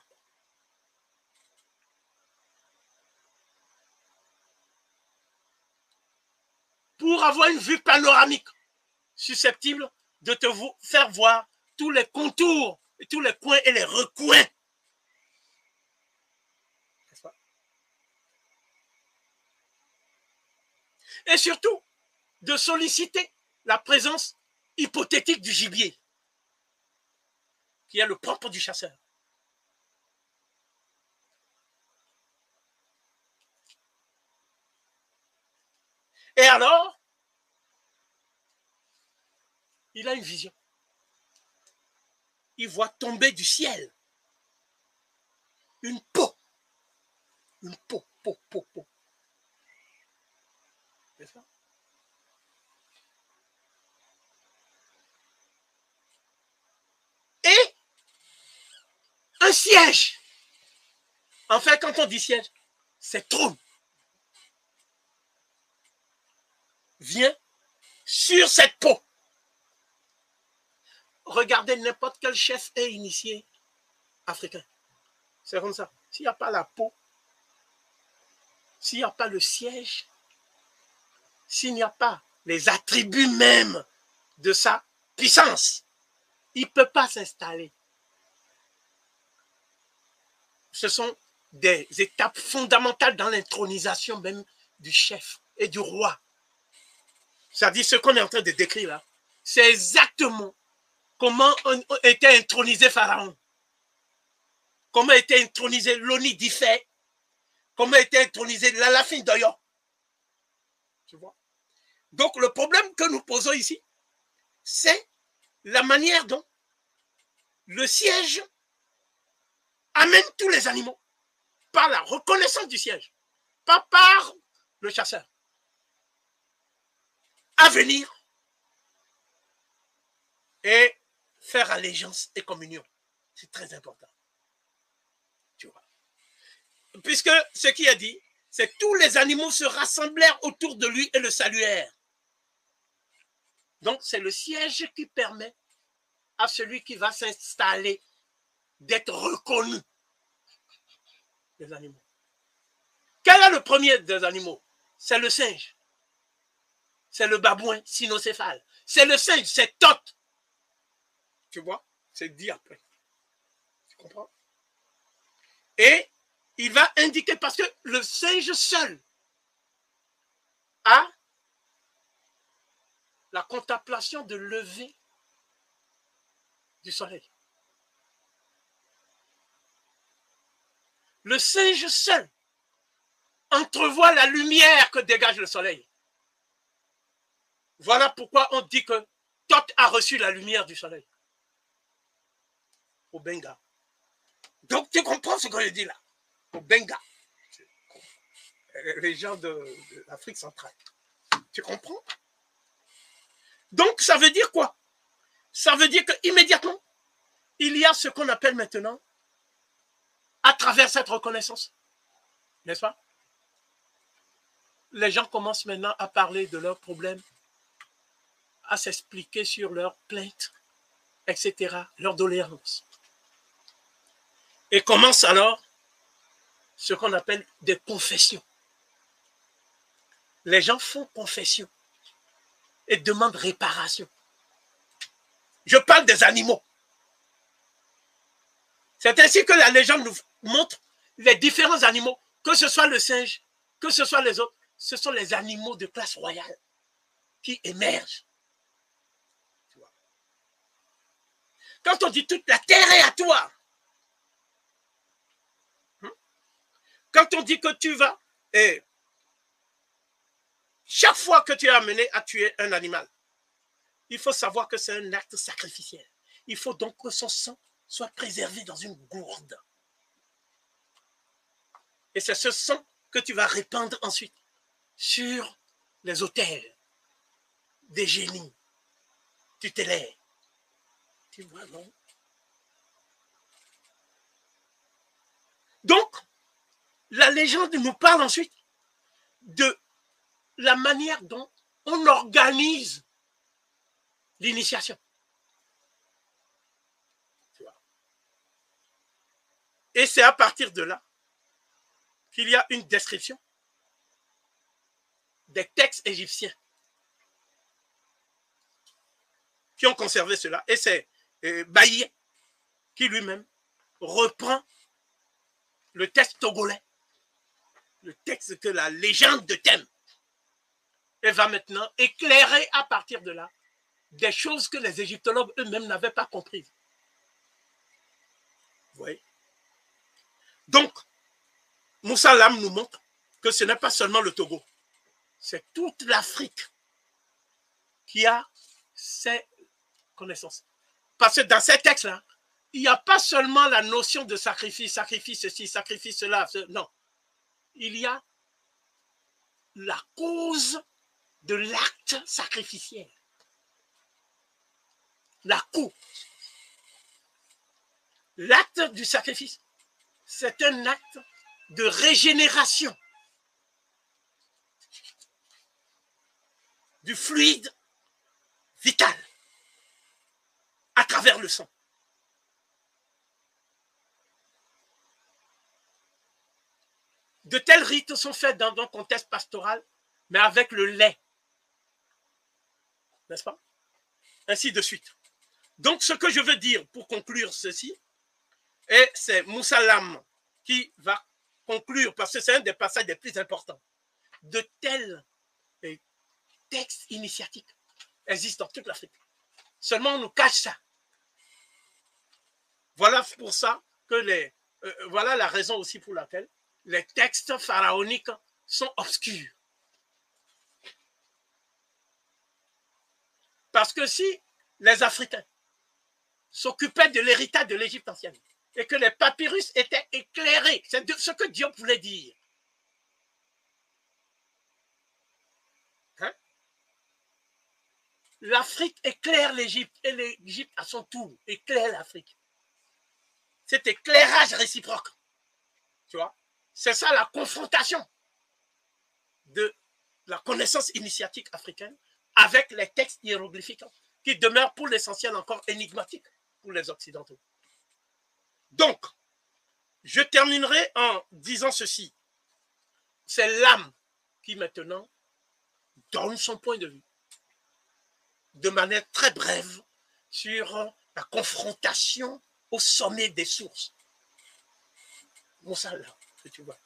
pour avoir une vue panoramique susceptible de te faire voir tous les contours, et tous les coins et les recoins. Et surtout, de solliciter la présence hypothétique du gibier, qui est le propre du chasseur. Et alors, il a une vision. Il voit tomber du ciel une peau. Une peau. C'est ça? Et un siège. En fait, quand on dit siège, c'est trône. vient sur cette peau. Regardez n'importe quel chef est initié africain. C'est comme ça. S'il n'y a pas la peau, s'il n'y a pas le siège, s'il n'y a pas les attributs même de sa puissance, il ne peut pas s'installer. Ce sont des étapes fondamentales dans l'intronisation même du chef et du roi. C'est-à-dire ce qu'on est en train de décrire là, c'est exactement comment était intronisé Pharaon, comment était intronisé Loni Diffé, comment était intronisé Lalafin Doyo. Tu vois? Donc le problème que nous posons ici, c'est la manière dont le siège amène tous les animaux par la reconnaissance du siège, pas par le chasseur, à venir et faire allégeance et communion. C'est très important. Tu vois. Puisque ce qui est dit, c'est que tous les animaux se rassemblèrent autour de lui et le saluèrent. Donc c'est le siège qui permet à celui qui va s'installer d'être reconnu des animaux. Quel est le premier des animaux? C'est le singe. C'est le babouin cynocéphale. C'est le singe, c'est Thoth. Tu vois? C'est dit après. Tu comprends? Et il va indiquer, parce que le singe seul a la contemplation de lever du soleil. Le singe seul entrevoit la lumière que dégage le soleil. Voilà pourquoi on dit que Thoth a reçu la lumière du soleil. Au Benga. Donc tu comprends ce que je dis là? Au Benga. Les gens de l'Afrique centrale. Tu comprends? Donc ça veut dire quoi? Ça veut dire qu'immédiatement, il y a ce qu'on appelle maintenant, à travers cette reconnaissance, n'est-ce pas? Les gens commencent maintenant à parler de leurs problèmes, à s'expliquer sur leurs plaintes, etc., leurs doléances. Et commence alors ce qu'on appelle des confessions. Les gens font confession et demandent réparation. Je parle des animaux. C'est ainsi que la légende nous montre les différents animaux, que ce soit le singe, que ce soit les autres, ce sont les animaux de classe royale qui émergent. Tu vois. Quand on dit toute la terre est à toi, quand on dit que tu vas, et chaque fois que tu es amené à tuer un animal, il faut savoir que c'est un acte sacrificiel. Il faut donc que son sang soit préservé dans une gourde. Et c'est ce sang que tu vas répandre ensuite sur les autels des génies tutélaires. Tu vois, non? Donc, la légende nous parle ensuite de la manière dont on organise l'initiation. Et c'est à partir de là qu'il y a une description des textes égyptiens qui ont conservé cela. Et c'est Bailly qui lui-même reprend le texte togolais, le texte que la légende de Thème, et va maintenant éclairer à partir de là des choses que les égyptologues eux-mêmes n'avaient pas comprises. Vous voyez? Donc, Moussa Lam nous montre que ce n'est pas seulement le Togo, c'est toute l'Afrique qui a ces connaissances. Parce que dans ces textes-là, il n'y a pas seulement la notion de sacrifice, sacrifice ceci, sacrifice cela, non. Il y a la cause de l'acte sacrificiel. La cause. L'acte du sacrifice, c'est un acte de régénération. du fluide vital à travers le sang. De tels rites sont faits dans un contexte pastoral, mais avec le lait. N'est-ce pas? Ainsi de suite. Donc, ce que je veux dire pour conclure ceci, et c'est Moussa Lam qui va conclure, parce que c'est un des passages les plus importants. De tels textes initiatiques existent dans toute l'Afrique. Seulement, on nous cache ça. Voilà pour ça que voilà la raison aussi pour laquelle les textes pharaoniques sont obscurs. Parce que si les Africains s'occupaient de l'héritage de l'Égypte ancienne et que les papyrus étaient éclairés, c'est ce que Dieu voulait dire. Hein? L'Afrique éclaire l'Égypte et l'Égypte à son tour éclaire l'Afrique. Cet éclairage réciproque, tu vois, c'est ça la confrontation de la connaissance initiatique africaine avec les textes hiéroglyphiques qui demeurent pour l'essentiel encore énigmatiques pour les Occidentaux. Donc, je terminerai en disant ceci. C'est l'âme qui maintenant donne son point de vue de manière très brève sur la confrontation au sommet des sources. Moussa, là, que tu vois.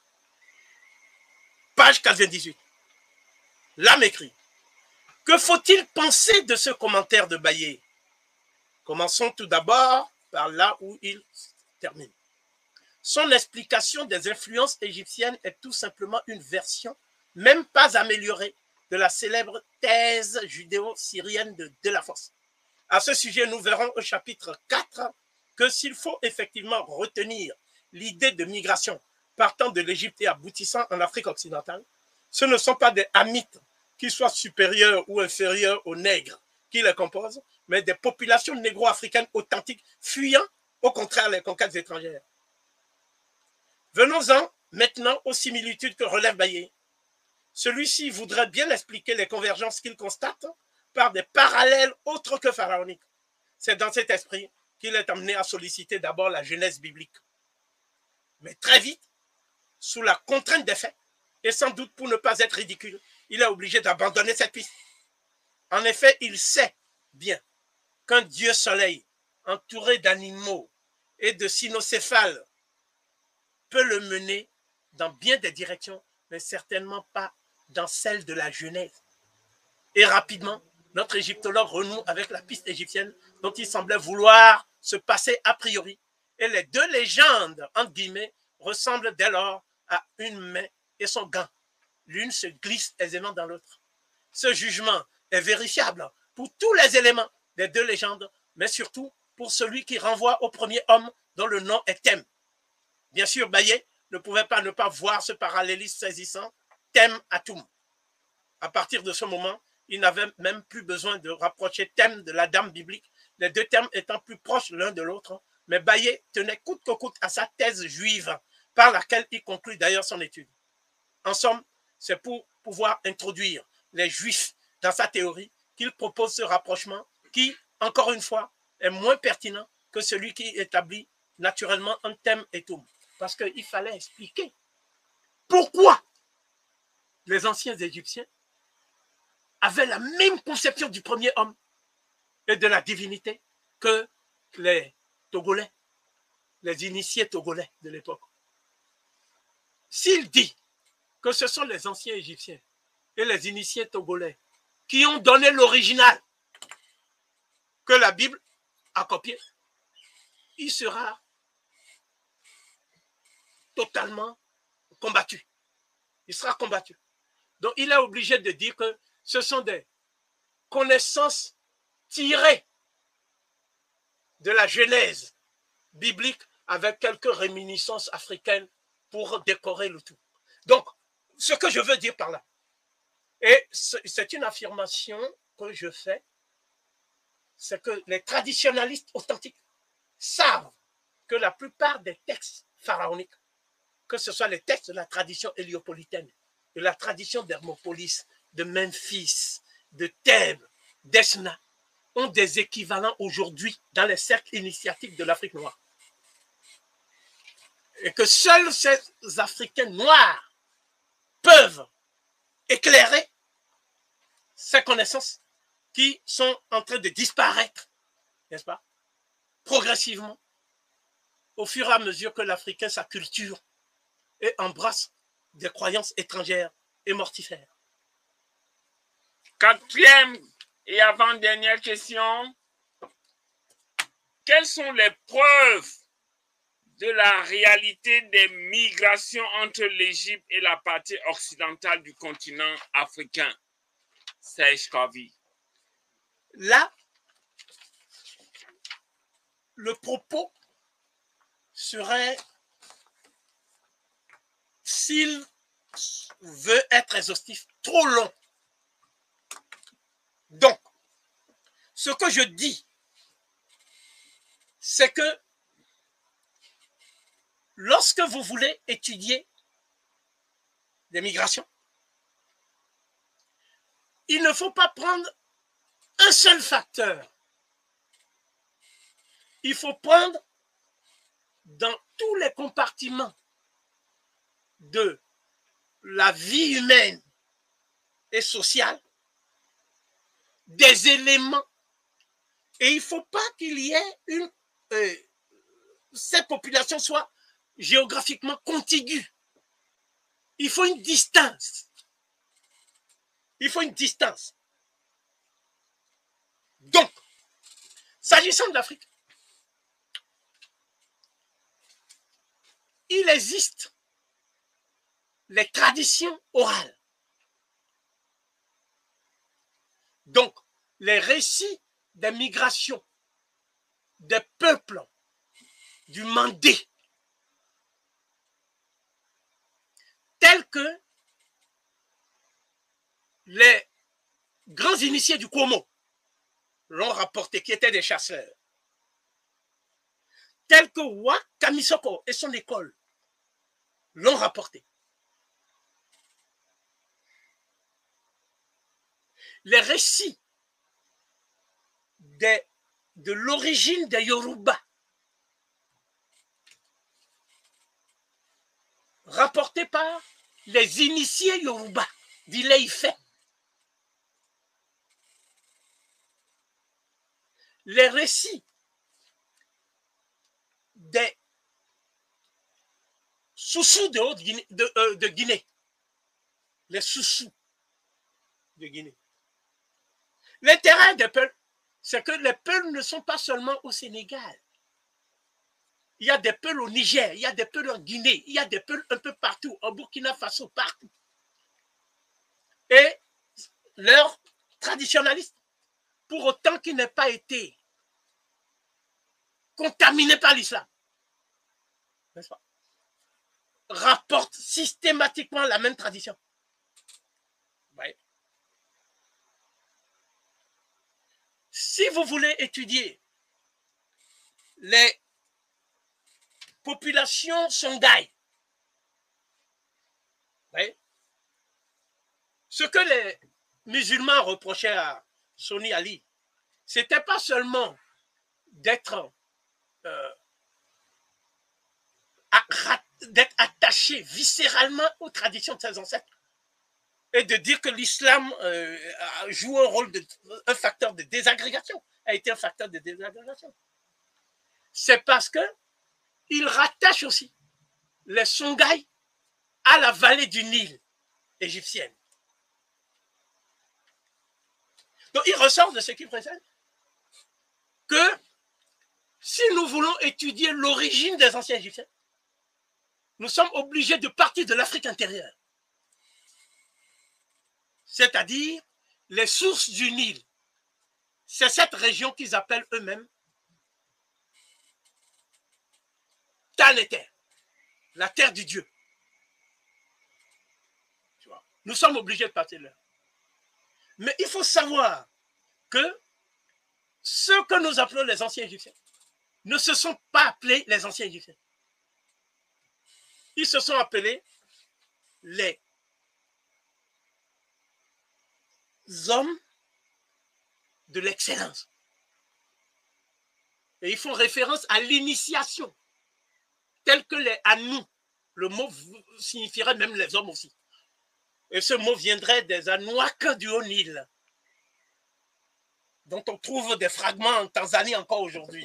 Page 98. L'âme écrit. Que faut-il penser de ce commentaire de Baillet? Commençons tout d'abord par là où il termine. Son explication des influences égyptiennes est tout simplement une version, même pas améliorée, de la célèbre thèse judéo-syrienne de Delafosse. À ce sujet, nous verrons au chapitre 4 que s'il faut effectivement retenir l'idée de migration partant de l'Égypte et aboutissant en Afrique occidentale, ce ne sont pas des Hamites qui soient supérieurs ou inférieurs aux nègres qui les composent, mais des populations négro-africaines authentiques fuyant au contraire les conquêtes étrangères. Venons-en maintenant aux similitudes que relève Baillet. Celui-ci voudrait bien expliquer les convergences qu'il constate par des parallèles autres que pharaoniques. C'est dans cet esprit qu'il est amené à solliciter d'abord la Genèse biblique. Mais très vite, sous la contrainte des faits, et sans doute pour ne pas être ridicule, il est obligé d'abandonner cette piste. En effet, il sait bien qu'un dieu soleil entouré d'animaux et de cynocéphales peut le mener dans bien des directions, mais certainement pas dans celle de la Genèse. Et rapidement, notre égyptologue renoue avec la piste égyptienne dont il semblait vouloir se passer a priori. Et les deux légendes, entre guillemets, ressemblent dès lors à une main et son gant. L'une se glisse aisément dans l'autre. Ce jugement est vérifiable pour tous les éléments des deux légendes, mais surtout pour celui qui renvoie au premier homme dont le nom est Thème. Bien sûr, Baillet ne pouvait pas ne pas voir ce parallélisme saisissant, Thème Atum. À partir de ce moment, il n'avait même plus besoin de rapprocher Thème de la dame biblique, les deux termes étant plus proches l'un de l'autre, mais Baillet tenait coûte que coûte à sa thèse juive, par laquelle il conclut d'ailleurs son étude. En somme, c'est pour pouvoir introduire les Juifs dans sa théorie qu'il propose ce rapprochement qui, encore une fois, est moins pertinent que celui qui établit naturellement un thème et tout. Parce qu'il fallait expliquer pourquoi les anciens Égyptiens avaient la même conception du premier homme et de la divinité que les Togolais, les initiés togolais de l'époque. S'il dit que ce sont les anciens Égyptiens et les initiés togolais qui ont donné l'original que la Bible a copié, il sera totalement combattu. Il sera combattu. Donc, il est obligé de dire que ce sont des connaissances tirées de la Genèse biblique avec quelques réminiscences africaines pour décorer le tout. Donc, ce que je veux dire par là, et c'est une affirmation que je fais, c'est que les traditionalistes authentiques savent que la plupart des textes pharaoniques, que ce soit les textes de la tradition héliopolitaine, de la tradition d'Hermopolis, de Memphis de Thèbes, d'Esna, ont des équivalents aujourd'hui dans les cercles initiatiques de l'Afrique noire. Et que seuls ces Africains noirs peuvent éclairer ces connaissances qui sont en train de disparaître, n'est-ce pas, progressivement, au fur et à mesure que l'Africain s'acculture et embrasse des croyances étrangères et mortifères. Quatrième et avant-dernière question. Quelles sont les preuves de la réalité des migrations entre l'Égypte et la partie occidentale du continent africain? Serge Kavi. Là, le propos serait, s'il veut être exhaustif, trop long. Donc, ce que je dis, c'est que lorsque vous voulez étudier les migrations, il ne faut pas prendre un seul facteur. Il faut prendre dans tous les compartiments de la vie humaine et sociale des éléments. Et il ne faut pas qu'il y ait une... ces populations soient géographiquement contiguës. Il faut une distance. Il faut une distance. Donc, s'agissant de l'Afrique, il existe les traditions orales. Donc, les récits des migrations des peuples du Mandé, tels que les grands initiés du Komo l'ont rapporté, qui étaient des chasseurs, tels que Wa Kamisoko et son école l'ont rapporté. Les récits de l'origine des Yoruba rapportés par les initiés Yoruba d'Ile-Ife. Les récits des Soussous de Guinée. Les Soussous de Guinée. L'intérêt des peuples, c'est que les peuples ne sont pas seulement au Sénégal. Il y a des peuples au Niger, il y a des peuples en Guinée, il y a des peuples un peu partout, au Burkina Faso, partout. Et leurs traditionalistes, pour autant qu'ils n'aient pas été contaminés par l'islam, n'est-ce pas, rapportent systématiquement la même tradition. Ouais. Si vous voulez étudier les populations Songhai, ouais, ce que les musulmans reprochaient à Soni Ali, c'était pas seulement d'être attaché viscéralement aux traditions de ses ancêtres et de dire que l'islam joue un facteur de désagrégation, a été un facteur de désagrégation. C'est parce que il rattache aussi les Songhai à la vallée du Nil égyptienne. Donc il ressort de ce qui précède que si nous voulons étudier l'origine des anciens Égyptiens, nous sommes obligés de partir de l'Afrique intérieure. C'est-à-dire les sources du Nil. C'est cette région qu'ils appellent eux-mêmes Taneter, la terre du Dieu. Tu vois, nous sommes obligés de partir là. Mais il faut savoir que ceux que nous appelons les anciens Égyptiens ne se sont pas appelés les anciens Égyptiens. Ils se sont appelés les hommes de l'excellence. Et ils font référence à l'initiation, telle que les Anou. Le mot signifierait même les hommes aussi. Et ce mot viendrait des Anouaks du Haut-Nil, dont on trouve des fragments en Tanzanie encore aujourd'hui.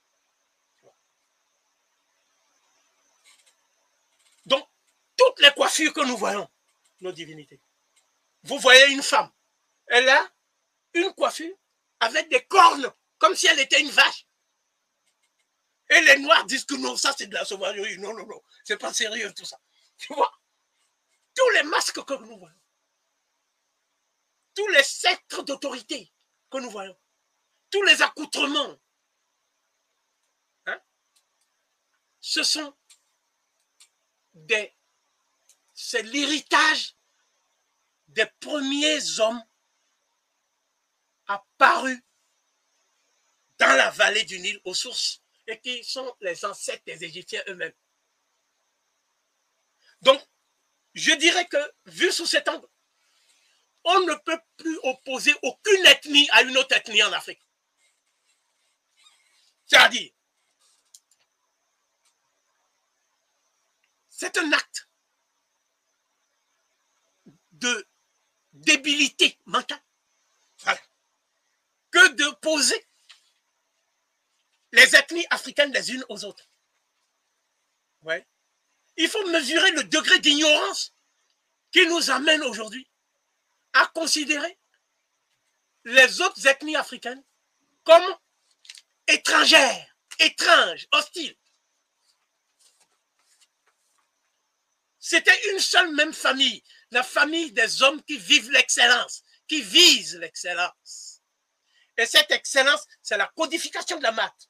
Donc, toutes les coiffures que nous voyons, nos divinités. Vous voyez une femme, elle a une coiffure avec des cornes, comme si elle était une vache. Et les Noirs disent que non, ça c'est de la sauvagerie. Non, non, non, c'est pas sérieux tout ça. Tu vois? Tous les masques que nous voyons, tous les sceptres d'autorité que nous voyons, tous les accoutrements, hein, ce sont c'est l'héritage des premiers hommes apparus dans la vallée du Nil aux sources et qui sont les ancêtres des Égyptiens eux-mêmes. Donc, je dirais que, vu sous cet angle, on ne peut plus opposer aucune ethnie à une autre ethnie en Afrique. C'est-à-dire, c'est un acte de débilité mentale, voilà, que de poser les ethnies africaines les unes aux autres. Ouais. Il faut mesurer le degré d'ignorance qui nous amène aujourd'hui à considérer les autres ethnies africaines comme étrangères, étranges, hostiles. C'était une seule même famille, la famille des hommes qui vivent l'excellence, qui visent l'excellence. Et cette excellence, c'est la codification de la maths.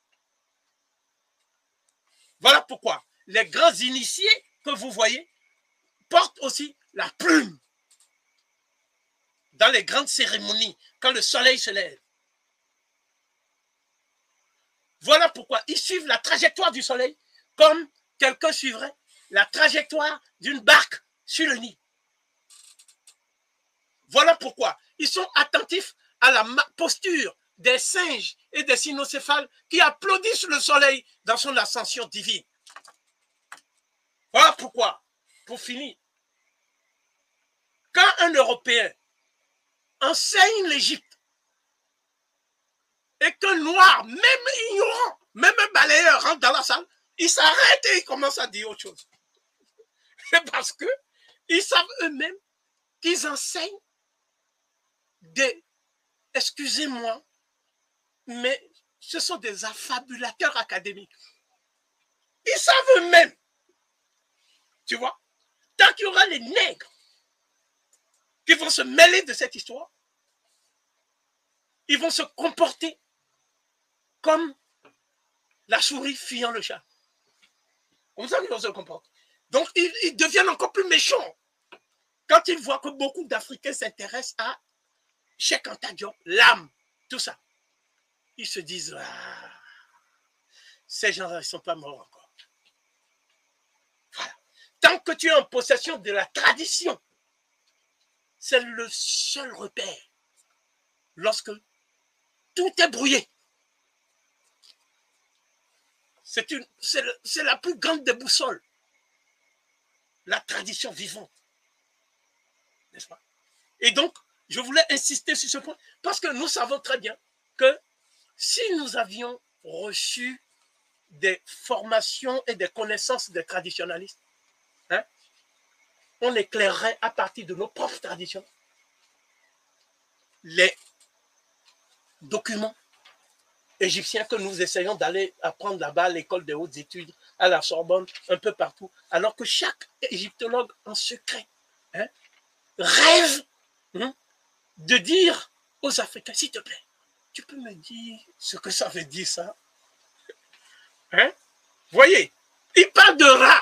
Voilà pourquoi les grands initiés que vous voyez portent aussi la plume dans les grandes cérémonies, quand le soleil se lève. Voilà pourquoi ils suivent la trajectoire du soleil comme quelqu'un suivrait la trajectoire d'une barque sur le Nil. Voilà pourquoi ils sont attentifs à la posture des singes et des cynocéphales qui applaudissent le soleil dans son ascension divine. Voilà pourquoi, pour finir, quand un Européen enseigne l'Égypte et qu'un noir, même ignorant, même un balayeur rentre dans la salle, il s'arrête et il commence à dire autre chose. C'est parce qu'ils savent eux-mêmes qu'ils enseignent des, excusez-moi, mais ce sont des affabulateurs académiques. Ils savent eux-mêmes, tu vois, tant qu'il y aura les nègres qui vont se mêler de cette histoire, ils vont se comporter comme la souris fuyant le chat. Comme ça qu'ils vont se comporter. Donc, ils deviennent encore plus méchants quand ils voient que beaucoup d'Africains s'intéressent à Cheikh Anta Diop, l'âme, tout ça. Ils se disent, ah, ces gens-là, ils ne sont pas morts encore. Voilà. Tant que tu es en possession de la tradition, c'est le seul repère. Lorsque tout est brouillé, c'est la plus grande des boussoles. La tradition vivante. N'est-ce pas? Et donc, je voulais insister sur ce point parce que nous savons très bien que si nous avions reçu des formations et des connaissances des traditionalistes, hein, on éclairerait à partir de nos propres traditions les documents égyptiens que nous essayons d'aller apprendre là-bas à l'école des hautes études, à la Sorbonne, un peu partout, alors que chaque égyptologue en secret, hein, rêve, hein, de dire aux Africains, s'il te plaît, tu peux me dire ce que ça veut dire ça? Hein? Voyez, ils parlent de Ra.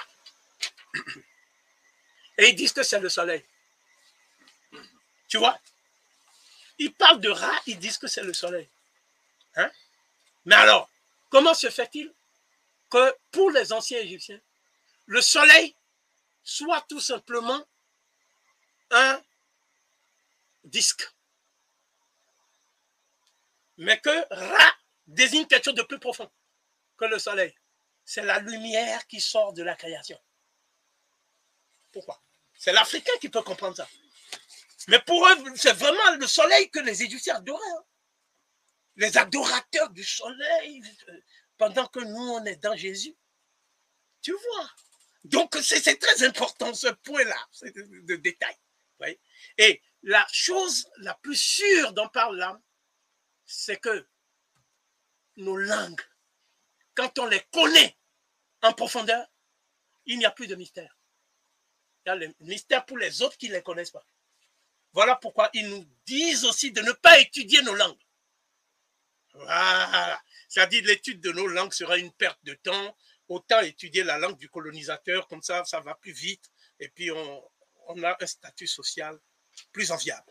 Et ils disent que c'est le soleil. Tu vois? Ils parlent de Ra, ils disent que c'est le soleil. Hein? Mais alors, comment se fait-il que pour les anciens Égyptiens, le soleil soit tout simplement un disque? Mais que Ra désigne quelque chose de plus profond que le soleil. C'est la lumière qui sort de la création. Pourquoi? C'est l'Africain qui peut comprendre ça. Mais pour eux, c'est vraiment le soleil que les Égyptiens adoraient. Hein. Les adorateurs du soleil, pendant que nous, on est dans Jésus. Tu vois? Donc, c'est très important ce point-là, de détail. Oui? Et la chose la plus sûre dont parle l'âme, c'est que nos langues, quand on les connaît en profondeur, il n'y a plus de mystère. Il y a le mystère pour les autres qui ne les connaissent pas. Voilà pourquoi ils nous disent aussi de ne pas étudier nos langues. Voilà. C'est-à-dire l'étude de nos langues sera une perte de temps. Autant étudier la langue du colonisateur, comme ça va plus vite. Et puis on a un statut social plus enviable.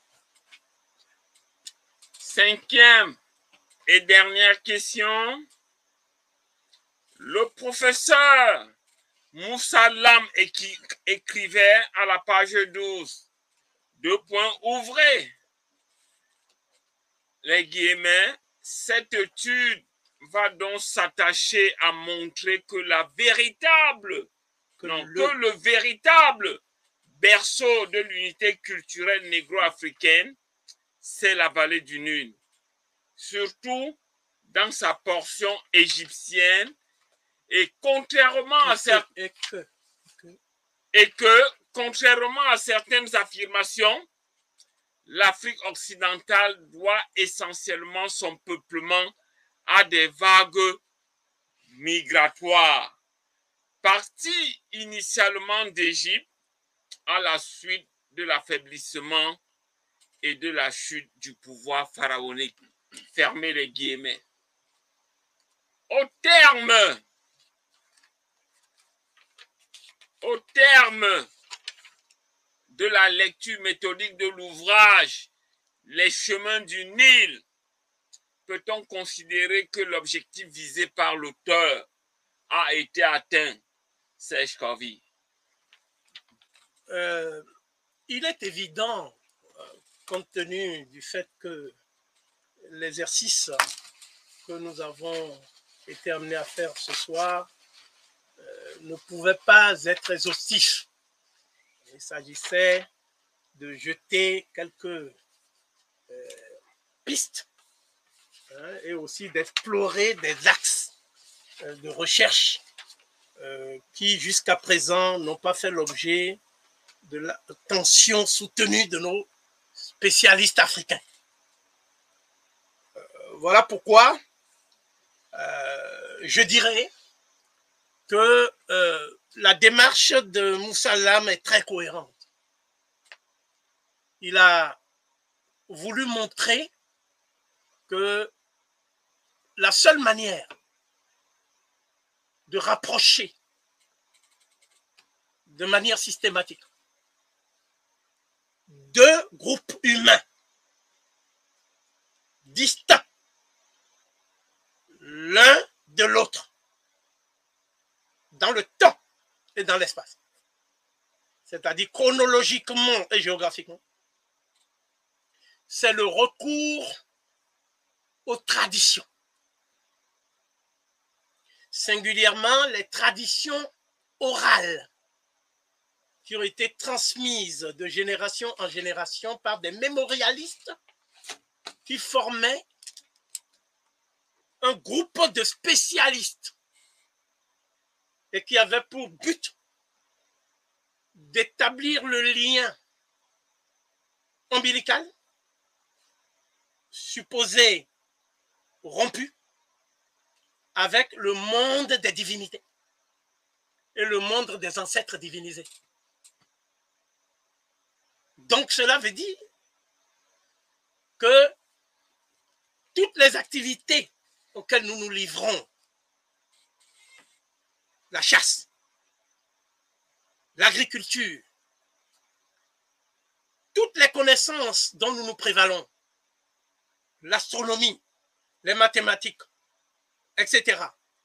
Cinquième et dernière question. Le professeur Moussa Lam écrivait à la page 12, deux points ouvrés, les guillemets, cette étude va donc s'attacher à montrer que le véritable berceau de l'unité culturelle négro-africaine, c'est la vallée du Nil. Surtout dans sa portion égyptienne et contrairement à contrairement à certaines affirmations, l'Afrique occidentale doit essentiellement son peuplement à des vagues migratoires. Partie initialement d'Égypte à la suite de l'affaiblissement et de la chute du pouvoir pharaonique. Fermez les guillemets. Au terme de la lecture méthodique de l'ouvrage Les chemins du Nil, peut-on considérer que l'objectif visé par l'auteur a été atteint, Serge Kavi? Il est évident, compte tenu du fait que l'exercice que nous avons été amenés à faire ce soir ne pouvait pas être exhaustif. Il s'agissait de jeter quelques pistes et aussi d'explorer des axes de recherche qui jusqu'à présent n'ont pas fait l'objet de l'attention soutenue de nos spécialistes africains. Voilà pourquoi je dirais que la démarche de Moussa Lam est très cohérente. Il a voulu montrer que la seule manière de rapprocher de manière systématique deux groupes humains distincts l'un de l'autre dans le temps et dans l'espace, c'est-à-dire chronologiquement et géographiquement, c'est le recours aux traditions, singulièrement les traditions orales qui ont été transmises de génération en génération par des mémorialistes qui formaient un groupe de spécialistes et qui avaient pour but d'établir le lien ombilical supposé rompu avec le monde des divinités et le monde des ancêtres divinisés. Donc cela veut dire que toutes les activités auxquelles nous nous livrons, la chasse, l'agriculture, toutes les connaissances dont nous nous prévalons, l'astronomie, les mathématiques, etc.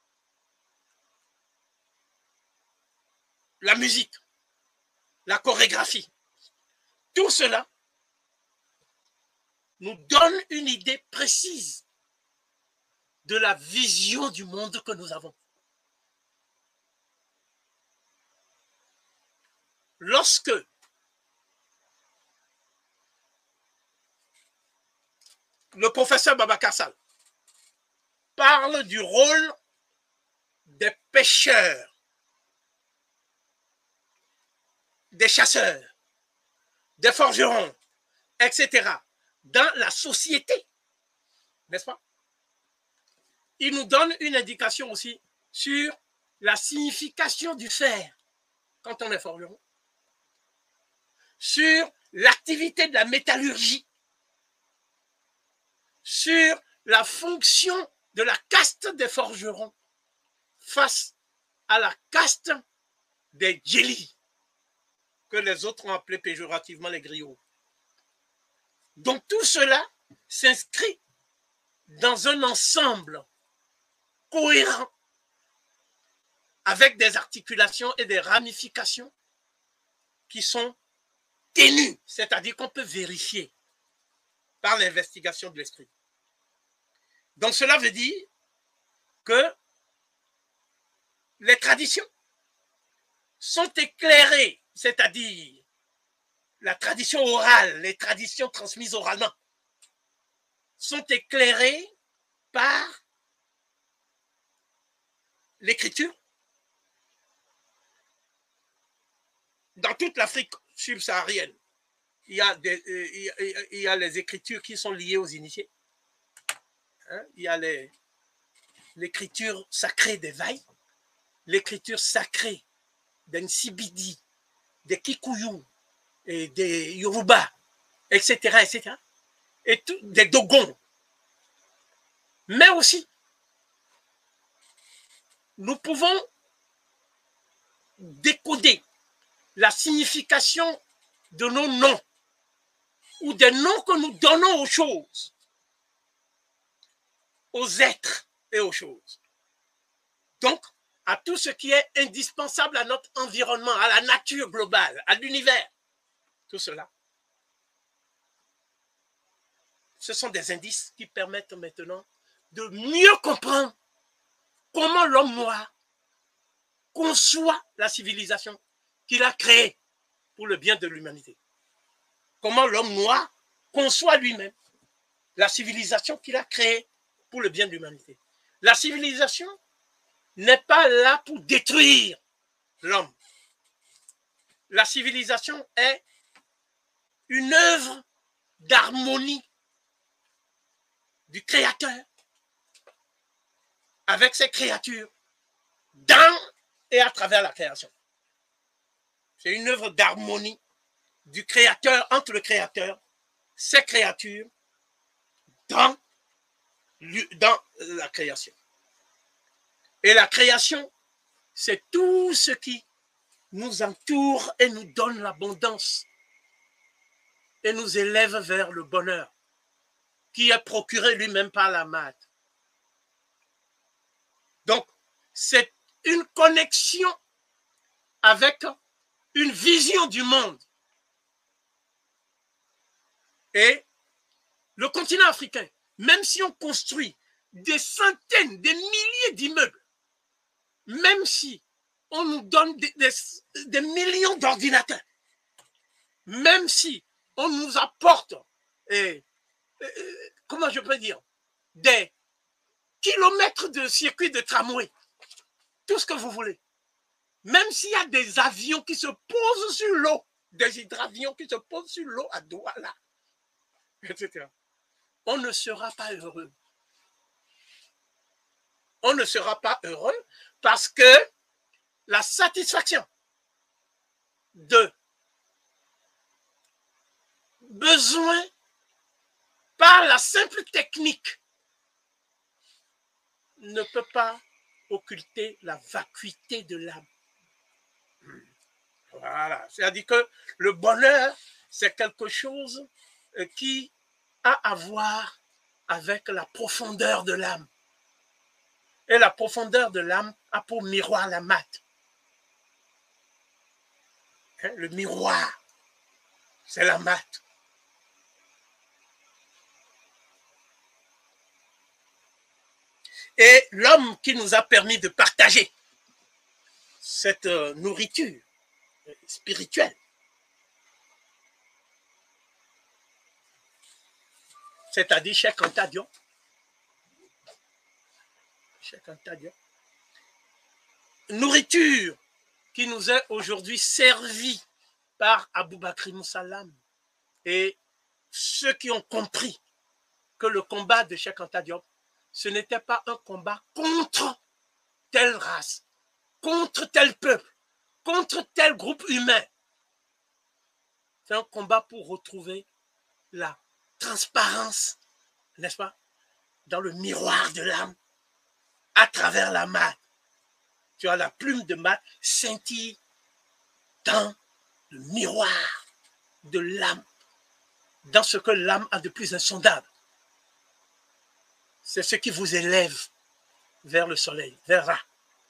La musique, la chorégraphie, tout cela nous donne une idée précise de la vision du monde que nous avons. Lorsque le professeur Babacar Sall parle du rôle des pêcheurs, des chasseurs, des forgerons, etc., dans la société, n'est-ce pas? Il nous donne une indication aussi sur la signification du fer quand on est forgeron, sur l'activité de la métallurgie, sur la fonction de la caste des forgerons face à la caste des djélis, que les autres ont appelé péjorativement les griots. Donc tout cela s'inscrit dans un ensemble cohérent avec des articulations et des ramifications qui sont ténues, c'est-à-dire qu'on peut vérifier par l'investigation de l'esprit. Donc cela veut dire que les traditions sont éclairées, c'est-à-dire la tradition orale, les traditions transmises oralement, sont éclairées par l'écriture. Dans toute l'Afrique subsaharienne, il y a les écritures qui sont liées aux initiés. Hein? Il y a l'écriture sacrée des Vailles, l'écriture sacrée des Nsibidi, des Kikuyu, et des Yoruba, etc., etc., et tout, des Dogons. Mais aussi, nous pouvons décoder la signification de nos noms ou des noms que nous donnons aux choses, aux êtres et aux choses. Donc, à tout ce qui est indispensable à notre environnement, à la nature globale, à l'univers. Tout cela, ce sont des indices qui permettent maintenant de mieux comprendre comment l'homme noir conçoit la civilisation qu'il a créée pour le bien de l'humanité. Comment l'homme noir conçoit lui-même la civilisation qu'il a créée pour le bien de l'humanité. La civilisation n'est pas là pour détruire l'homme. La civilisation est une œuvre d'harmonie du Créateur avec ses créatures dans et à travers la création. C'est une œuvre d'harmonie du Créateur, entre le Créateur, ses créatures, dans la création. Et la création, c'est tout ce qui nous entoure et nous donne l'abondance et nous élève vers le bonheur qui est procuré lui-même par la Mad. Donc, c'est une connexion avec une vision du monde. Et le continent africain, même si on construit des centaines, des milliers d'immeubles, même si on nous donne des millions d'ordinateurs, même si on nous apporte, comment je peux dire, des kilomètres de circuits de tramway, tout ce que vous voulez, même s'il y a des avions qui se posent sur l'eau, des hydravions qui se posent sur l'eau à Douala, etc., on ne sera pas heureux. On ne sera pas heureux parce que la satisfaction de besoin par la simple technique ne peut pas occulter la vacuité de l'âme. Voilà, c'est-à-dire que le bonheur, c'est quelque chose qui a à voir avec la profondeur de l'âme. Et la profondeur de l'âme a pour miroir la mate. Hein, le miroir, c'est la mate. Et l'homme qui nous a permis de partager cette nourriture spirituelle, c'est-à-dire Cheikh Anta Diop, nourriture qui nous est aujourd'hui servie par Aboubakry Moussalam et ceux qui ont compris que le combat de Cheikh Anta Diop, ce n'était pas un combat contre telle race, contre tel peuple, contre tel groupe humain. C'est un combat pour retrouver la transparence, n'est-ce pas, dans le miroir de l'âme, à travers la mat. Tu as la plume de mat scintille dans le miroir de l'âme, dans ce que l'âme a de plus insondable. C'est ce qui vous élève vers le soleil, vers Ra.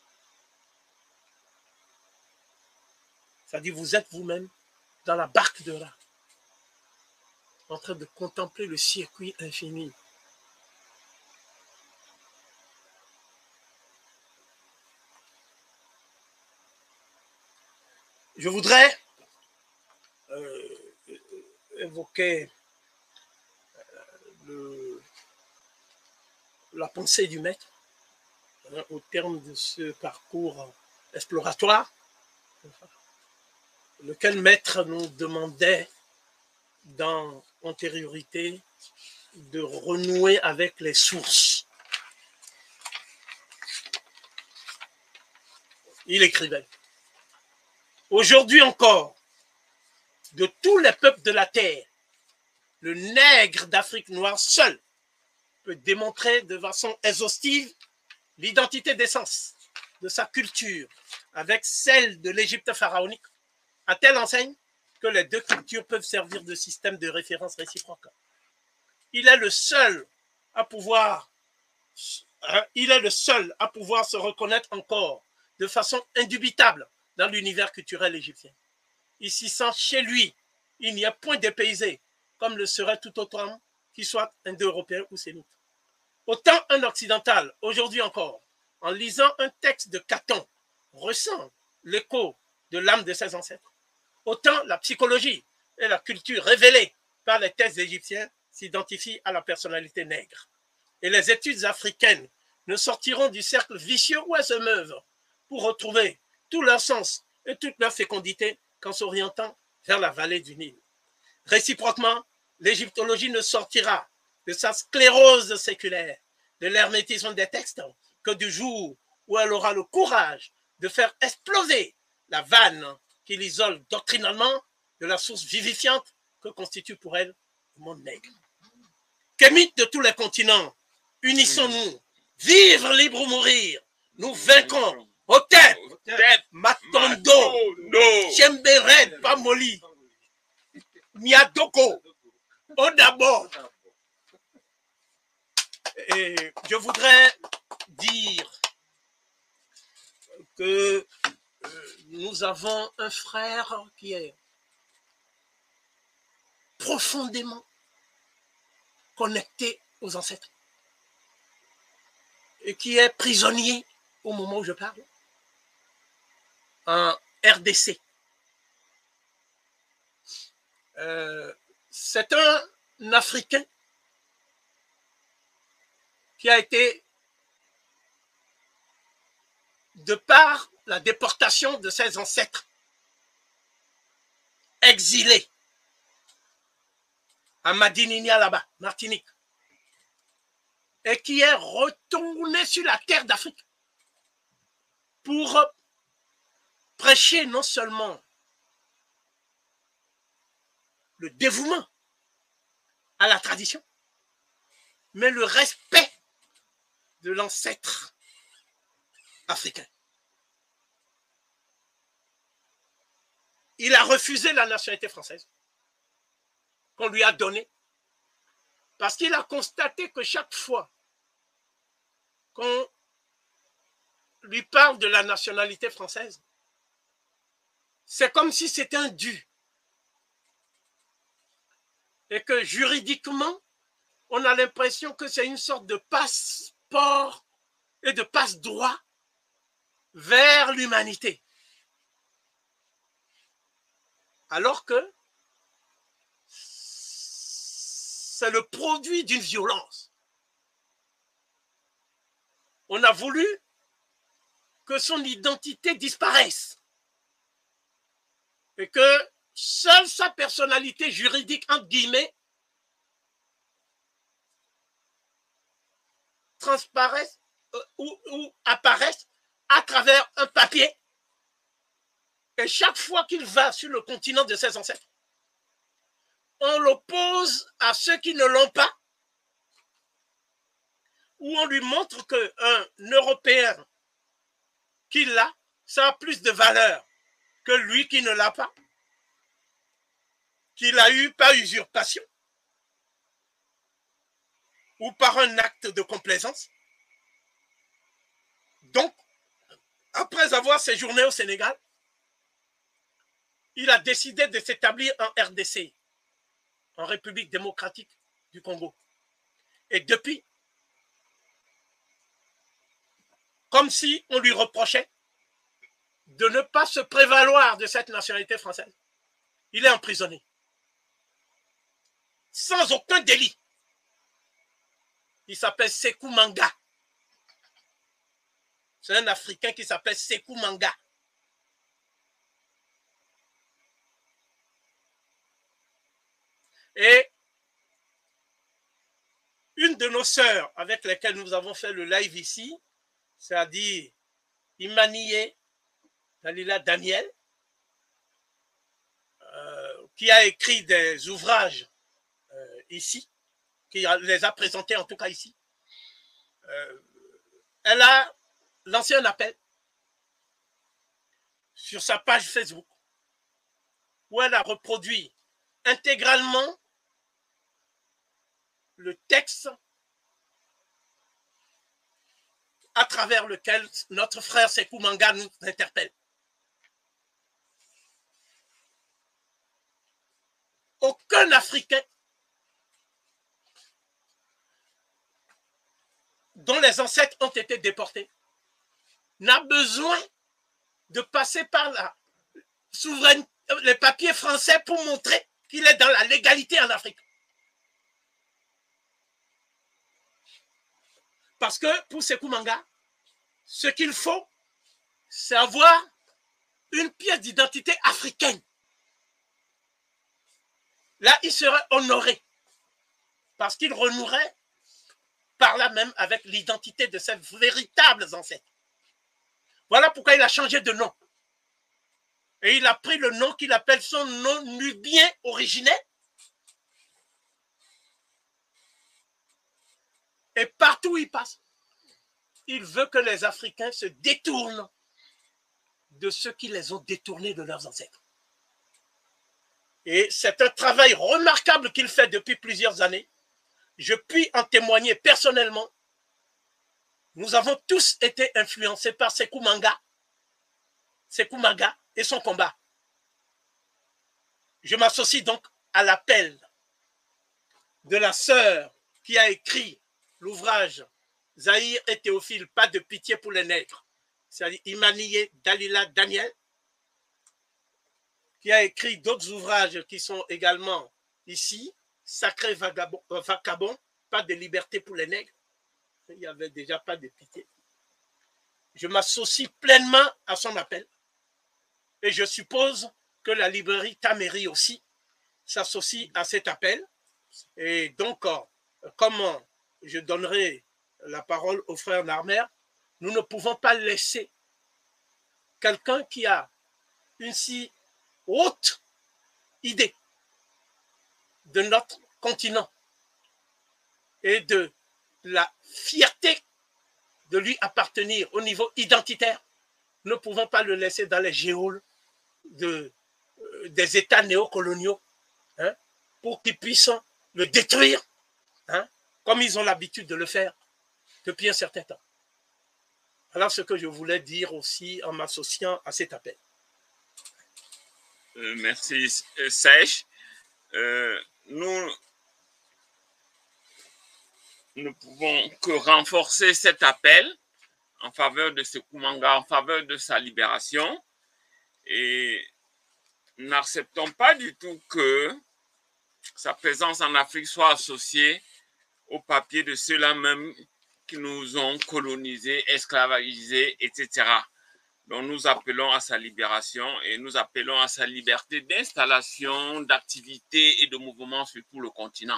C'est-à-dire vous êtes vous-même dans la barque de Ra, en train de contempler le circuit infini. Je voudrais évoquer la pensée du maître au terme de ce parcours exploratoire, lequel maître nous demandait dans antériorité de renouer avec les sources. Il écrivait: aujourd'hui encore, de tous les peuples de la terre, le nègre d'Afrique noire seul peut démontrer de façon exhaustive l'identité d'essence de sa culture avec celle de l'Égypte pharaonique, à telle enseigne que les deux cultures peuvent servir de système de référence réciproque. Il est le seul à pouvoir se reconnaître encore de façon indubitable dans l'univers culturel égyptien. Il s'y sent chez lui. Il n'y a point dépaysé, comme le serait tout autre homme qui soit indo-européen ou sémite. Autant un occidental, aujourd'hui encore, en lisant un texte de Caton, ressent l'écho de l'âme de ses ancêtres, autant la psychologie et la culture révélée par les textes égyptiens s'identifient à la personnalité nègre. Et les études africaines ne sortiront du cercle vicieux où elles se meuvent pour retrouver tout leur sens et toute leur fécondité qu'en s'orientant vers la vallée du Nil. Réciproquement, l'égyptologie ne sortira de sa sclérose séculaire, de l'hermétisme des textes, que du jour où elle aura le courage de faire exploser la vanne qui l'isole doctrinalement de la source vivifiante que constitue pour elle le monde nègre. Kémites de tous les continents, unissons-nous, vivre libre ou mourir, nous vaincrons. Hotep, Matondo, Chemberet, Pamoli, Miadoko, Odabo. Et je voudrais dire que nous avons un frère qui est profondément connecté aux ancêtres et qui est prisonnier au moment où je parle en RDC. C'est un Africain qui a été, de par la déportation de ses ancêtres, exilé à Madininia là-bas, Martinique, et qui est retourné sur la terre d'Afrique pour prêcher non seulement le dévouement à la tradition, mais le respect de l'ancêtre africain. Il a refusé la nationalité française qu'on lui a donnée parce qu'il a constaté que chaque fois qu'on lui parle de la nationalité française, c'est comme si c'était un dû. Et que juridiquement, on a l'impression que c'est une sorte de passeport et de passe-droit vers l'humanité. Alors que c'est le produit d'une violence. On a voulu que son identité disparaisse et que seule sa personnalité juridique, entre guillemets, transparaisse ou apparaisse à travers un papier. Et chaque fois qu'il va sur le continent de ses ancêtres, on l'oppose à ceux qui ne l'ont pas, ou on lui montre qu'un Européen qui l'a, ça a plus de valeur que lui qui ne l'a pas, qu'il a eu par usurpation ou par un acte de complaisance. Donc, après avoir séjourné au Sénégal, il a décidé de s'établir en RDC, en République démocratique du Congo. Et depuis, comme si on lui reprochait de ne pas se prévaloir de cette nationalité française, il est emprisonné. Sans aucun délit. Il s'appelle Sékou Manga. C'est un Africain qui s'appelle Sékou Manga. Et une de nos sœurs avec lesquelles nous avons fait le live ici, c'est-à-dire Imaniye Dalila Daniel, qui a écrit des ouvrages ici, qui les a présentés en tout cas ici, elle a lancé un appel sur sa page Facebook où elle a reproduit intégralement le texte à travers lequel notre frère Sékou Manga nous interpelle. Aucun Africain dont les ancêtres ont été déportés n'a besoin de passer par la souveraineté, les papiers français pour montrer qu'il est dans la légalité en Afrique. Parce que pour Sékou Manga, ce qu'il faut, c'est avoir une pièce d'identité africaine. Là, il serait honoré parce qu'il renouerait par là même avec l'identité de ses véritables ancêtres. Voilà pourquoi il a changé de nom. Et il a pris le nom qu'il appelle son nom nubien originel. Et partout où il passe, il veut que les Africains se détournent de ceux qui les ont détournés de leurs ancêtres. Et c'est un travail remarquable qu'il fait depuis plusieurs années. Je puis en témoigner personnellement. Nous avons tous été influencés par Sékou Manga et son combat. Je m'associe donc à l'appel de la sœur qui a écrit l'ouvrage Zahir et Théophile, pas de pitié pour les nègres. C'est-à-dire Imaniye Dalila Daniel, qui a écrit d'autres ouvrages qui sont également ici, Sacré Vagabond, pas de liberté pour les nègres. Il n'y avait déjà pas de pitié. Je m'associe pleinement à son appel. Et je suppose que la librairie Taméry aussi s'associe à cet appel. Et donc, comment je donnerai la parole au frère Narmer, nous ne pouvons pas laisser quelqu'un qui a une si haute idée de notre continent et de la fierté de lui appartenir au niveau identitaire, nous ne pouvons pas le laisser dans les geôles des États néocoloniaux, hein, pour qu'ils puissent le détruire, hein, comme ils ont l'habitude de le faire depuis un certain temps. Voilà ce que je voulais dire aussi en m'associant à cet appel. Merci, Sèche. Nous ne pouvons que renforcer cet appel en faveur de Sékou Manga, en faveur de sa libération. Et nous n'acceptons pas du tout que sa présence en Afrique soit associée au papier de ceux-là même qui nous ont colonisés, esclavagisés, etc. Donc nous appelons à sa libération et nous appelons à sa liberté d'installation, d'activité et de mouvement sur tout le continent.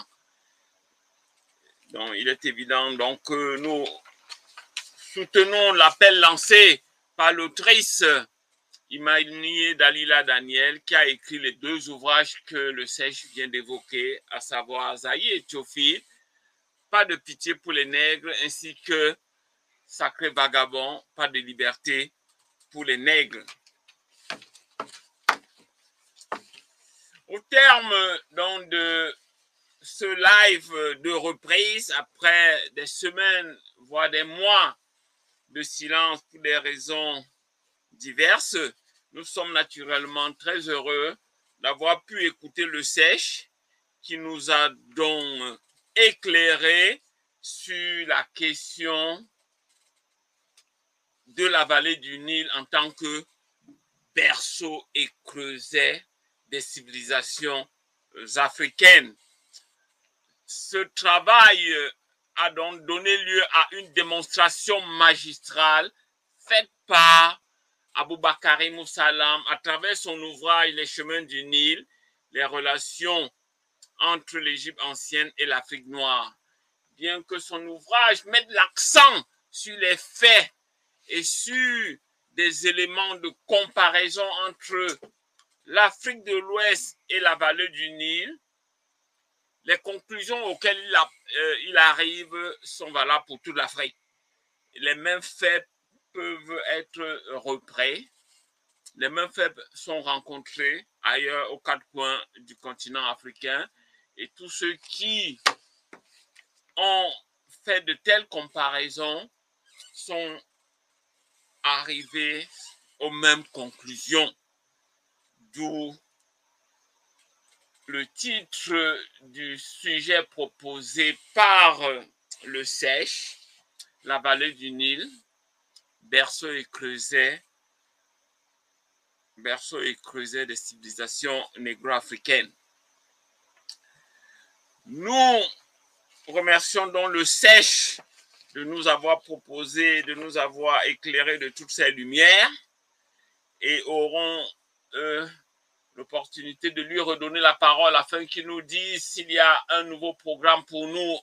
Donc il est évident donc, que nous soutenons l'appel lancé par l'autrice Imani Dalila Daniel, qui a écrit les deux ouvrages que le Sèche vient d'évoquer, à savoir Zaï et Théophile, Pas de pitié pour les nègres, ainsi que Sacré Vagabond, Pas de liberté pour les nègres. Au terme donc, de ce live de reprise, après des semaines, voire des mois de silence pour des raisons diverses, nous sommes naturellement très heureux d'avoir pu écouter le Sèche qui nous a donc éclairé sur la question de la vallée du Nil en tant que berceau et creuset des civilisations africaines. Ce travail a donc donné lieu à une démonstration magistrale faite par Aboubakari Moussalam à travers son ouvrage Les chemins du Nil, les relations entre l'Égypte ancienne et l'Afrique noire. Bien que son ouvrage mette l'accent sur les faits et sur des éléments de comparaison entre l'Afrique de l'Ouest et la vallée du Nil, les conclusions auxquelles il arrive sont valables pour toute l'Afrique. Les mêmes faits peuvent être repris, les mêmes faits sont rencontrés ailleurs aux quatre coins du continent africain, et tous ceux qui ont fait de telles comparaisons sont arrivés aux mêmes conclusions. D'où le titre du sujet proposé par le Sèche, la vallée du Nil, berceau et creuset des civilisations négro-africaines. Nous remercions donc le Sèche de nous avoir proposé, de nous avoir éclairé de toutes ces lumières et aurons l'opportunité de lui redonner la parole afin qu'il nous dise s'il y a un nouveau programme pour nous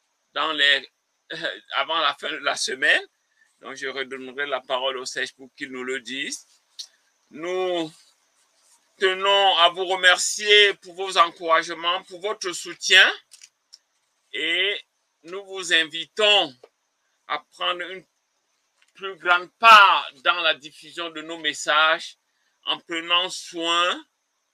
avant la fin de la semaine. Donc, je redonnerai la parole au Sèche pour qu'il nous le dise. Nous tenons à vous remercier pour vos encouragements, pour votre soutien et nous vous invitons à prendre une plus grande part dans la diffusion de nos messages en prenant soin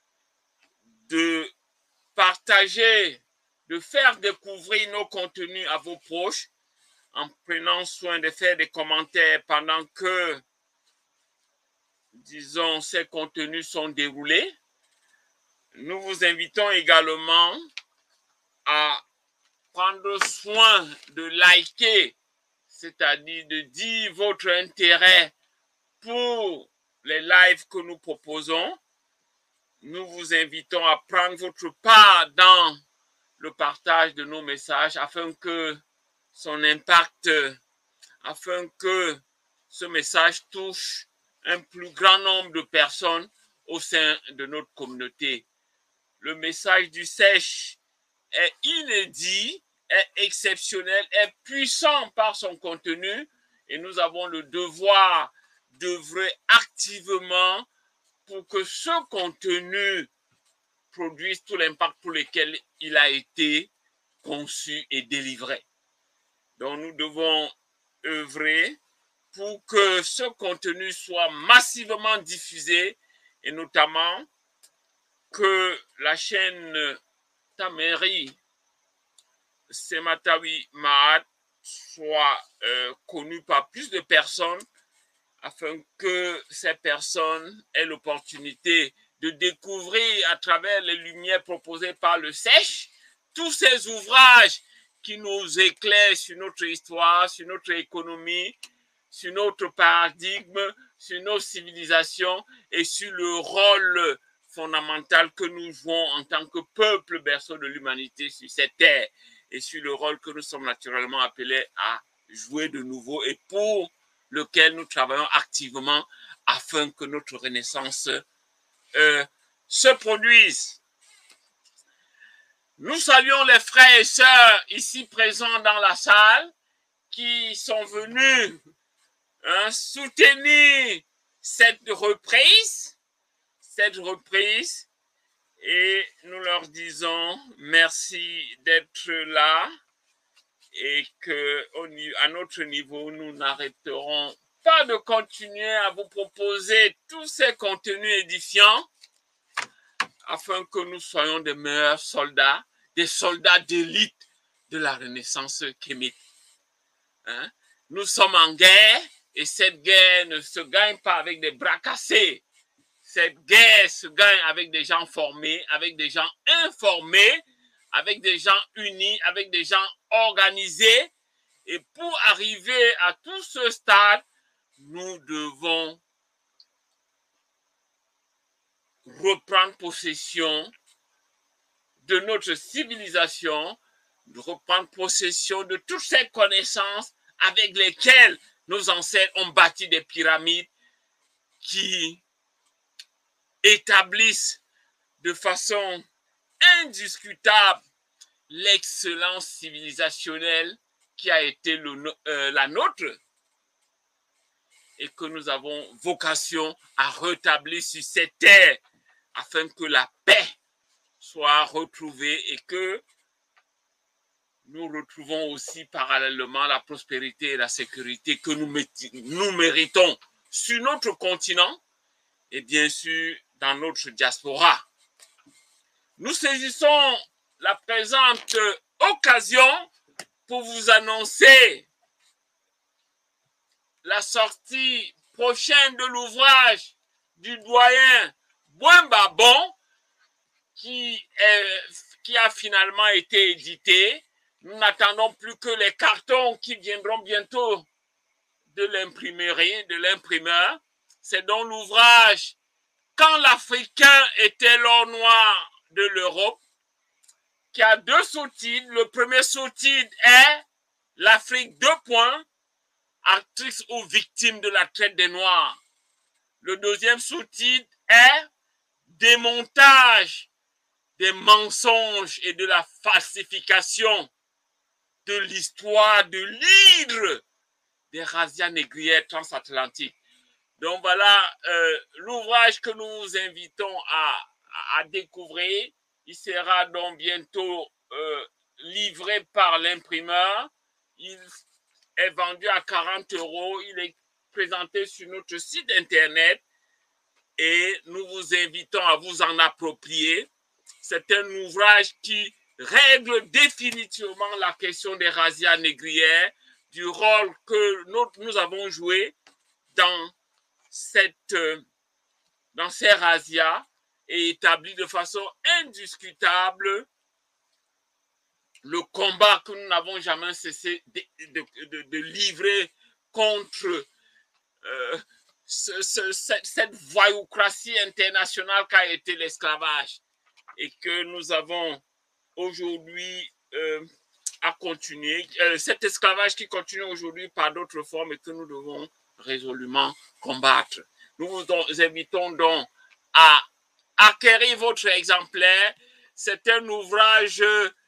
de partager, de faire découvrir nos contenus à vos proches, en prenant soin de faire des commentaires pendant que, disons, ces contenus sont déroulés. Nous vous invitons également à prendre soin de liker, c'est-à-dire de dire votre intérêt pour les lives que nous proposons. Nous vous invitons à prendre votre part dans le partage de nos messages afin que son impact, afin que ce message touche un plus grand nombre de personnes au sein de notre communauté. Le message du Sèche est inédit, est exceptionnel, est puissant par son contenu et nous avons le devoir d'œuvrer activement pour que ce contenu produise tout l'impact pour lequel il a été conçu et délivré. Donc nous devons œuvrer pour que ce contenu soit massivement diffusé et notamment que la chaîne Tameri Sematawi Mahat soit connue par plus de personnes afin que ces personnes aient l'opportunité de découvrir à travers les lumières proposées par le Sèche tous ces ouvrages qui nous éclairent sur notre histoire, sur notre économie, sur notre paradigme, sur nos civilisations et sur le rôle fondamental que nous jouons en tant que peuple berceau de l'humanité sur cette terre et sur le rôle que nous sommes naturellement appelés à jouer de nouveau et pour lequel nous travaillons activement afin que notre renaissance se produise. Nous saluons les frères et sœurs ici présents dans la salle qui sont venus soutenir cette reprise et nous leur disons merci d'être là et qu'à notre niveau, nous n'arrêterons pas de continuer à vous proposer tous ces contenus édifiants afin que nous soyons des meilleurs soldats, des soldats d'élite de la Renaissance kémite. Nous sommes en guerre et cette guerre ne se gagne pas avec des bras cassés. Cette guerre se gagne avec des gens formés, avec des gens informés, avec des gens unis, avec des gens organisés. Et pour arriver à tout ce stade, nous devons reprendre possession de notre civilisation, de reprendre possession de toutes ces connaissances avec lesquelles nos ancêtres ont bâti des pyramides qui établissent de façon indiscutable l'excellence civilisationnelle qui a été la nôtre et que nous avons vocation à rétablir sur cette terre afin que la paix soit retrouvée et que nous retrouvons aussi parallèlement la prospérité et la sécurité que nous méritons sur notre continent et bien sûr dans notre diaspora. Nous saisissons la présente occasion pour vous annoncer la sortie prochaine de l'ouvrage du doyen Bouin-Babon qui a finalement été édité. Nous n'attendons plus que les cartons qui viendront bientôt de l'imprimerie, de l'imprimeur. C'est donc l'ouvrage « Quand l'Africain était l'or noir de l'Europe » qui a deux sous-titres. Le premier sous-titre est « L'Afrique, : actrice ou victime de la traite des Noirs ». Le deuxième sous-titre est « Démontage des mensonges et de la falsification de l'histoire de l'hydre des razzias négrières transatlantiques ». Donc voilà l'ouvrage que nous vous invitons à découvrir. Il sera donc bientôt livré par l'imprimeur. Il est vendu à 40 €. Il est présenté sur notre site internet et nous vous invitons à vous en approprier. C'est un ouvrage qui règle définitivement la question des razzias négrières, du rôle que nous avons joué dans ces razzias et établit de façon indiscutable le combat que nous n'avons jamais cessé de livrer contre cette voyoucratie internationale qu'a été l'esclavage et que nous avons aujourd'hui à continuer. Cet esclavage qui continue aujourd'hui par d'autres formes et que nous devons résolument combattre. Nous vous invitons donc à acquérir votre exemplaire. C'est un ouvrage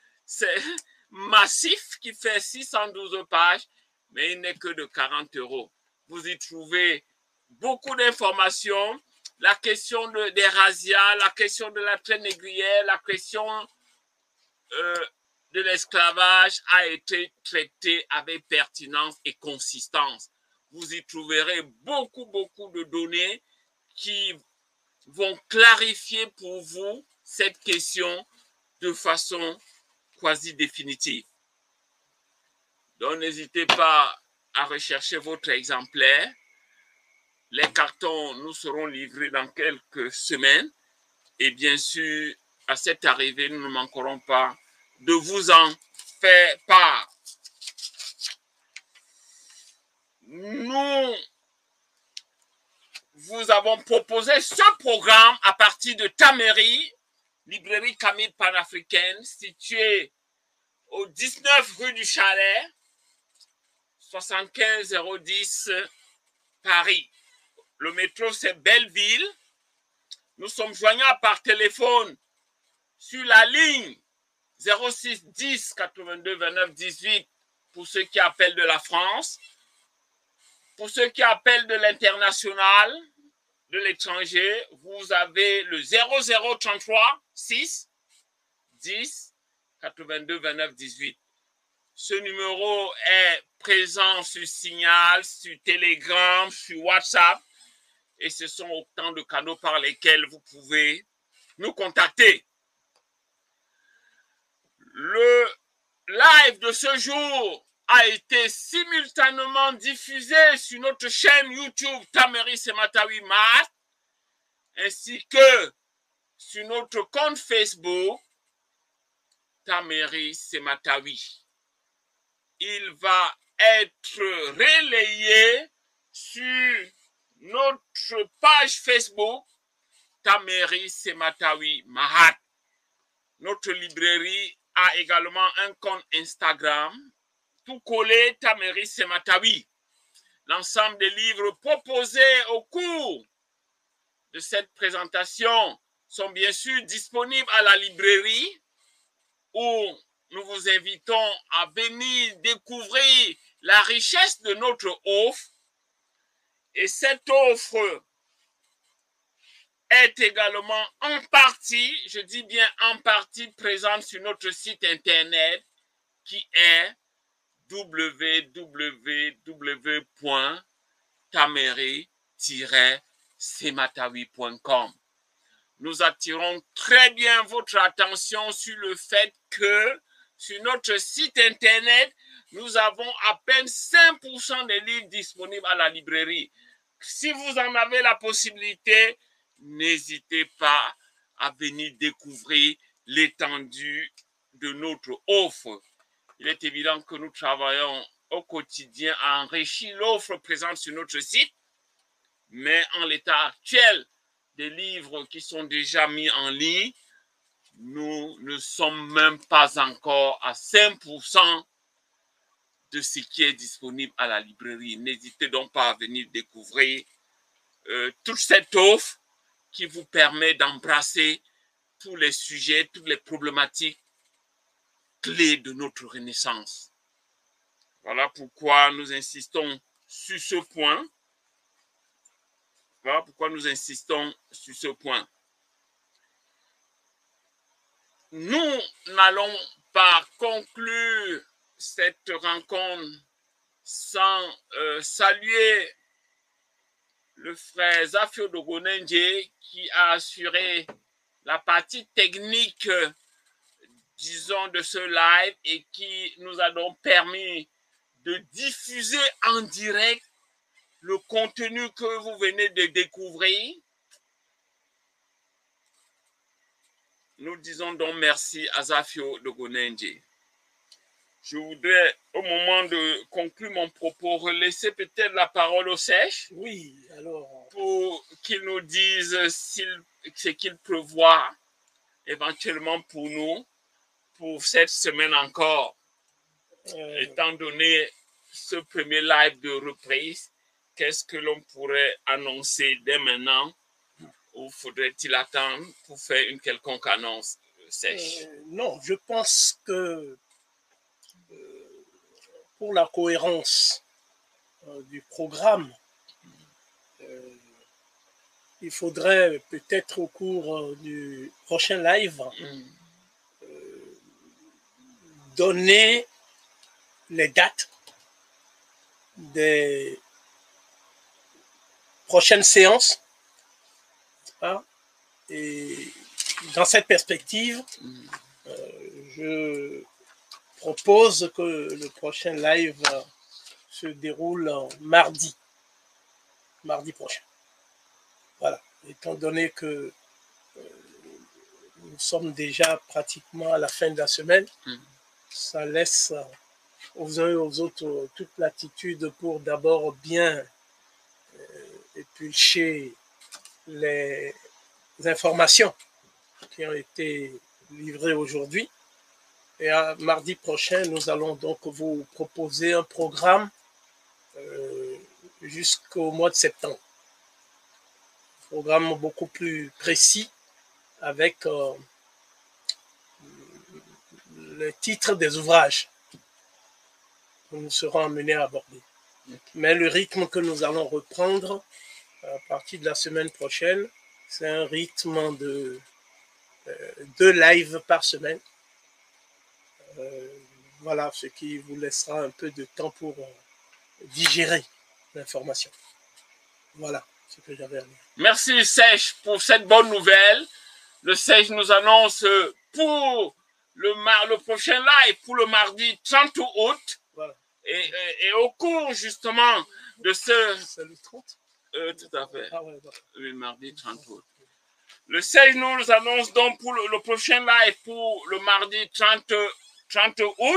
massif qui fait 612 pages, mais il n'est que de 40 €. Vous y trouvez beaucoup d'informations, la question des razzias, la question de la traite négrière, la question de l'esclavage a été traitée avec pertinence et consistance. Vous y trouverez beaucoup de données qui vont clarifier pour vous cette question de façon quasi définitive. Donc, n'hésitez pas à rechercher votre exemplaire. Les cartons nous seront livrés dans quelques semaines. Et bien sûr, à cette arrivée, nous ne manquerons pas de vous en faire part. Nous vous avons proposé ce programme à partir de Tamery, librairie Camille panafricaine, située au 19 rue du Chalet, 75 010 Paris. Le métro, c'est Belleville. Nous sommes joignables par téléphone sur la ligne 06 10 82 29 18 pour ceux qui appellent de la France. Pour ceux qui appellent de l'international, de l'étranger, vous avez le 0033 6 10 82 29 18. Ce numéro est présent sur Signal, sur Telegram, sur WhatsApp. Et ce sont autant de canaux par lesquels vous pouvez nous contacter. Le live de ce jour a été simultanément diffusé sur notre chaîne YouTube Tamery Sematawi Math, ainsi que sur notre compte Facebook Tamery Sematawi. Il va être relayé sur notre page Facebook Tamery Sematawi Mahat. Notre librairie a également un compte Instagram, tout collé Tamery Sematawi. L'ensemble des livres proposés au cours de cette présentation sont bien sûr disponibles à la librairie où nous vous invitons à venir découvrir la richesse de notre offre. Et cette offre est également en partie, je dis bien en partie, présente sur notre site internet qui est www.tamery-sematawi.com. Nous attirons très bien votre attention sur le fait que sur notre site internet, nous avons à peine 5% des livres disponibles à la librairie. Si vous en avez la possibilité, n'hésitez pas à venir découvrir l'étendue de notre offre. Il est évident que nous travaillons au quotidien à enrichir l'offre présente sur notre site, mais en l'état actuel des livres qui sont déjà mis en ligne, nous ne sommes même pas encore à 5% de ce qui est disponible à la librairie. N'hésitez donc pas à venir découvrir toute cette offre qui vous permet d'embrasser tous les sujets, toutes les problématiques clés de notre Renaissance. Voilà pourquoi nous insistons sur ce point. Voilà pourquoi nous insistons sur ce point. Nous n'allons pas conclure cette rencontre sans saluer le frère Zafio Dogonenje qui a assuré la partie technique, disons, de ce live et qui nous a donc permis de diffuser en direct le contenu que vous venez de découvrir. Nous disons donc merci à Zafio Dogonenje. Je voudrais, au moment de conclure mon propos, laisser peut-être la parole au Sèche. Oui, alors. Pour qu'il nous dise ce qu'il prévoit éventuellement pour nous, pour cette semaine encore. Étant donné ce premier live de reprise, qu'est-ce que l'on pourrait annoncer dès maintenant ou faudrait-il attendre pour faire une quelconque annonce sèche? Non, je pense que pour la cohérence du programme, il faudrait peut-être au cours du prochain live donner les dates des prochaines séances. Et dans cette perspective, je propose que le prochain live se déroule mardi prochain. Voilà, étant donné que nous sommes déjà pratiquement à la fin de la semaine, ça laisse aux uns et aux autres toute latitude pour d'abord bien éplucher les informations qui ont été livrées aujourd'hui. Et à mardi prochain, nous allons donc vous proposer un programme jusqu'au mois de septembre. Un programme beaucoup plus précis avec le titre des ouvrages que nous serons amenés à aborder. Mais le rythme que nous allons reprendre à partir de la semaine prochaine, c'est un rythme de 2 lives par semaine. Voilà, ce qui vous laissera un peu de temps pour digérer l'information. Voilà ce que j'avais à dire. Merci Serge pour cette bonne nouvelle. Le Serge nous annonce pour le prochain live, pour le mardi 30 août. Voilà. Et au cours justement de ce... C'est le 30 tout à fait. Ah ouais, d'accord. Le mardi 30 août. Le Serge nous annonce donc pour le prochain live, pour le mardi 30 août.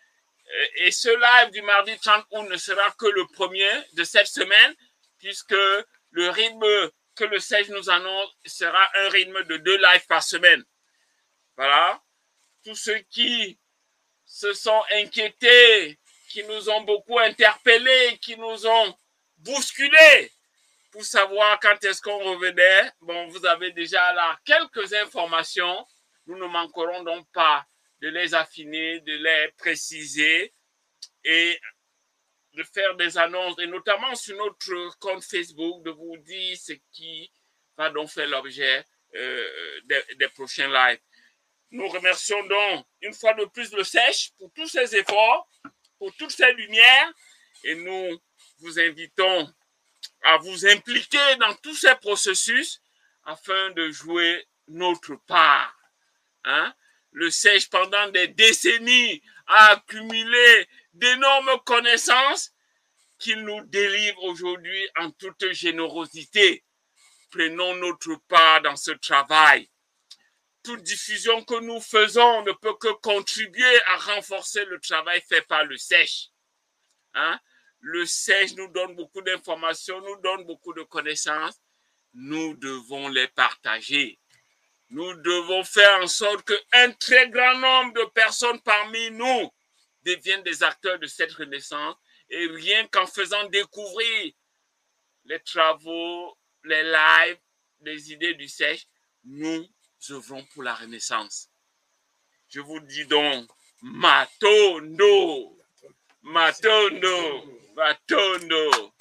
Et ce live du mardi 30 août ne sera que le premier de cette semaine, puisque le rythme que le Serge nous annonce sera un rythme de 2 lives par semaine. Voilà. Tous ceux qui se sont inquiétés, qui nous ont beaucoup interpellés, qui nous ont bousculés pour savoir quand est-ce qu'on revenait. Bon, vous avez déjà là quelques informations. Nous ne manquerons donc pas de les affiner, de les préciser et de faire des annonces, et notamment sur notre compte Facebook, de vous dire ce qui va donc faire l'objet des prochains lives. Nous remercions donc une fois de plus le Serge pour tous ses efforts, pour toutes ces lumières, et nous vous invitons à vous impliquer dans tous ces processus afin de jouer notre part. Hein? Le Serge, pendant des décennies, a accumulé d'énormes connaissances qu'il nous délivre aujourd'hui en toute générosité. Prenons notre part dans ce travail. Toute diffusion que nous faisons ne peut que contribuer à renforcer le travail fait par le Serge. Hein? Le Serge nous donne beaucoup d'informations, nous donne beaucoup de connaissances. Nous devons les partager. Nous devons faire en sorte qu'un très grand nombre de personnes parmi nous deviennent des acteurs de cette renaissance. Et rien qu'en faisant découvrir les travaux, les lives, les idées du Serge, nous œuvrons pour la renaissance. Je vous dis donc, Matondo, Matondo, Matondo.